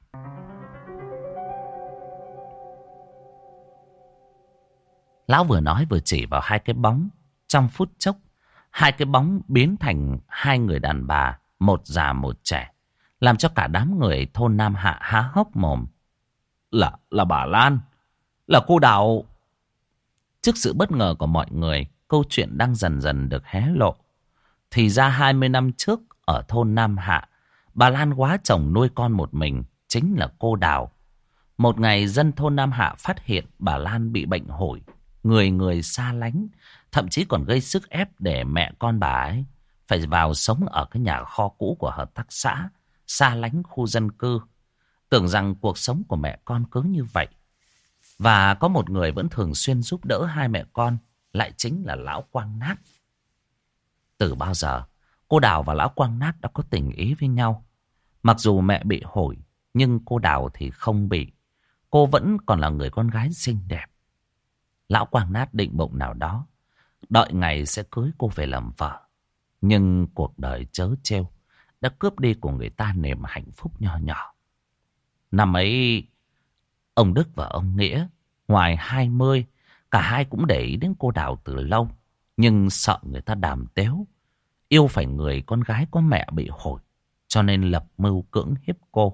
Lão vừa nói vừa chỉ vào hai cái bóng. Trong phút chốc, hai cái bóng biến thành hai người đàn bà, một già một trẻ, làm cho cả đám người thôn Nam Hạ há hốc mồm. Là, là bà Lan, là cô Đào. Trước sự bất ngờ của mọi người, câu chuyện đang dần dần được hé lộ. Thì ra hai mươi năm trước, ở thôn Nam Hạ, bà Lan quá chồng nuôi con một mình, chính là cô Đào. Một ngày dân thôn Nam Hạ phát hiện bà Lan bị bệnh hủi, người người xa lánh, thậm chí còn gây sức ép để mẹ con bà ấy phải vào sống ở cái nhà kho cũ của hợp tác xã, xa lánh khu dân cư. Tưởng rằng cuộc sống của mẹ con cứ như vậy. Và có một người vẫn thường xuyên giúp đỡ hai mẹ con, lại chính là lão Quang Nát. Từ bao giờ, cô Đào và lão Quang Nát đã có tình ý với nhau. Mặc dù mẹ bị hủi, nhưng cô Đào thì không bị. Cô vẫn còn là người con gái xinh đẹp. Lão Quang Nát định bụng nào đó, đợi ngày sẽ cưới cô về làm vợ. Nhưng cuộc đời trớ trêu đã cướp đi của người ta niềm hạnh phúc nho nhỏ. Năm ấy, ông Đức và ông Nghĩa, ngoài hai mươi, cả hai cũng để ý đến cô Đào từ lâu. Nhưng sợ người ta đàm tếu, yêu phải người con gái có mẹ bị hủi, cho nên lập mưu cưỡng hiếp cô.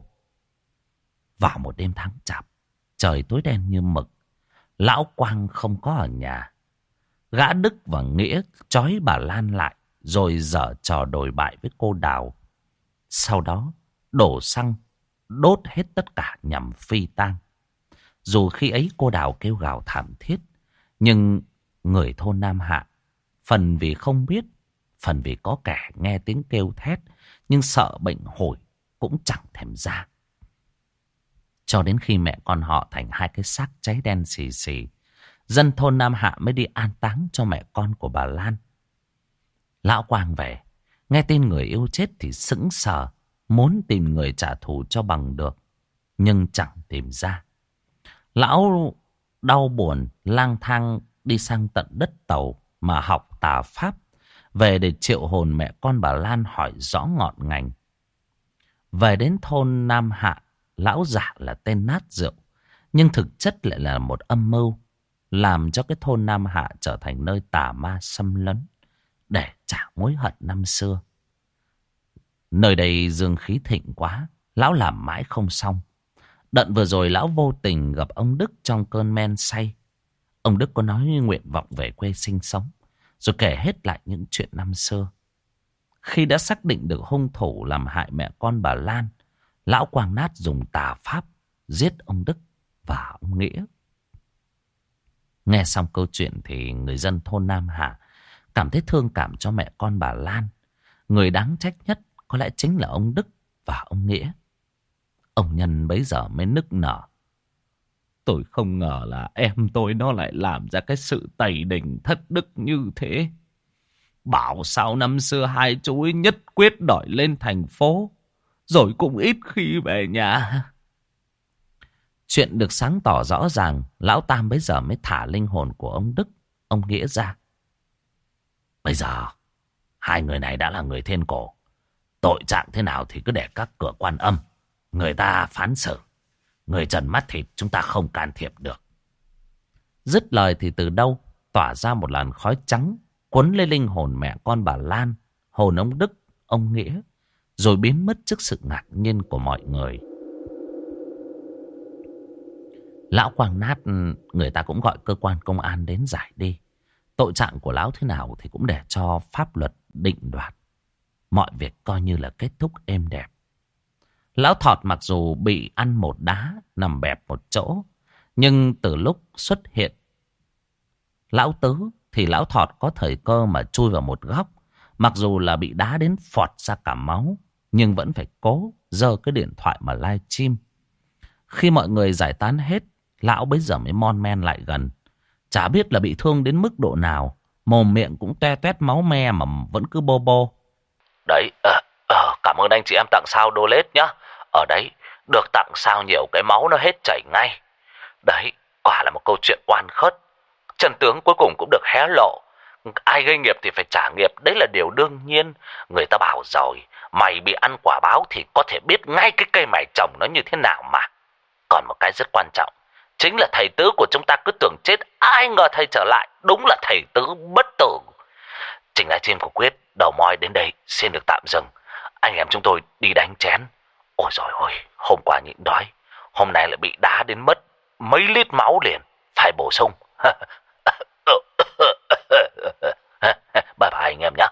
Vào một đêm tháng chạp, trời tối đen như mực, lão Quang không có ở nhà. Gã Đức và Nghĩa trói bà Lan lại, rồi giở trò đồi bại với cô Đào. Sau đó đổ xăng, đốt hết tất cả nhằm phi tang. Dù khi ấy cô Đào kêu gào thảm thiết, nhưng người thôn Nam Hạ, phần vì không biết, phần vì có kẻ nghe tiếng kêu thét, nhưng sợ bệnh hủi cũng chẳng thèm ra. Cho đến khi mẹ con họ thành hai cái xác cháy đen xì xì, dân thôn Nam Hạ mới đi an táng cho mẹ con của bà Lan. Lão Quang về, nghe tin người yêu chết thì sững sờ, muốn tìm người trả thù cho bằng được, nhưng chẳng tìm ra. Lão đau buồn lang thang đi sang tận đất Tàu mà học tà pháp, về để triệu hồn mẹ con bà Lan hỏi rõ ngọn ngành. Về đến thôn Nam Hạ, lão giả là tên nát rượu, nhưng thực chất lại là một âm mưu, làm cho cái thôn Nam Hạ trở thành nơi tà ma xâm lấn, để trả mối hận năm xưa. Nơi đây dương khí thịnh quá, lão làm mãi không xong. Đợt vừa rồi lão vô tình gặp ông Đức trong cơn men say. Ông Đức có nói nguyện vọng về quê sinh sống, rồi kể hết lại những chuyện năm xưa. Khi đã xác định được hung thủ làm hại mẹ con bà Lan, lão Quang Nát dùng tà pháp giết ông Đức và ông Nghĩa. Nghe xong câu chuyện thì người dân thôn Nam Hạ cảm thấy thương cảm cho mẹ con bà Lan. Người đáng trách nhất có lẽ chính là ông Đức và ông Nghĩa. Ông Nhân bấy giờ mới nức nở. Tôi không ngờ là em tôi nó lại làm ra cái sự tày đình thất đức như thế. Bảo sao năm xưa hai chú ấy nhất quyết đòi lên thành phố, rồi cũng ít khi về nhà. Chuyện được sáng tỏ rõ ràng, lão Tam bấy giờ mới thả linh hồn của ông Đức, ông Nghĩa ra. Bây giờ, hai người này đã là người thiên cổ. Tội trạng thế nào thì cứ để các cửa quan âm người ta phán xử. Người trần mắt thịt chúng ta không can thiệp được. Dứt lời thì từ đâu tỏa ra một làn khói trắng, cuốn lấy linh hồn mẹ con bà Lan, hồn ông Đức, ông Nghĩa, rồi biến mất trước sự ngạc nhiên của mọi người. Lão Quang Nát, người ta cũng gọi cơ quan công an đến giải đi. Tội trạng của lão thế nào thì cũng để cho pháp luật định đoạt. Mọi việc coi như là kết thúc êm đẹp. Lão Thọt mặc dù bị ăn một đá, nằm bẹp một chỗ, nhưng từ lúc xuất hiện Lão Tứ thì Lão Thọt có thời cơ mà chui vào một góc. Mặc dù là bị đá đến phọt ra cả máu, nhưng vẫn phải cố giơ cái điện thoại mà live stream. Khi mọi người giải tán hết, lão bấy giờ mới mon men lại gần. Chả biết là bị thương đến mức độ nào, mồm miệng cũng toe toét máu me mà vẫn cứ bô bô. Đấy, à, à, cảm ơn anh chị em tặng sao donate nhá. Ở đấy, được tặng sao nhiều cái máu nó hết chảy ngay. Đấy, quả là một câu chuyện oan khất. Chân tướng cuối cùng cũng được hé lộ. Ai gây nghiệp thì phải trả nghiệp, đấy là điều đương nhiên. Người ta bảo rồi, mày bị ăn quả báo thì có thể biết ngay cái cây mày trồng nó như thế nào mà. Còn một cái rất quan trọng, chính là thầy Tứ của chúng ta cứ tưởng chết, ai ngờ thầy trở lại, đúng là thầy Tứ bất tử. Trình live stream của Quyết, đầu môi đến đây xin được tạm dừng. Anh em chúng tôi đi đánh chén. Ôi dồi ôi, hôm qua nhịn đói, hôm nay lại bị đá đến mất mấy lít máu liền, phải bổ sung. Bye bye anh em nhé.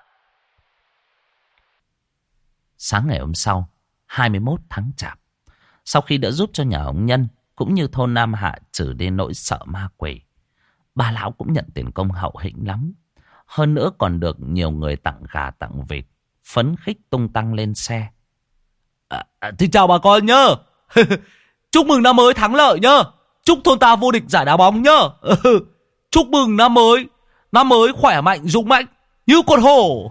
Sáng ngày hôm sau, hai mươi mốt tháng Chạp, sau khi đã giúp cho nhà ông Nhân cũng như thôn Nam Hạ trừ đi nỗi sợ ma quỷ, bà lão cũng nhận tiền công hậu hĩnh lắm. Hơn nữa còn được nhiều người tặng gà tặng vịt, phấn khích tung tăng lên xe. À, à, thì chào bà con nhá. Chúc mừng năm mới thắng lợi nhá. Chúc thôn ta vô địch giải đá bóng nhá. Chúc mừng năm mới, năm mới khỏe mạnh dũng mạnh như con hổ.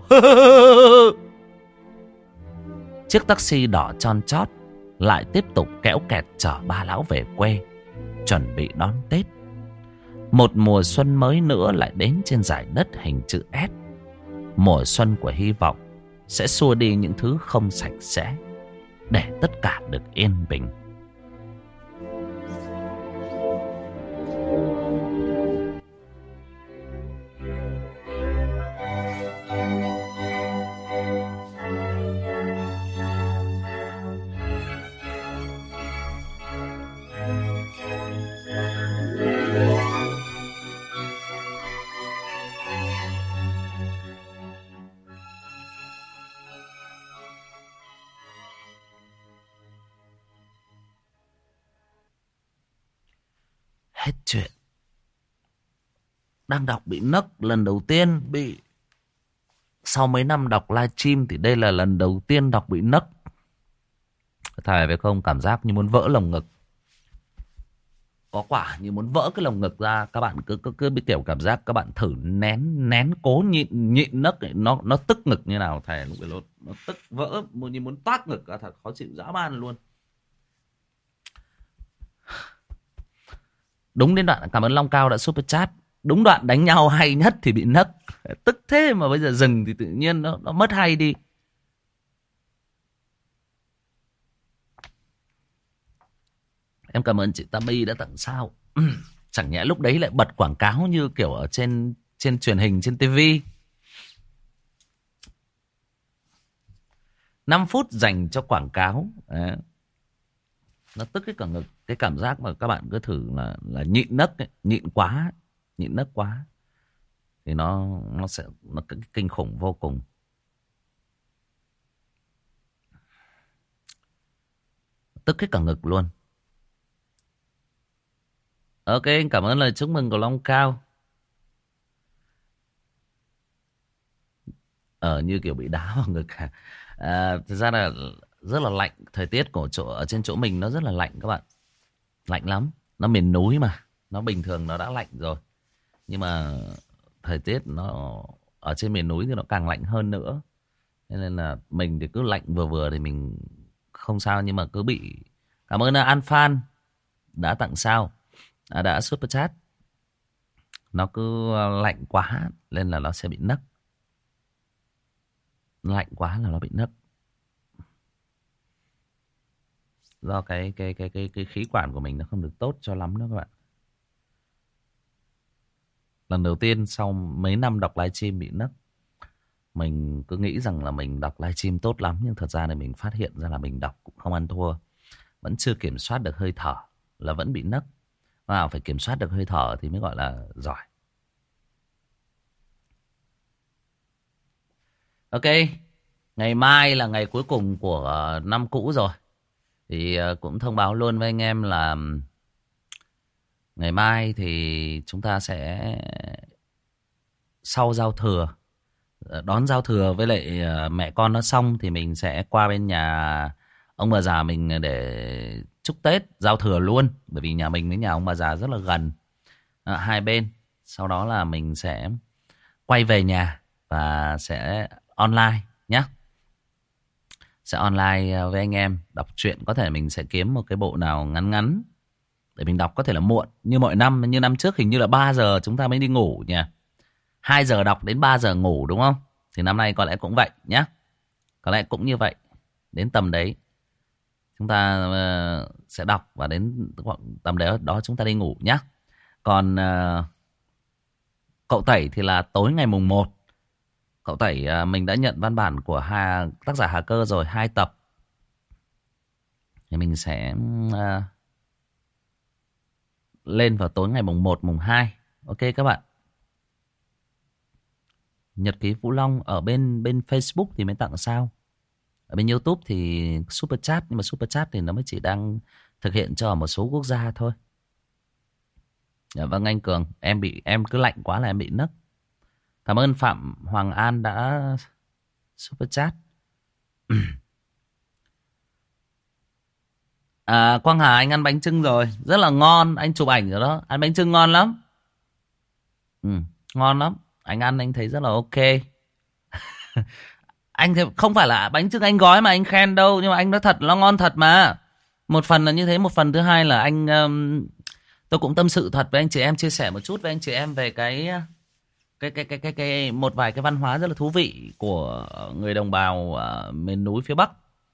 Chiếc taxi đỏ chon chót lại tiếp tục kéo kẹt chở ba lão về quê, chuẩn bị đón Tết. Một mùa xuân mới nữa lại đến trên dải đất hình chữ S. Mùa xuân của hy vọng sẽ xua đi những thứ không sạch sẽ, để tất cả được yên bình. Hết chuyện. Đang đọc bị nấc lần đầu tiên. Bị Sau mấy năm đọc livestream thì đây là lần đầu tiên đọc bị nấc. Thầy với không, cảm giác như muốn vỡ lồng ngực. Có quả như muốn vỡ cái lồng ngực ra. Các bạn cứ cứ, cứ bị kiểu cảm giác các bạn thử nén nén cố nhịn nhịn nấc ấy. Nó nó tức ngực như nào thầy, lúc nó, nó tức vỡ như muốn toát ngực ra, thật khó chịu dã man luôn. Đúng đến đoạn cảm ơn Long Cao đã super chat. Đúng đoạn đánh nhau hay nhất thì bị nấc. Tức thế mà bây giờ dừng thì tự nhiên nó nó mất hay đi. Em cảm ơn chị Tammy đã tặng sao. Chẳng nhẽ lúc đấy lại bật quảng cáo như kiểu ở trên trên truyền hình, trên tivi. năm phút dành cho quảng cáo. Đấy. Nó tức cái cả ngực. Cái cảm giác mà các bạn cứ thử là là nhịn nấc ấy, nhịn quá, nhịn nấc quá thì nó nó sẽ nó kinh khủng vô cùng. Tức cái cả ngực luôn. Ok, cảm ơn lời chúc mừng của Long Cao. Ở như kiểu bị đá vào ngực. À, thực ra là rất là lạnh. Thời tiết của chỗ ở trên chỗ mình nó rất là lạnh các bạn. Lạnh lắm. Nó miền núi mà. Nó bình thường nó đã lạnh rồi. Nhưng mà thời tiết nó ở trên miền núi thì nó càng lạnh hơn nữa. Nên là mình thì cứ lạnh vừa vừa thì mình không sao. Nhưng mà cứ bị... Cảm ơn An Phan đã tặng sao. À, đã super chat. Nó cứ lạnh quá nên là nó sẽ bị nấc. Lạnh quá là nó bị nấc. Do cái cái cái cái cái khí quản của mình nó không được tốt cho lắm đó các bạn. Lần đầu tiên sau mấy năm đọc livestream bị nấc. Mình cứ nghĩ rằng là mình đọc livestream tốt lắm, nhưng thật ra là mình phát hiện ra là mình đọc cũng không ăn thua. Vẫn chưa kiểm soát được hơi thở là vẫn bị nấc. Và phải kiểm soát được hơi thở thì mới gọi là giỏi. Ok, ngày mai là ngày cuối cùng của năm cũ rồi. Thì cũng thông báo luôn với anh em là ngày mai thì chúng ta sẽ sau giao thừa, đón giao thừa với lại mẹ con nó xong thì mình sẽ qua bên nhà ông bà già mình để chúc Tết giao thừa luôn. Bởi vì nhà mình với nhà ông bà già rất là gần, à, hai bên. Sau đó là mình sẽ quay về nhà và sẽ online nhé. Sẽ online với anh em đọc truyện. Có thể mình sẽ kiếm một cái bộ nào ngắn ngắn để mình đọc, có thể là muộn. Như mọi năm, như năm trước hình như là ba giờ chúng ta mới đi ngủ nhỉ. hai giờ đọc đến ba giờ ngủ đúng không? Thì năm nay có lẽ cũng vậy nhé. Có lẽ cũng như vậy. Đến tầm đấy chúng ta uh, sẽ đọc và đến tầm đấy đó chúng ta đi ngủ nhé. Còn uh, cậu Tẩy thì là tối ngày mùng một. Cậu Tẩy uh, mình đã nhận văn bản của hai tác giả Hà Cơ rồi, hai tập. Thì mình sẽ uh, lên vào tối ngày mùng một, mùng hai. Ok các bạn. Nhật ký Vũ Long ở bên bên Facebook thì mới tặng sao. Ở bên YouTube thì super chat, nhưng mà super chat thì nó mới chỉ đang thực hiện cho một số quốc gia thôi. Dạ, vâng anh Cường, em bị em cứ lạnh quá là em bị nấc. Cảm ơn Phạm Hoàng An đã super chat. À, Quang Hà anh ăn bánh chưng rồi, rất là ngon, anh chụp ảnh rồi đó, ăn bánh chưng ngon lắm. Ừ, ngon lắm, anh ăn anh thấy rất là ok. Anh không phải là bánh chưng anh gói mà anh khen đâu, nhưng mà anh nói thật nó ngon thật mà. Một phần là như thế, một phần thứ hai là anh um, tôi cũng tâm sự thật với anh chị em, chia sẻ một chút với anh chị em về cái cái cái cái cái, cái một vài cái văn hóa rất là thú vị của người đồng bào uh, miền núi phía Bắc.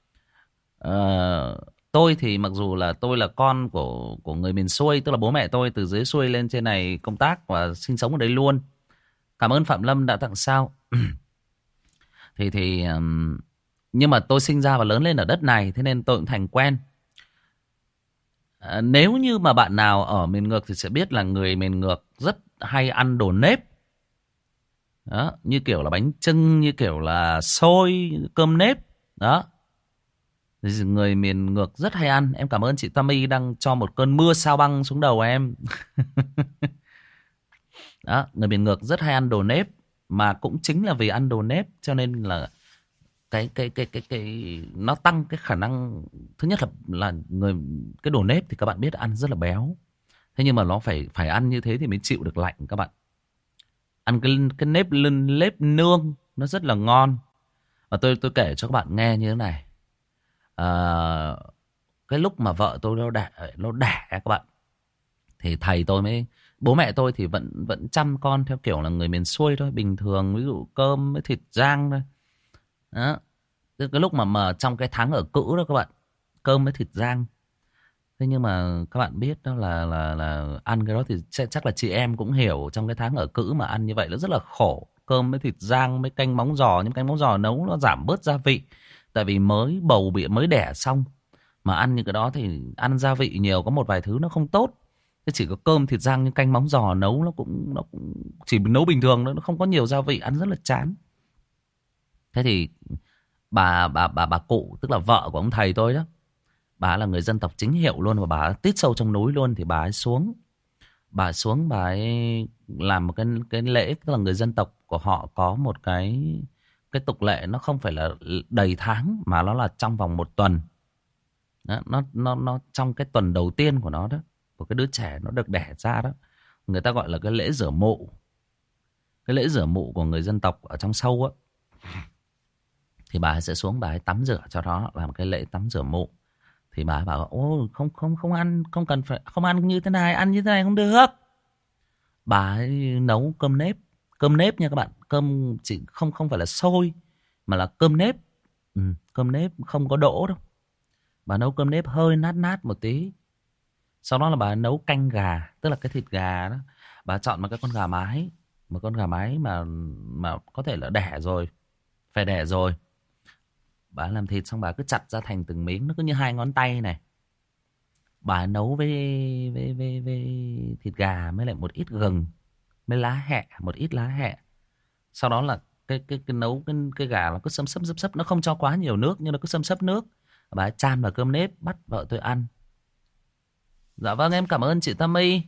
Uh, tôi thì mặc dù là tôi là con của của người miền xuôi, tức là bố mẹ tôi từ dưới xuôi lên trên này công tác và sinh sống ở đây luôn. Cảm ơn Phạm Lâm đã tặng sao. Thì thì um, nhưng mà tôi sinh ra và lớn lên ở đất này, thế nên tôi cũng thành quen. À, nếu như mà bạn nào ở miền ngược thì sẽ biết là người miền ngược rất hay ăn đồ nếp. Đó, như kiểu là bánh chưng, như kiểu là xôi, cơm nếp. Đó. Người miền ngược rất hay ăn. Em cảm ơn chị Tammy đang cho một cơn mưa sao băng xuống đầu em. Đó, người miền ngược rất hay ăn đồ nếp. Mà cũng chính là vì ăn đồ nếp cho nên là cái cái cái cái cái nó tăng cái khả năng. Thứ nhất là là người cái đồ nếp thì các bạn biết ăn rất là béo. Thế nhưng mà nó phải phải ăn như thế thì mới chịu được lạnh các bạn. Ăn cái cái nếp lân nếp nương nó rất là ngon. Và tôi tôi kể cho các bạn nghe như thế này. À, cái lúc mà vợ tôi nó đẻ nó đẻ các bạn, thì thầy tôi mới bố mẹ tôi thì vẫn vẫn chăm con theo kiểu là người miền xuôi thôi, bình thường, ví dụ cơm với thịt rang thôi. Đó. Cái lúc mà mà trong cái tháng ở cữ đó các bạn, cơm với thịt rang. Thế nhưng mà các bạn biết đó là là là ăn cái đó thì chắc là chị em cũng hiểu, trong cái tháng ở cữ mà ăn như vậy nó rất là khổ. Cơm với thịt rang với canh móng giò, nhưng canh móng giò nấu nó giảm bớt gia vị. Tại vì mới bầu bị mới đẻ xong mà ăn những cái đó thì ăn gia vị nhiều, có một vài thứ nó không tốt. Thế chỉ có cơm thịt rang nhưng canh móng giò nấu nó cũng nó cũng chỉ nấu bình thường thôi, nó không có nhiều gia vị, ăn rất là chán. Thế thì bà bà bà bà cụ, tức là vợ của ông thầy tôi đó, bà là người dân tộc chính hiệu luôn, và bà tít sâu trong núi luôn, thì bà ấy xuống bà ấy xuống bà ấy làm một cái cái lễ, tức là người dân tộc của họ có một cái cái tục lệ, nó không phải là đầy tháng mà nó là trong vòng một tuần. Đó, nó nó nó trong cái tuần đầu tiên của nó đó, của cái đứa trẻ nó được đẻ ra đó, người ta gọi là cái lễ rửa mộ. Cái lễ rửa mộ của người dân tộc ở trong sâu á, thì bà ấy sẽ xuống bà ấy tắm rửa cho nó, làm cái lễ tắm rửa mộ. Thì bà ấy bảo ô không không không ăn, không cần phải không ăn như thế này, ăn như thế này không được. Bà ấy nấu cơm nếp, cơm nếp nha các bạn, cơm chỉ không không phải là xôi mà là cơm nếp. Ừ, cơm nếp không có đỗ đâu. Bà nấu cơm nếp hơi nát nát một tí. Sau đó là bà nấu canh gà, tức là cái thịt gà đó. Bà chọn một cái con gà mái, một con gà mái mà mà có thể là đẻ rồi, phải đẻ rồi. Bà làm thịt xong bà cứ chặt ra thành từng miếng, nó cứ như hai ngón tay này. Bà nấu với với với với thịt gà với lại một ít gừng, với lá hẹ, một ít lá hẹ. Sau đó là cái cái cái nấu cái cái gà nó cứ xâm xấp xấp xấp, nó không cho quá nhiều nước nhưng nó cứ xâm xấp nước. Bà ấy chan vào cơm nếp bắt vợ tôi ăn. Dạ vâng, em cảm ơn chị Tammy.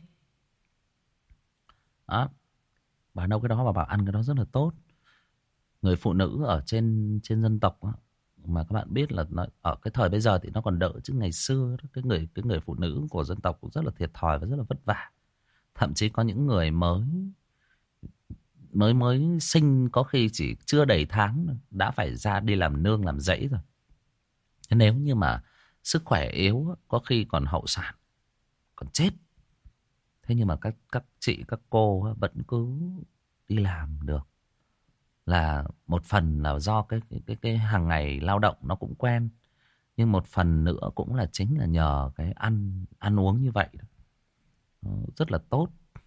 Đó. Bà nấu cái đó, bà bảo ăn cái đó rất là tốt. Người phụ nữ ở trên trên dân tộc đó, mà các bạn biết là nó, ở cái thời bây giờ thì nó còn đỡ, chứ ngày xưa đó, cái người cái người phụ nữ của dân tộc cũng rất là thiệt thòi và rất là vất vả. Thậm chí có những người mới mới mới sinh có khi chỉ chưa đầy tháng đã phải ra đi làm nương làm rẫy rồi. Thế nếu như mà sức khỏe yếu có khi còn hậu sản, còn chết. Thế nhưng mà các các chị các cô vẫn cứ đi làm được, là một phần là do cái cái cái, cái hàng ngày lao động nó cũng quen, nhưng một phần nữa cũng là chính là nhờ cái ăn ăn uống như vậy đó. Rất là tốt.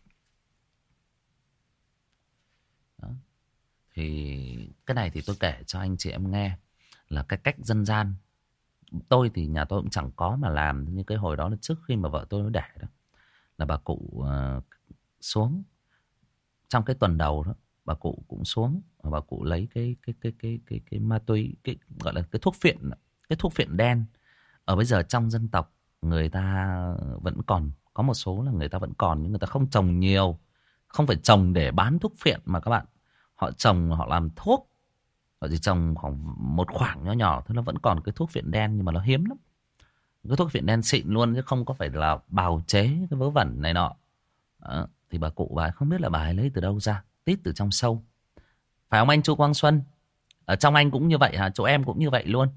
Đó. Thì cái này thì tôi kể cho anh chị em nghe là cái cách dân gian. Tôi thì nhà tôi cũng chẳng có mà làm, như cái hồi đó là trước khi mà vợ tôi nó đẻ đó, là bà cụ uh, xuống trong cái tuần đầu đó, bà cụ cũng xuống và bà cụ lấy cái cái cái cái cái cái ma túy, cái gọi là cái thuốc phiện, cái thuốc phiện đen. Ở bây giờ trong dân tộc người ta vẫn còn có một số là người ta vẫn còn, nhưng người ta không trồng nhiều, không phải trồng để bán thuốc phiện mà các bạn, họ trồng họ làm thuốc, họ chỉ trồng khoảng một khoảng nhỏ nhỏ thôi, nó vẫn còn cái thuốc phiện đen nhưng mà nó hiếm lắm. Cái thuốc phiện đen xịn luôn chứ không có phải là bào chế cái vớ vẩn này nọ. Đó. Thì bà cụ bà ấy không biết là bà ấy lấy từ đâu ra, tít từ trong sâu. Phải không anh Chu Quang Xuân? Ở trong anh cũng như vậy hả? Chỗ em cũng như vậy luôn.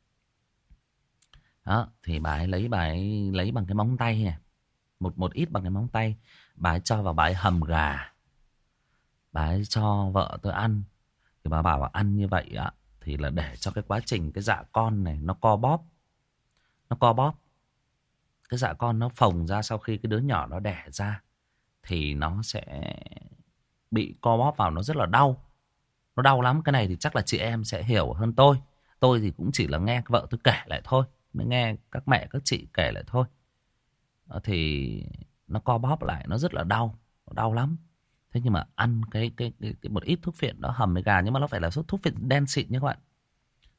Đó, thì bà ấy lấy bà ấy lấy bằng cái móng tay này, một một ít bằng cái móng tay, bà ấy cho vào bà ấy hầm gà, bà ấy cho vợ tôi ăn. Thì bà bảo là ăn như vậy á thì là để cho cái quá trình cái dạ con này nó co bóp, nó co bóp, cái dạ con nó phồng ra sau khi cái đứa nhỏ nó đẻ ra thì nó sẽ bị co bóp vào, nó rất là đau, nó đau lắm. Cái này thì chắc là chị em sẽ hiểu hơn tôi. Tôi thì cũng chỉ là nghe vợ tôi kể lại thôi, mới nghe các mẹ các chị kể lại thôi. Thì nó co bóp lại, nó rất là đau, nó đau lắm. Thế nhưng mà ăn cái, cái, cái, cái một ít thuốc phiện đó hầm với gà, nhưng mà nó phải là thuốc phiện đen xịn nha các bạn.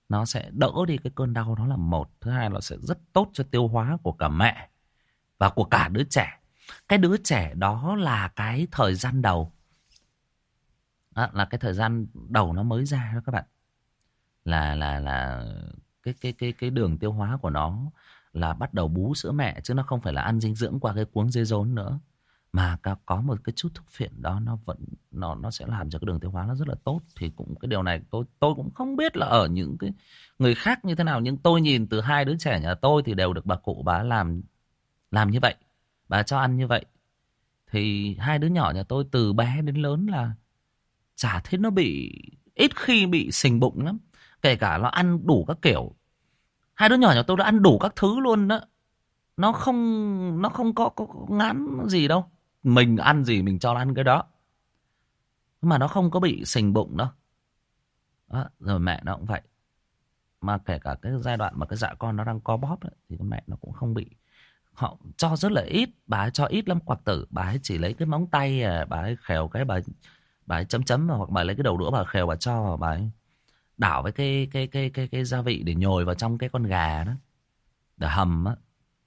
nó sẽ đỡ đi cái cơn đau, đó là một. Thứ hai, nó sẽ rất tốt cho tiêu hóa của cả mẹ và của cả đứa trẻ. Cái đứa trẻ đó là cái thời gian đầu, à, là cái thời gian đầu nó mới ra đó các bạn, là là là cái cái cái cái đường tiêu hóa của nó là bắt đầu bú sữa mẹ, chứ nó không phải là ăn dinh dưỡng qua cái cuống dê rốn nữa, mà có một cái chút thuốc phiện đó, nó vẫn nó nó sẽ làm cho cái đường tiêu hóa nó rất là tốt. Thì cũng cái điều này tôi tôi cũng không biết là ở những cái người khác như thế nào, nhưng tôi nhìn từ hai đứa trẻ nhà tôi thì đều được bà cụ bà làm làm như vậy, bà cho ăn như vậy. Thì hai đứa nhỏ nhà tôi từ bé đến lớn là chả thấy nó bị, ít khi bị sình bụng lắm, kể cả nó ăn đủ các kiểu. Hai đứa nhỏ nhà tôi đã ăn đủ các thứ luôn đó, nó không nó không có, có, có ngán gì đâu. Mình ăn gì mình cho nó ăn cái đó, mà nó không có bị sình bụng đâu đó. Rồi mẹ nó cũng vậy, mà kể cả cái giai đoạn mà cái dạ con nó đang co bóp ấy, thì con mẹ nó cũng không bị. Họ cho rất là ít, bà ấy cho ít lắm. Quặc tử bà ấy chỉ lấy cái móng tay, bà ấy khều cái, bà ấy, bà ấy chấm chấm, hoặc bà ấy lấy cái đầu đũa bà khều, bà cho, bà ấy đảo với cái cái cái cái cái gia vị để nhồi vào trong cái con gà đó để hầm á.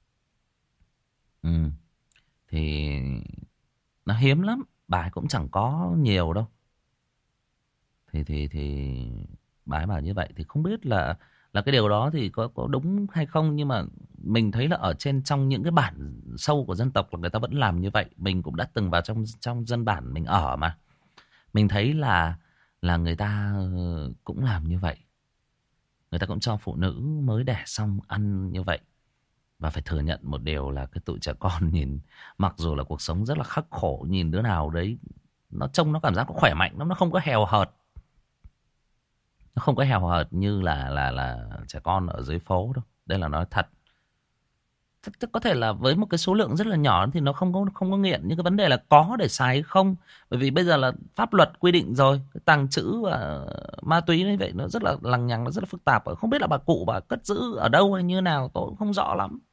Ừ. Thì nó hiếm lắm, bà ấy cũng chẳng có nhiều đâu. Thì thì thì bà ấy bảo như vậy, thì không biết là là cái điều đó thì có có đúng hay không, nhưng mà mình thấy là ở trên trong những cái bản sâu của dân tộc là người ta vẫn làm như vậy. Mình cũng đã từng vào trong trong dân bản mình ở mà, mình thấy là là người ta cũng làm như vậy. Người ta cũng cho phụ nữ mới đẻ xong ăn như vậy. Và phải thừa nhận một điều là cái tụi trẻ con nhìn, mặc dù là cuộc sống rất là khắc khổ, nhìn đứa nào đấy nó trông nó cảm giác có khỏe mạnh lắm, nó không có hèo hợt. Nó không có hèo hợt như là là là trẻ con ở dưới phố đâu. Đây là nói thật. Tức có thể là với một cái số lượng rất là nhỏ thì nó không có không có nghiện, nhưng cái vấn đề là có để xài hay không. Bởi vì bây giờ là pháp luật quy định rồi, cái tàng trữ và ma túy như vậy nó rất là lằng nhằng, nó rất là phức tạp. Không biết là bà cụ bà cất giữ ở đâu hay như nào, tôi cũng không rõ lắm.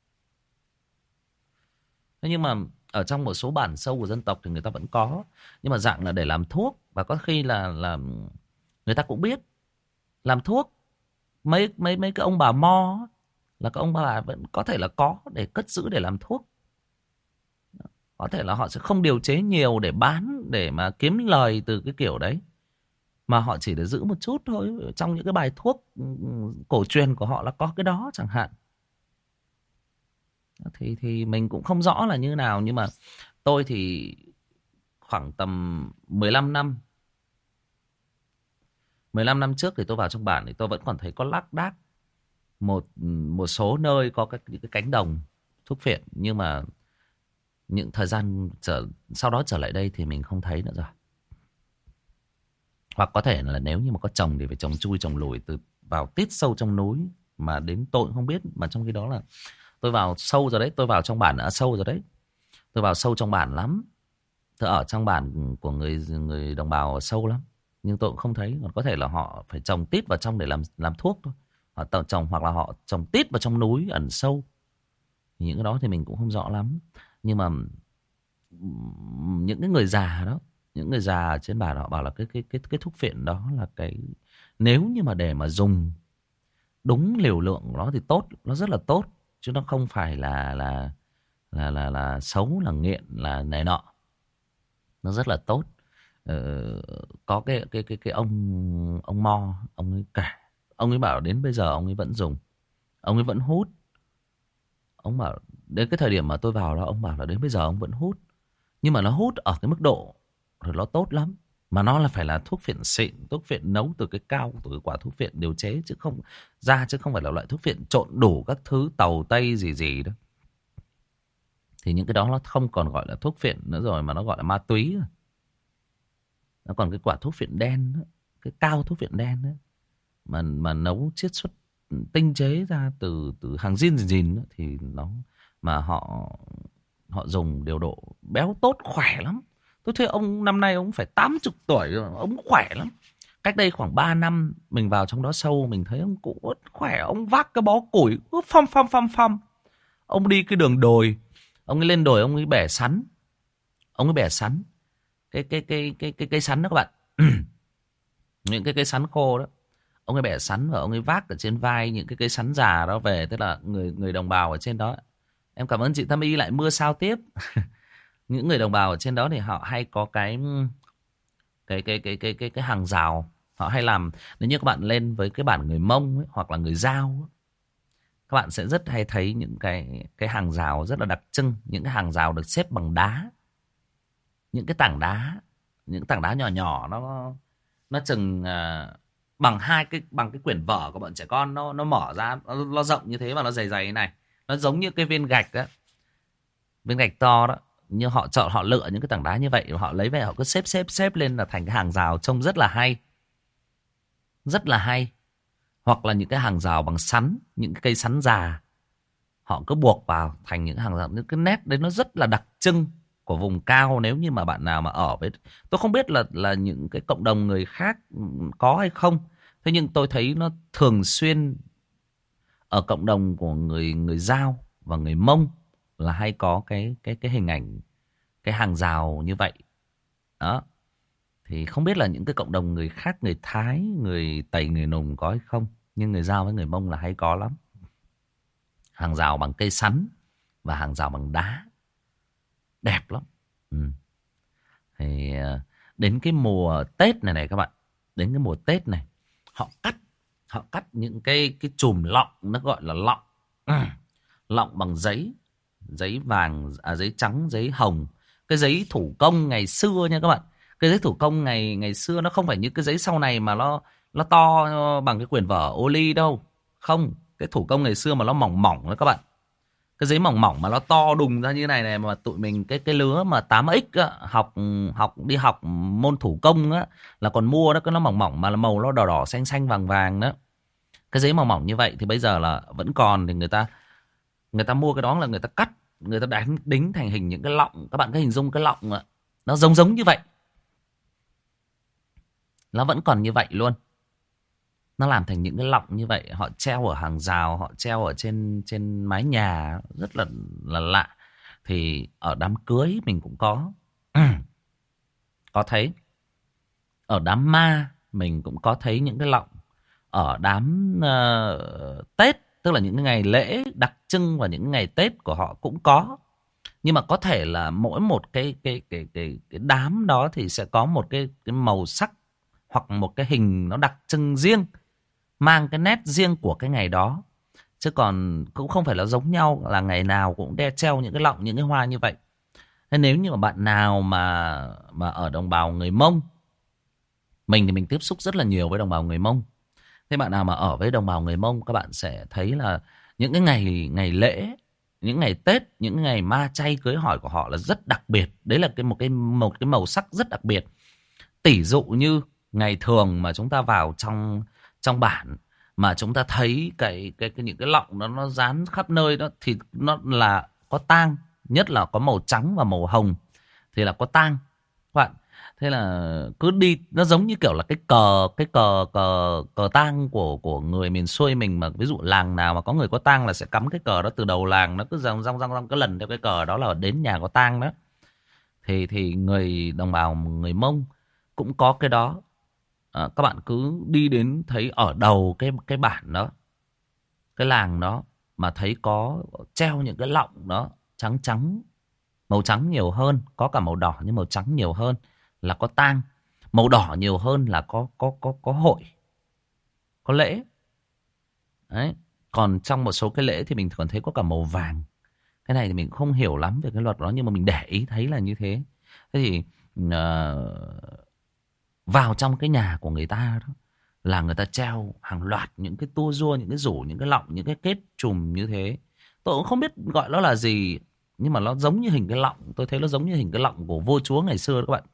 Thế nhưng mà ở trong một số bản sâu của dân tộc thì người ta vẫn có, nhưng mà dạng là để làm thuốc. Và có khi là là người ta cũng biết làm thuốc. Mấy mấy mấy cái ông bà mo là các ông bà vẫn có thể là có để cất giữ để làm thuốc. Có thể là họ sẽ không điều chế nhiều để bán, để mà kiếm lời từ cái kiểu đấy, mà họ chỉ để giữ một chút thôi. Trong những cái bài thuốc cổ truyền của họ là có cái đó chẳng hạn. Thì thì mình cũng không rõ là như nào, nhưng mà tôi thì khoảng tầm mười lăm năm mười lăm năm trước thì tôi vào trong bản thì tôi vẫn còn thấy có lác đác một một số nơi có các những cái cánh đồng thuốc phiện, nhưng mà những thời gian trở, sau đó trở lại đây thì mình không thấy nữa rồi. Hoặc có thể là nếu như mà có trồng thì phải trồng chui trồng lùi từ vào tít sâu trong núi, mà đến tôi cũng không biết. Mà trong khi đó là tôi vào sâu rồi đấy, tôi vào trong bản đã sâu rồi đấy, tôi vào sâu trong bản lắm, tôi ở trong bản của người người đồng bào sâu lắm, nhưng tôi cũng không thấy. Còn có thể là họ phải trồng tít vào trong để làm làm thuốc thôi, họ tự trồng, hoặc là họ trồng tít vào trong núi ẩn sâu. Thì những cái đó thì mình cũng không rõ lắm. Nhưng mà những cái người già đó, những người già trên bản họ bảo là cái cái cái cái thuốc phiện đó là cái, nếu như mà để mà dùng đúng liều lượng của nó thì tốt, nó rất là tốt, chứ nó không phải là là là là là xấu, là nghiện, là này nọ. Nó rất là tốt. Ờ, có cái cái cái cái ông ông Mo, ông ấy kể, ông ấy bảo đến bây giờ ông ấy vẫn dùng, ông ấy vẫn hút. Ông bảo đến cái thời điểm mà tôi vào đó, ông bảo là đến bây giờ ông vẫn hút, nhưng mà nó hút ở cái mức độ rồi nó tốt lắm, mà nó là phải là thuốc phiện xịn, thuốc phiện nấu từ cái cao, từ cái quả thuốc phiện điều chế chứ không ra, chứ không phải là loại thuốc phiện trộn đủ các thứ tàu tây gì gì đó. Thì những cái đó nó không còn gọi là thuốc phiện nữa rồi, mà nó gọi là ma túy rồi. Nó còn cái quả thuốc phiện đen đó, cái cao thuốc phiện đen đó, mà mà nấu chiết xuất tinh chế ra từ từ hàng zin zin đó, thì nó mà họ họ dùng điều độ béo tốt, khỏe lắm. Tôi thấy ông năm nay ông phải tám mươi tuổi rồi, ông khỏe lắm. Cách đây khoảng ba năm mình vào trong đó sâu, mình thấy ông cụ rất khỏe, ông vác cái bó củi cứ phăm phăm phăm phăm. Ông đi cái đường đồi, ông ấy lên đồi, ông ấy bẻ sắn. Ông ấy bẻ sắn. Cái cái cái cái cái cây sắn đó các bạn. Những cái cây sắn khô đó. ông ấy bẻ sắn và ông ấy vác ở trên vai những cái cây sắn già đó về, tức là người người đồng bào ở trên đó. Em cảm ơn chị Thâm Y lại mưa sao tiếp. Những người đồng bào ở trên đó thì họ hay có cái cái cái cái cái cái cái hàng rào, họ hay làm. Nếu như các bạn lên với cái bản người Mông ấy, hoặc là người Dao ấy, các bạn sẽ rất hay thấy những cái cái hàng rào rất là đặc trưng. Những cái hàng rào được xếp bằng đá, những cái tảng đá, những tảng đá nhỏ nhỏ, nó nó chừng uh, bằng hai cái bằng cái quyển vở của bọn trẻ con, nó nó mở ra, nó, nó rộng như thế và nó dày dày như này, nó giống như cái viên gạch đó, viên gạch to đó. Nhưng họ chọn, họ lựa những cái tảng đá như vậy, họ lấy về họ cứ xếp xếp xếp lên là thành cái hàng rào, trông rất là hay, rất là hay. Hoặc là những cái hàng rào bằng sắn, những cái cây sắn già, họ cứ buộc vào thành những hàng rào. Những cái nét đấy nó rất là đặc trưng của vùng cao. Nếu như mà bạn nào mà ở với, tôi không biết là là những cái cộng đồng người khác có hay không, thế nhưng tôi thấy nó thường xuyên ở cộng đồng của người người Dao và người Mông là hay có cái cái cái hình ảnh cái hàng rào như vậy đó. Thì không biết là những cái cộng đồng người khác, người Thái, người Tây, người Nùng có hay không, nhưng người Dao với người Mông là hay có lắm. Hàng rào bằng cây sắn và hàng rào bằng đá, đẹp lắm. Ừ. Thì đến cái mùa Tết này này các bạn, đến cái mùa Tết này, họ cắt họ cắt những cái cái chùm lọng, nó gọi là lọng. Ừ. Lọng bằng giấy, giấy vàng, à, giấy trắng, giấy hồng, cái giấy thủ công ngày xưa nha các bạn. Cái giấy thủ công ngày ngày xưa nó không phải như cái giấy sau này mà nó nó to bằng cái quyển vở ô ly đâu. Không, cái thủ công ngày xưa mà nó mỏng mỏng đó các bạn. Cái giấy mỏng mỏng mà nó to đùng ra như này này, mà tụi mình cái cái lứa mà tám ích á, học học đi học môn thủ công á là còn mua đó, cái nó mỏng mỏng mà là màu nó đỏ đỏ xanh xanh vàng vàng đó. Cái giấy mỏng mỏng như vậy thì bây giờ là vẫn còn, thì người ta người ta mua cái đó là người ta cắt, người ta đánh đính thành hình những cái lọng. Các bạn cứ hình dung cái lọng ạ, nó giống giống như vậy, nó vẫn còn như vậy luôn. Nó làm thành những cái lọng như vậy, họ treo ở hàng rào, họ treo ở trên trên mái nhà, rất là là lạ. Thì ở đám cưới mình cũng có có thấy. Ở đám ma mình cũng có thấy những cái lọng. Ở đám uh, Tết, tức là những cái ngày lễ đặc trưng và những ngày Tết của họ cũng có. Nhưng mà có thể là mỗi một cái cái cái cái cái đám đó thì sẽ có một cái cái màu sắc hoặc một cái hình nó đặc trưng riêng, mang cái nét riêng của cái ngày đó. Chứ còn cũng không phải là giống nhau là ngày nào cũng đeo treo những cái lọng, những cái hoa như vậy. Nên nếu như mà bạn nào mà mà ở đồng bào người Mông, mình thì mình tiếp xúc rất là nhiều với đồng bào người Mông. Thế bạn nào mà ở với đồng bào người Mông, các bạn sẽ thấy là những cái ngày ngày lễ, những ngày Tết, những ngày ma chay cưới hỏi của họ là rất đặc biệt. Đấy là cái một cái một cái màu sắc rất đặc biệt. Tỷ dụ như ngày thường mà chúng ta vào trong trong bản mà chúng ta thấy cái cái, cái những cái lọng nó nó dán khắp nơi đó thì nó là có tang, nhất là có màu trắng và màu hồng thì là có tang các bạn. Thế là cứ đi, nó giống như kiểu là cái cờ cái cờ cờ cờ tang của của người miền xuôi mình, mà ví dụ làng nào mà có người có tang là sẽ cắm cái cờ đó từ đầu làng, nó cứ rong rong rong rong cái lần theo cái cờ đó là đến nhà có tang đó. Thì thì người đồng bào người Mông cũng có cái đó. À, các bạn cứ đi đến thấy ở đầu cái cái bản đó, cái làng đó mà thấy có treo những cái lọng đó trắng trắng, màu trắng nhiều hơn, có cả màu đỏ nhưng màu trắng nhiều hơn là có tang, màu đỏ nhiều hơn là có có có có hội, có lễ. Đấy. Còn trong một số cái lễ thì mình còn thấy có cả màu vàng. Cái này thì mình không hiểu lắm về cái luật đó, nhưng mà mình để ý thấy là như thế. Thế thì uh, vào trong cái nhà của người ta đó là người ta treo hàng loạt những cái tua rua, những cái rủ, những cái lọng, những cái kết chùm như thế. Tôi cũng không biết gọi nó là gì, nhưng mà nó giống như hình cái lọng. Tôi thấy nó giống như hình cái lọng của vua chúa ngày xưa đó các bạn.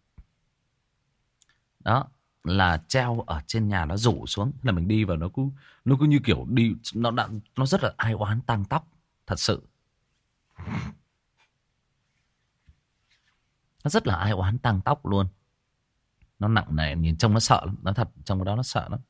Đó là treo ở trên nhà, nó rủ xuống là mình đi vào nó cứ nó cứ như kiểu đi, nó đã, nó rất là ai oán tang tóc thật sự. Nó rất là ai oán tang tóc luôn. Nó nặng nề, nhìn trông nó sợ lắm, nó thật, trong đó nó sợ lắm.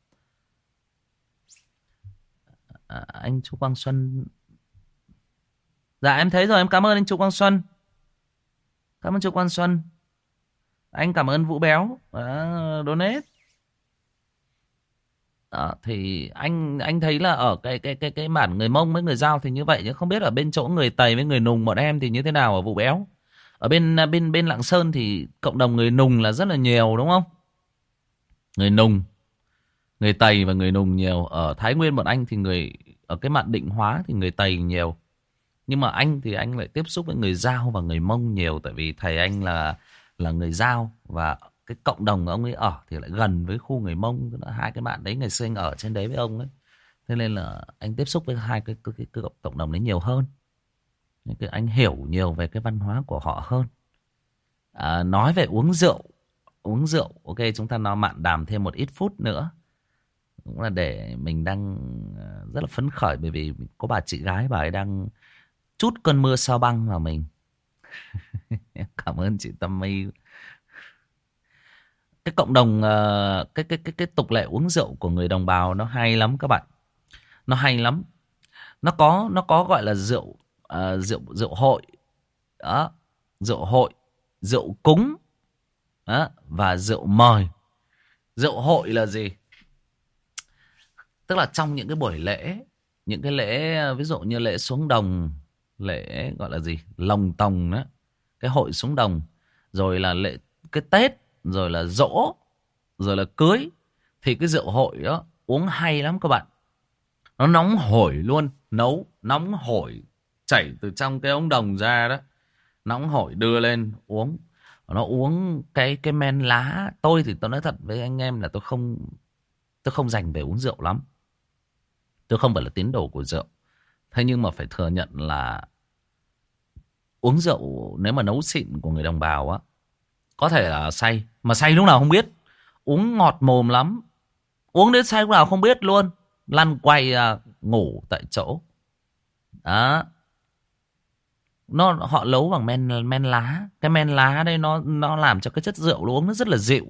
À, anh Chu Quang Xuân. Dạ em thấy rồi, em cảm ơn anh Chu Quang Xuân. Cảm ơn Chu Quang Xuân. Anh cảm ơn Vũ Béo à, donate. Đó, thì anh anh thấy là ở cái cái cái cái bản người Mông với người Dao thì như vậy, nhưng không biết ở bên chỗ người Tày với người Nùng bọn em thì như thế nào ở Vụ Béo. Ở bên bên bên Lạng Sơn thì cộng đồng người Nùng là rất là nhiều đúng không? Người Nùng, người Tày và người Nùng nhiều. Ở Thái Nguyên bọn anh thì người ở cái mạn Định Hóa thì người Tày nhiều. Nhưng mà anh thì anh lại tiếp xúc với người Dao và người Mông nhiều, tại vì thầy anh là là người Dao và cái cộng đồng ông ấy ở thì lại gần với khu người Mông, tức là hai cái bạn đấy ngày xưa anh ở trên đấy với ông ấy, thế nên là anh tiếp xúc với hai cái cái, cái, cái cộng đồng đấy nhiều hơn, nên cái anh hiểu nhiều về cái văn hóa của họ hơn. À, nói về uống rượu, uống rượu, ok, chúng ta nói mạn đàm thêm một ít phút nữa, cũng là để mình đang rất là phấn khởi bởi vì có bà chị gái bà ấy đang chút cơn mưa sao băng vào mình. Cảm ơn chị Tâm My. Cái cộng đồng uh, cái cái cái cái tục lệ uống rượu của người đồng bào nó hay lắm các bạn. Nó hay lắm. Nó có nó có gọi là rượu uh, rượu rượu hội. Đó, rượu hội, rượu cúng. Đó, và rượu mời. Rượu hội là gì? Tức là trong những cái buổi lễ, những cái lễ ví dụ như lễ xuống đồng, lễ gọi là gì? Lồng tồng đó. Cái hội xuống đồng, rồi là lễ cái Tết, rồi là giỗ, rồi là cưới, thì cái rượu hội đó uống hay lắm các bạn. Nó nóng hổi luôn, nấu nóng hổi chảy từ trong cái ống đồng ra đó, nóng hổi đưa lên uống. Nó uống cái cái men lá. Tôi thì tôi nói thật với anh em là tôi không tôi không dành về uống rượu lắm. Tôi không phải là tín đồ của rượu. Thế nhưng mà phải thừa nhận là uống rượu nếu mà nấu xịn của người đồng bào á, có thể là say, mà say lúc nào không biết. Uống ngọt mồm lắm. Uống đến say lúc nào không biết luôn. Lăn quay à, ngủ tại chỗ. Đó. Nó, họ nấu bằng men men lá. Cái men lá đây nó nó làm cho cái chất rượu uống nó rất là dịu.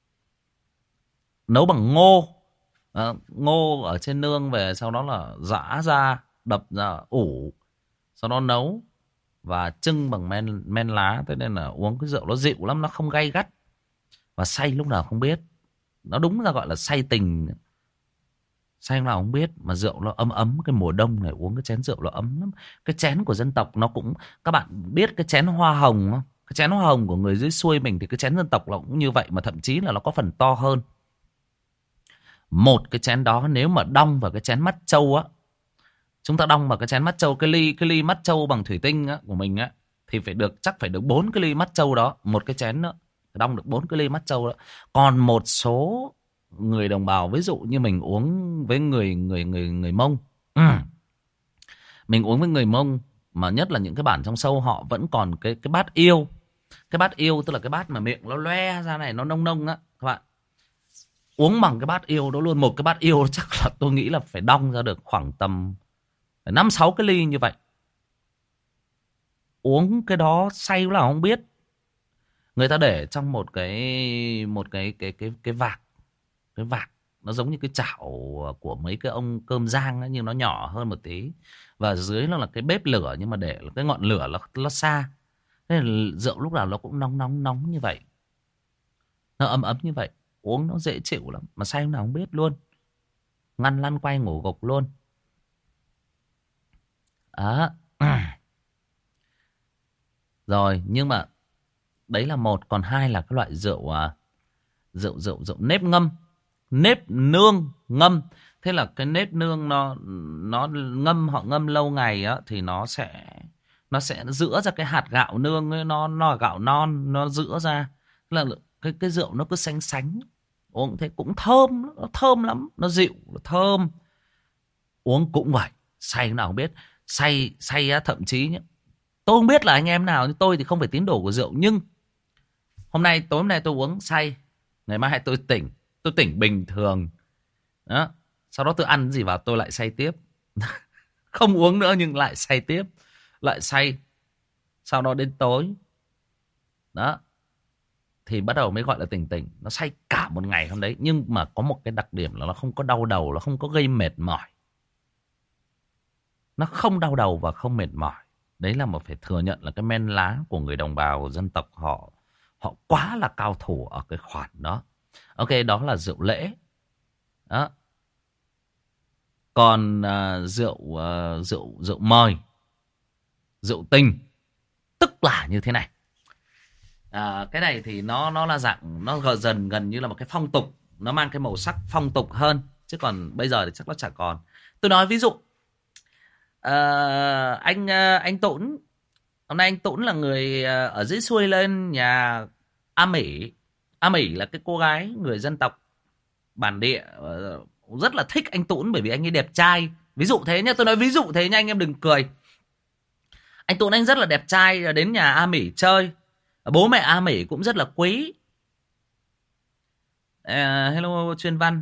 Nấu bằng ngô. À, ngô ở trên nương về, sau đó là giã ra, đập ra, ủ. Sau đó nấu và trưng bằng men men lá, thế nên là uống cái rượu nó dịu lắm, nó không gay gắt và say lúc nào không biết. Nó đúng ra gọi là say tình, say lúc nào không biết. Mà rượu nó ấm ấm, cái mùa đông này uống cái chén rượu nó ấm lắm. Cái chén của dân tộc nó cũng, các bạn biết cái chén hoa hồng không? Cái chén hoa hồng của người dưới xuôi mình thì cái chén dân tộc nó cũng như vậy, mà thậm chí là nó có phần to hơn. Một cái chén đó nếu mà đong vào cái chén mắt trâu á, chúng ta đong vào cái chén mắt trâu, cái ly cái ly mắt trâu bằng thủy tinh á, của mình á, thì phải được, chắc phải được bốn cái ly mắt trâu đó, một cái chén nữa đong được bốn cái ly mắt trâu đó. Còn một số người đồng bào, ví dụ như mình uống với người người người người Mông, ừ. mình uống với người Mông, mà nhất là những cái bản trong sâu họ vẫn còn cái cái bát yêu. Cái bát yêu tức là cái bát mà miệng nó loe ra này, nó nông nông á các bạn. Uống bằng cái bát yêu đó luôn. Một cái bát yêu chắc là tôi nghĩ là phải đong ra được khoảng tầm năm sáu cái ly như vậy. Uống cái đó say lúc nào không biết. Người ta để trong một cái một cái cái cái cái vạc, cái vạc nó giống như cái chảo của mấy cái ông cơm rang ấy, nhưng nó nhỏ hơn một tí, và dưới nó là cái bếp lửa, nhưng mà để cái ngọn lửa nó nó xa, nên là rượu lúc nào nó cũng nóng nóng nóng như vậy, nó ấm ấm như vậy, uống nó dễ chịu lắm, mà say lúc nào không biết luôn, ngăn lăn quay ngủ gục luôn. Đó. Rồi, nhưng mà đấy là một. Còn hai là cái loại rượu à, rượu rượu rượu nếp ngâm, nếp nương ngâm. Thế là cái nếp nương nó nó ngâm, họ ngâm lâu ngày á, thì nó sẽ nó sẽ rữa ra cái hạt gạo nương ấy, nó nó là gạo non, nó rữa ra. Là cái cái rượu nó cứ sánh sánh, uống thế cũng thơm, nó thơm lắm, nó dịu, nó thơm. Uống cũng vậy, say nào không biết. Say say á, thậm chí nhá, tôi không biết là anh em nào, nhưng tôi thì không phải tín đồ của rượu, nhưng hôm nay tối hôm nay tôi uống say, ngày mai tôi tỉnh, tôi tỉnh bình thường đó, sau đó tôi ăn gì vào tôi lại say tiếp. Không uống nữa nhưng lại say tiếp, lại say, sau đó đến tối đó thì bắt đầu mới gọi là tỉnh tỉnh. Nó say cả một ngày hôm đấy, nhưng mà có một cái đặc điểm là nó không có đau đầu, nó không có gây mệt mỏi, nó không đau đầu và không mệt mỏi. Đấy là một phải thừa nhận là cái men lá của người đồng bào dân tộc họ họ quá là cao thủ ở cái khoản đó. Ok, đó là rượu lễ. Đó. Còn uh, rượu uh, rượu rượu mời, rượu tình, tức là như thế này. À, cái này thì nó nó là dạng, nó gần dần gần như là một cái phong tục, nó mang cái màu sắc phong tục hơn, chứ còn bây giờ thì chắc nó chả còn. Tôi nói ví dụ, à, anh anh Tũng, hôm nay anh Tũng là người ở dưới xuôi lên nhà A Mỹ. A Mỹ là cái cô gái người dân tộc bản địa, rất là thích anh Tũng bởi vì anh ấy đẹp trai. Ví dụ thế nhá, tôi nói ví dụ thế nha, anh em đừng cười. Anh Tũng anh rất là đẹp trai, đến nhà A Mỹ chơi. Bố mẹ A Mỹ cũng rất là quý. À, hello chuyên văn.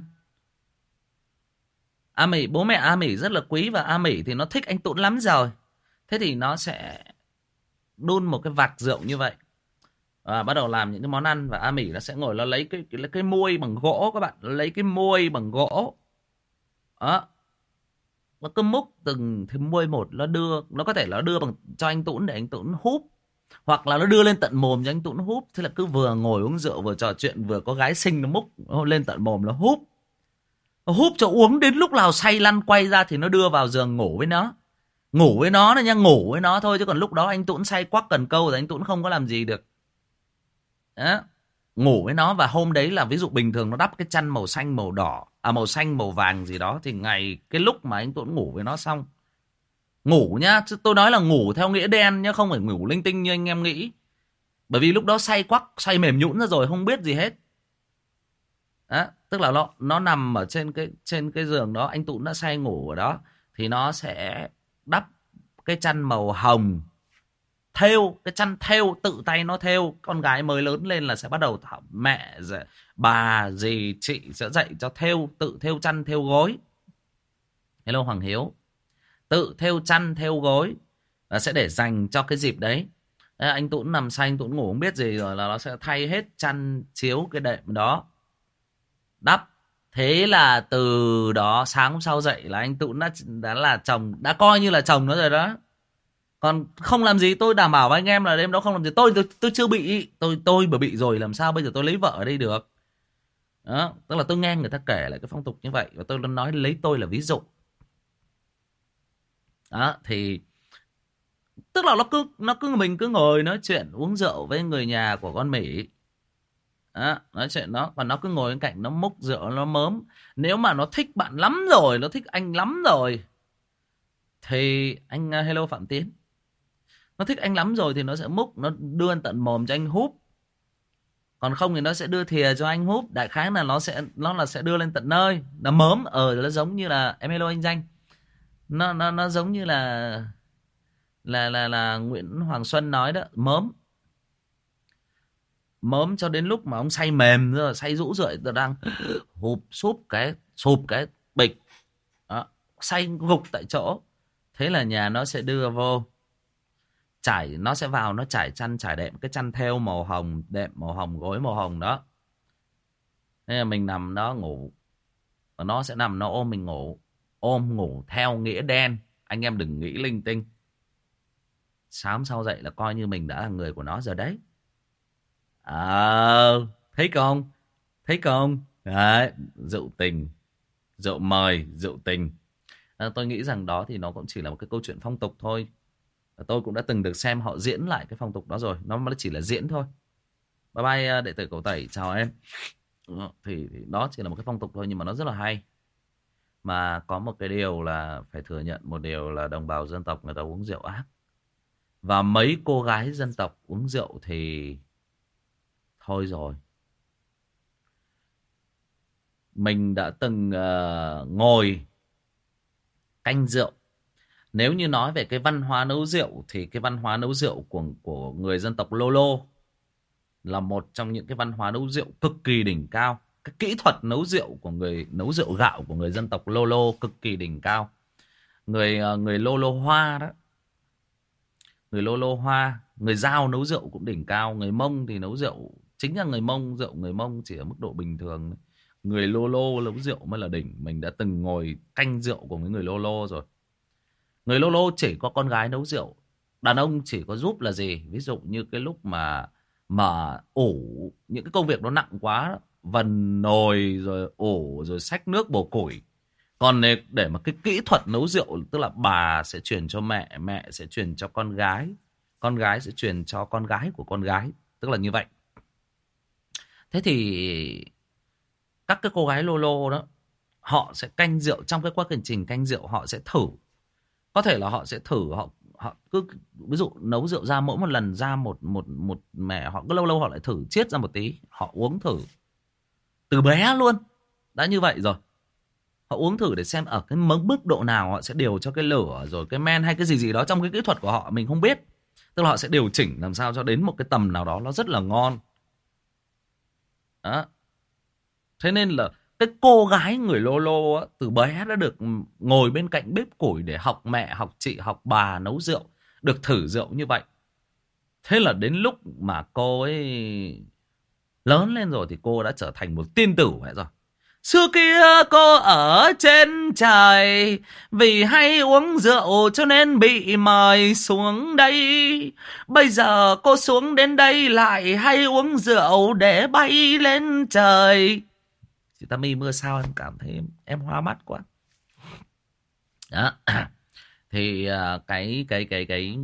A Mỹ, bố mẹ A Mỹ rất là quý, và A Mỹ thì nó thích anh Tũng lắm rồi. Thế thì nó sẽ đun một cái vạc rượu như vậy, và bắt đầu làm những cái món ăn. Và A Mỹ nó sẽ ngồi, nó lấy cái, cái, cái muôi bằng gỗ các bạn. Nó lấy cái muôi bằng gỗ đó, nó cứ múc từng cái muôi một, nó đưa, nó có thể nó đưa bằng cho anh Tũng để anh Tũng húp, hoặc là nó đưa lên tận mồm cho anh Tũng húp. Thế là cứ vừa ngồi uống rượu vừa trò chuyện, vừa có gái xinh nó múc nó lên tận mồm nó húp, nó húp cho uống đến lúc nào say lăn quay ra thì nó đưa vào giường ngủ với nó. Ngủ với nó này nha, ngủ với nó thôi, chứ còn lúc đó anh Tũng say quắc cần câu rồi anh Tũng không có làm gì được đó. Ngủ với nó, và hôm đấy là ví dụ bình thường nó đắp cái chăn màu xanh màu đỏ, à màu xanh màu vàng gì đó, thì ngày cái lúc mà anh Tũng ngủ với nó xong, ngủ nhá, chứ tôi nói là ngủ theo nghĩa đen nhá, không phải ngủ linh tinh như anh em nghĩ. Bởi vì lúc đó say quắc, say mềm nhũn ra rồi, không biết gì hết đó. Tức là nó nó nằm ở trên cái trên cái giường đó, anh Tũng đã say ngủ ở đó, thì nó sẽ đắp cái chăn màu hồng, thêu cái chăn, thêu tự tay nó thêu. Con gái mới lớn lên là sẽ bắt đầu thảo mẹ, bà, dì, chị sẽ dạy cho thêu, tự thêu chăn thêu gối. Hello Hoàng Hiếu. Tự thêu chăn thêu gối là sẽ để dành cho cái dịp đấy. Đấy, anh Tũng nằm say, anh Tũng ngủ không biết gì rồi là nó sẽ thay hết chăn chiếu cái đệm đó, đắp. Thế là từ đó sáng hôm sau dậy là anh Tũng đã, đã là chồng, đã coi như là chồng nó rồi đó. Còn không làm gì, tôi đảm bảo với anh em là đêm đó không làm gì. Tôi tôi, tôi chưa bị, tôi tôi mà bị rồi làm sao bây giờ tôi lấy vợ ở đây được đó. Tức là tôi nghe người ta kể lại cái phong tục như vậy, và tôi nói lấy tôi là ví dụ đó. Thì tức là nó cứ nó cứ mình cứ ngồi nói chuyện uống rượu với người nhà của con Mỹ đó, nói chuyện nó, còn nó cứ ngồi bên cạnh nó múc rượu nó mớm. Nếu mà nó thích bạn lắm rồi, nó thích anh lắm rồi, thì anh hello Phạm Tiến, nó thích anh lắm rồi thì nó sẽ múc, nó đưa tận mồm cho anh húp. Còn không thì nó sẽ đưa thìa cho anh húp. Đại khái là nó sẽ nó là sẽ đưa lên tận nơi, nó mớm. Ờ nó giống như là em hello anh Danh, nó nó nó giống như là là là là Nguyễn Hoàng Xuân nói đó, mớm mớm cho đến lúc mà ông say mềm rồi, say rũ rượi, tôi đang hụp súp cái sụp cái bịch đó, say gục tại chỗ. Thế là nhà nó sẽ đưa vô trải, nó sẽ vào nó trải chăn trải đệm, cái chăn thêu màu hồng, đệm màu hồng, gối màu hồng đó. Thế là mình nằm đó ngủ, và nó sẽ nằm nó ôm mình ngủ, ôm ngủ theo nghĩa đen, anh em đừng nghĩ linh tinh. Sáng sau dậy là coi như mình đã là người của nó rồi đấy. À, thấy không? Thấy không? Đấy, rượu tình, rượu mời, rượu tình. À, tôi nghĩ rằng đó thì nó cũng chỉ là một cái câu chuyện phong tục thôi. Tôi cũng đã từng được xem họ diễn lại cái phong tục đó rồi. Nó chỉ là diễn thôi. Bye bye đệ tử Cẩu Tẩy, chào em. Thì, thì đó chỉ là một cái phong tục thôi, nhưng mà nó rất là hay. Mà có một cái điều là phải thừa nhận, một điều là đồng bào dân tộc người ta uống rượu ác. Và mấy cô gái dân tộc uống rượu thì thôi rồi. Mình đã từng uh, ngồi canh rượu. Nếu như nói về cái văn hóa nấu rượu thì cái văn hóa nấu rượu của, của người dân tộc Lô Lô là một trong những cái văn hóa nấu rượu cực kỳ đỉnh cao. Cái kỹ thuật nấu rượu của người nấu rượu gạo của người dân tộc Lô Lô cực kỳ đỉnh cao. Người người Lô Lô Hoa đó, người Lô Lô Hoa, người Dao nấu rượu cũng đỉnh cao. Người Mông thì nấu rượu, chính là người Mông, rượu người Mông chỉ ở mức độ bình thường. Người Lô Lô nấu rượu mới là đỉnh. Mình đã từng ngồi canh rượu của người Lô Lô rồi. Người Lô Lô chỉ có con gái nấu rượu, đàn ông chỉ có giúp là gì? Ví dụ như cái lúc mà mà ủ những cái công việc nó nặng quá, vần nồi rồi ủ rồi xách nước bổ củi. Còn để, để mà cái kỹ thuật nấu rượu, tức là bà sẽ truyền cho mẹ, mẹ sẽ truyền cho con gái, con gái sẽ truyền cho con gái của con gái, tức là như vậy. Thế thì các cái cô gái lô lô đó, họ sẽ canh rượu. Trong cái quá trình canh rượu họ sẽ thử. Có thể là họ sẽ thử, họ họ cứ ví dụ nấu rượu ra, mỗi một lần ra một một một mẹ, họ cứ lâu lâu họ lại thử chiết ra một tí, họ uống thử từ bé luôn. Đã như vậy rồi, họ uống thử để xem ở cái mức độ nào họ sẽ điều cho cái lửa, rồi cái men hay cái gì gì đó trong cái kỹ thuật của họ mình không biết. Tức là họ sẽ điều chỉnh làm sao cho đến một cái tầm nào đó nó rất là ngon. Đó. Thế nên là cái cô gái người lô lô á, từ bé đã được ngồi bên cạnh bếp củi để học mẹ, học chị, học bà nấu rượu, được thử rượu như vậy. Thế là đến lúc mà cô ấy lớn lên rồi thì cô đã trở thành một tiên tử vậy rồi. Xưa kia cô ở trên trời, vì hay uống rượu cho nên bị mời xuống đây. Bây giờ cô xuống đến đây lại hay uống rượu để bay lên trời. Chị Tammy mưa sao em cảm thấy em, em hoa mắt quá. Đó. Thì cái cái cái cái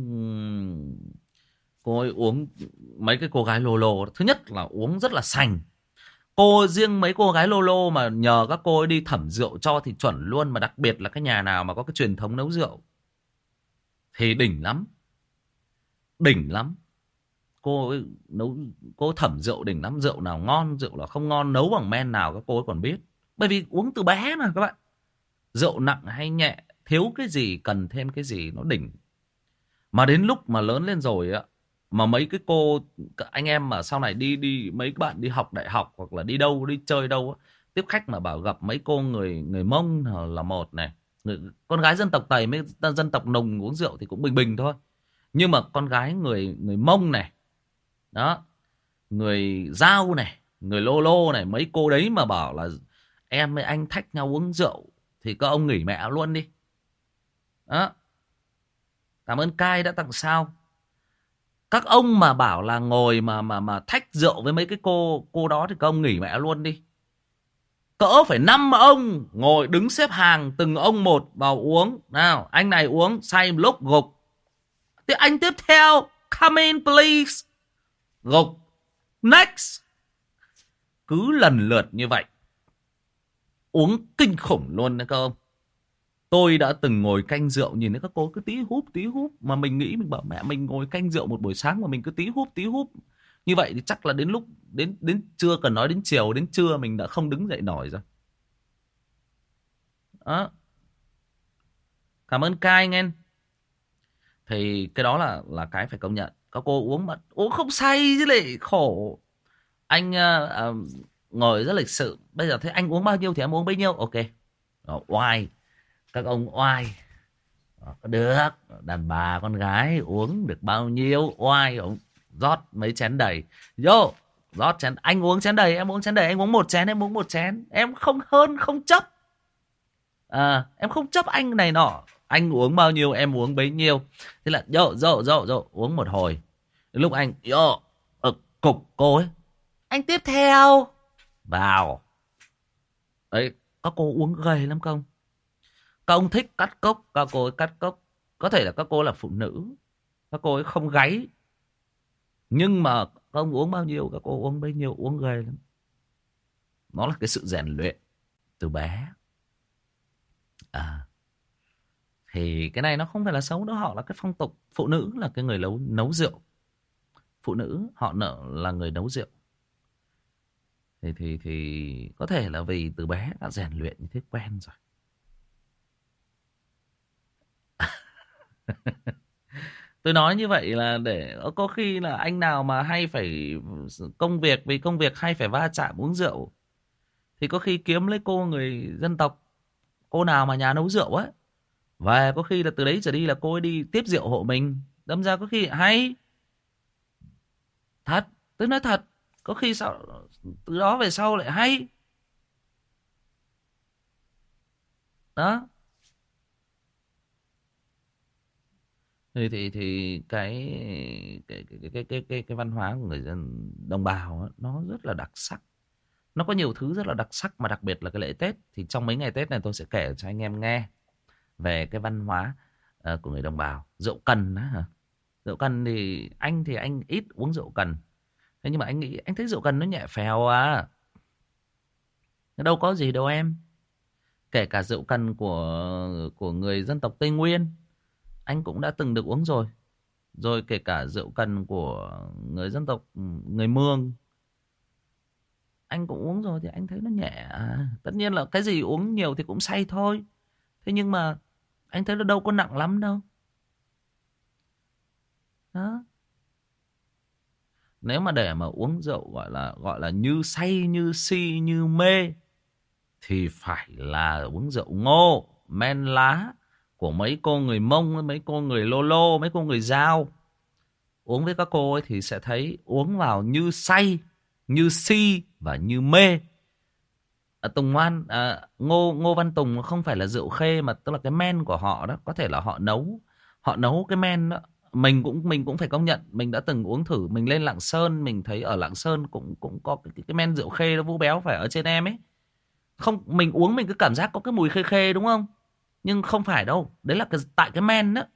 cô ấy uống, mấy cái cô gái lô lô, thứ nhất là uống rất là sành. Cô riêng mấy cô gái lô lô mà nhờ các cô ấy đi thẩm rượu cho thì chuẩn luôn. Mà đặc biệt là cái nhà nào mà có cái truyền thống nấu rượu thì đỉnh lắm. Đỉnh lắm. Cô ấy nấu, cô thẩm rượu đỉnh lắm. Rượu nào ngon, rượu nào không ngon, nấu bằng men nào các cô ấy còn biết. Bởi vì uống từ bé mà các bạn. Rượu nặng hay nhẹ, thiếu cái gì, cần thêm cái gì, nó đỉnh. Mà đến lúc mà lớn lên rồi á, mà mấy cái cô anh em mà sau này đi đi mấy bạn đi học đại học hoặc là đi đâu đi chơi đâu á, tiếp khách mà bảo gặp mấy cô người người Mông là một này, người, con gái dân tộc Tây mấy dân tộc Nùng uống rượu thì cũng bình bình thôi, nhưng mà con gái người người Mông này đó, người Dao này, người Lô Lô này, mấy cô đấy mà bảo là em với anh thách nhau uống rượu thì các ông nghỉ mẹ luôn đi. Đó. Cảm ơn Cai đã tặng sao. Các ông mà bảo là ngồi mà mà mà thách rượu với mấy cái cô cô đó thì các ông nghỉ mẹ luôn đi. Cỡ phải năm ông ngồi đứng xếp hàng từng ông một vào uống. Nào, anh này uống say một lúc gục. Thì anh tiếp theo, come in please. Gục. Next. Cứ lần lượt như vậy. Uống kinh khủng luôn đấy các ông. Tôi đã từng ngồi canh rượu, nhìn thấy các cô cứ tí húp tí húp. Mà mình nghĩ, mình bảo mẹ mình ngồi canh rượu một buổi sáng mà mình cứ tí húp tí húp. Như vậy thì chắc là đến lúc, đến đến trưa, cần nói đến chiều, đến trưa mình đã không đứng dậy nổi rồi. Đó. Cảm ơn Cai anh em. Thì cái đó là là cái phải công nhận. Các cô uống mà uống không say chứ lại khổ. Anh uh, uh, ngồi rất lịch sự. Bây giờ thấy anh uống bao nhiêu thì em uống bấy nhiêu. Ok. Đó, oai. Các ông oai. Đó, được. Đàn bà con gái uống được bao nhiêu oai. Ông rót mấy chén đầy. Vô. Rót chén. Anh uống chén đầy, em uống chén đầy. Anh uống một chén, em uống một chén. Em không hơn, không chấp. À, em không chấp anh này nọ. Anh uống bao nhiêu em uống bấy nhiêu. Thế là dô dô dô dô uống một hồi. Lúc anh dô ở cục cô ấy, anh tiếp theo vào. Đấy, các cô uống gầy lắm không. Các ông thích cắt cốc, các cô ấy cắt cốc. Có thể là các cô là phụ nữ, các cô ấy không gáy. Nhưng mà các ông uống bao nhiêu, các cô uống bấy nhiêu, uống gầy lắm. Nó là cái sự rèn luyện từ bé. À, thì cái này nó không phải là xấu đâu. Họ là cái phong tục. Phụ nữ là cái người nấu, nấu rượu. Phụ nữ họ nợ là người nấu rượu. Thì, thì, thì có thể là vì từ bé đã rèn luyện như thế quen rồi. Tôi nói như vậy là để có khi là anh nào mà hay phải công việc, vì công việc hay phải va chạm uống rượu, thì có khi kiếm lấy cô người dân tộc, cô nào mà nhà nấu rượu ấy, và có khi là từ đấy trở đi là cô ấy đi tiếp rượu hộ mình. Đâm ra có khi hay. Thật, tôi nói thật. Có khi sao từ đó về sau lại hay. Đó. Thì thì thì cái cái cái cái cái cái, cái văn hóa của người dân đồng bào ấy, nó rất là đặc sắc. Nó có nhiều thứ rất là đặc sắc, mà đặc biệt là cái lễ Tết. Thì trong mấy ngày Tết này tôi sẽ kể cho anh em nghe về cái văn hóa uh, của người đồng bào. Rượu cần đó hả? Rượu cần thì anh thì anh ít uống rượu cần. Thế nhưng mà anh nghĩ, anh thấy rượu cần nó nhẹ phèo à. Nó đâu có gì đâu em. Kể cả rượu cần của của người dân tộc Tây Nguyên, anh cũng đã từng được uống rồi. Rồi kể cả rượu cần của người dân tộc người Mường, anh cũng uống rồi thì anh thấy nó nhẹ à. Tất nhiên là cái gì uống nhiều thì cũng say thôi. Thế nhưng mà anh thấy nó đâu có nặng lắm đâu. Đó. Nếu mà để mà uống rượu gọi là gọi là như say, như si, như mê thì phải là uống rượu ngô, men lá của mấy cô người Mông, mấy cô người Lô Lô, mấy cô người Dao. Uống với các cô ấy thì sẽ thấy uống vào như say, như si và như mê. À, Tùng Ngoan, à, Ngô Ngô Văn Tùng không phải là rượu khê, mà tức là cái men của họ đó, có thể là họ nấu, họ nấu cái men đó. Mình cũng mình cũng phải công nhận, mình đã từng uống thử. Mình lên Lạng Sơn, mình thấy ở Lạng Sơn cũng cũng có cái, cái, cái men rượu khê đó, Vũ Béo phải ở trên em ấy. Không, mình uống mình cứ cảm giác có cái mùi khê khê đúng không? Nhưng không phải đâu, đấy là cái, tại cái men đó.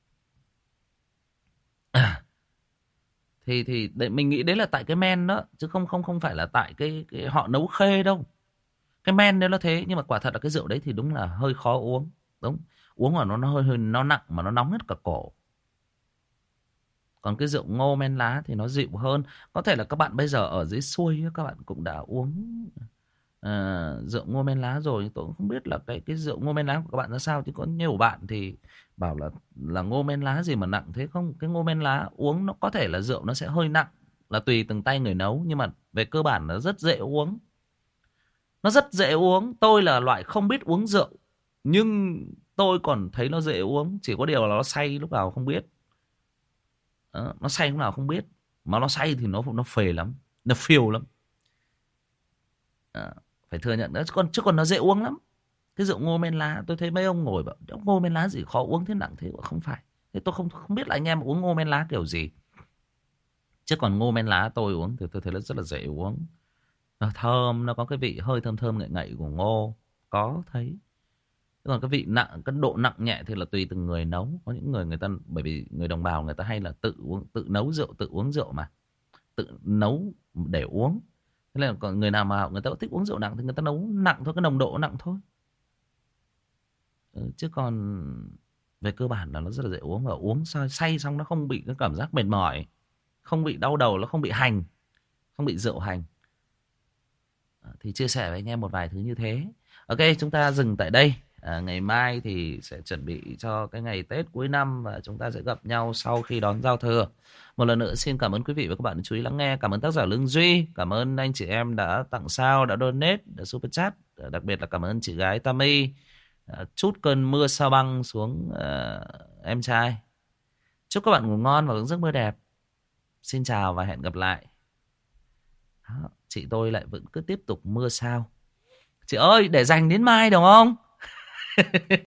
À, thì thì để mình nghĩ đấy là tại cái men đó, chứ không không không phải là tại cái, cái họ nấu khê đâu. Cái men nếu là thế, nhưng mà quả thật là cái rượu đấy thì đúng là hơi khó uống. Đúng, uống mà nó nó hơi hơi nó nặng mà nó nóng hết cả cổ. Còn cái rượu ngô men lá thì nó dịu hơn. Có thể là các bạn bây giờ ở dưới xuôi các bạn cũng đã uống uh, rượu ngô men lá rồi. Tôi cũng không biết là cái cái rượu ngô men lá của các bạn ra sao, chứ có nhiều bạn thì bảo là là ngô men lá gì mà nặng thế. Không, cái ngô men lá uống nó có thể là rượu nó sẽ hơi nặng, là tùy từng tay người nấu, nhưng mà về cơ bản nó rất dễ uống. Nó rất dễ uống. Tôi là loại không biết uống rượu, nhưng tôi còn thấy nó dễ uống. Chỉ có điều là nó say lúc nào không biết. Đó, nó say lúc nào không biết. Mà nó say thì nó nó phê lắm, nó phiêu lắm. À, phải thừa nhận đó. Chứ còn, chứ còn nó dễ uống lắm. Cái rượu ngô men lá, tôi thấy mấy ông ngồi bảo ngô men lá gì khó uống thế, nặng thế. Không phải. Thế tôi không không biết là anh em uống ngô men lá kiểu gì. Chứ còn ngô men lá tôi uống thì tôi thấy nó rất là dễ uống. Nó thơm, nó có cái vị hơi thơm thơm ngậy ngậy của ngô. Có thấy. Còn cái vị nặng, cái độ nặng nhẹ thì là tùy từng người nấu. Có những người người ta, bởi vì người đồng bào người ta hay là tự uống, tự nấu rượu, tự uống rượu mà. Tự nấu để uống. Thế nên là còn người nào mà người ta thích uống rượu nặng thì người ta nấu nặng thôi, cái nồng độ nặng thôi. Ừ, chứ còn về cơ bản là nó rất là dễ uống. Và uống say, say xong nó không bị cái cảm giác mệt mỏi, không bị đau đầu, nó không bị hành, không bị rượu hành. Thì chia sẻ với anh em một vài thứ như thế. Ok, chúng ta dừng tại đây. À, ngày mai thì sẽ chuẩn bị cho cái ngày Tết cuối năm, và chúng ta sẽ gặp nhau sau khi đón giao thừa. Một lần nữa xin cảm ơn quý vị và các bạn đã chú ý lắng nghe. Cảm ơn tác giả Lương Duy, cảm ơn anh chị em đã tặng sao, đã donate, đã super chat. Đặc biệt là cảm ơn chị gái Tammy chút cơn mưa sao băng xuống uh, em trai. Chúc các bạn ngủ ngon và hưởng giấc mơ đẹp. Xin chào và hẹn gặp lại. Đó, chị tôi lại vẫn cứ tiếp tục mưa sao. Chị ơi, để dành đến mai được không?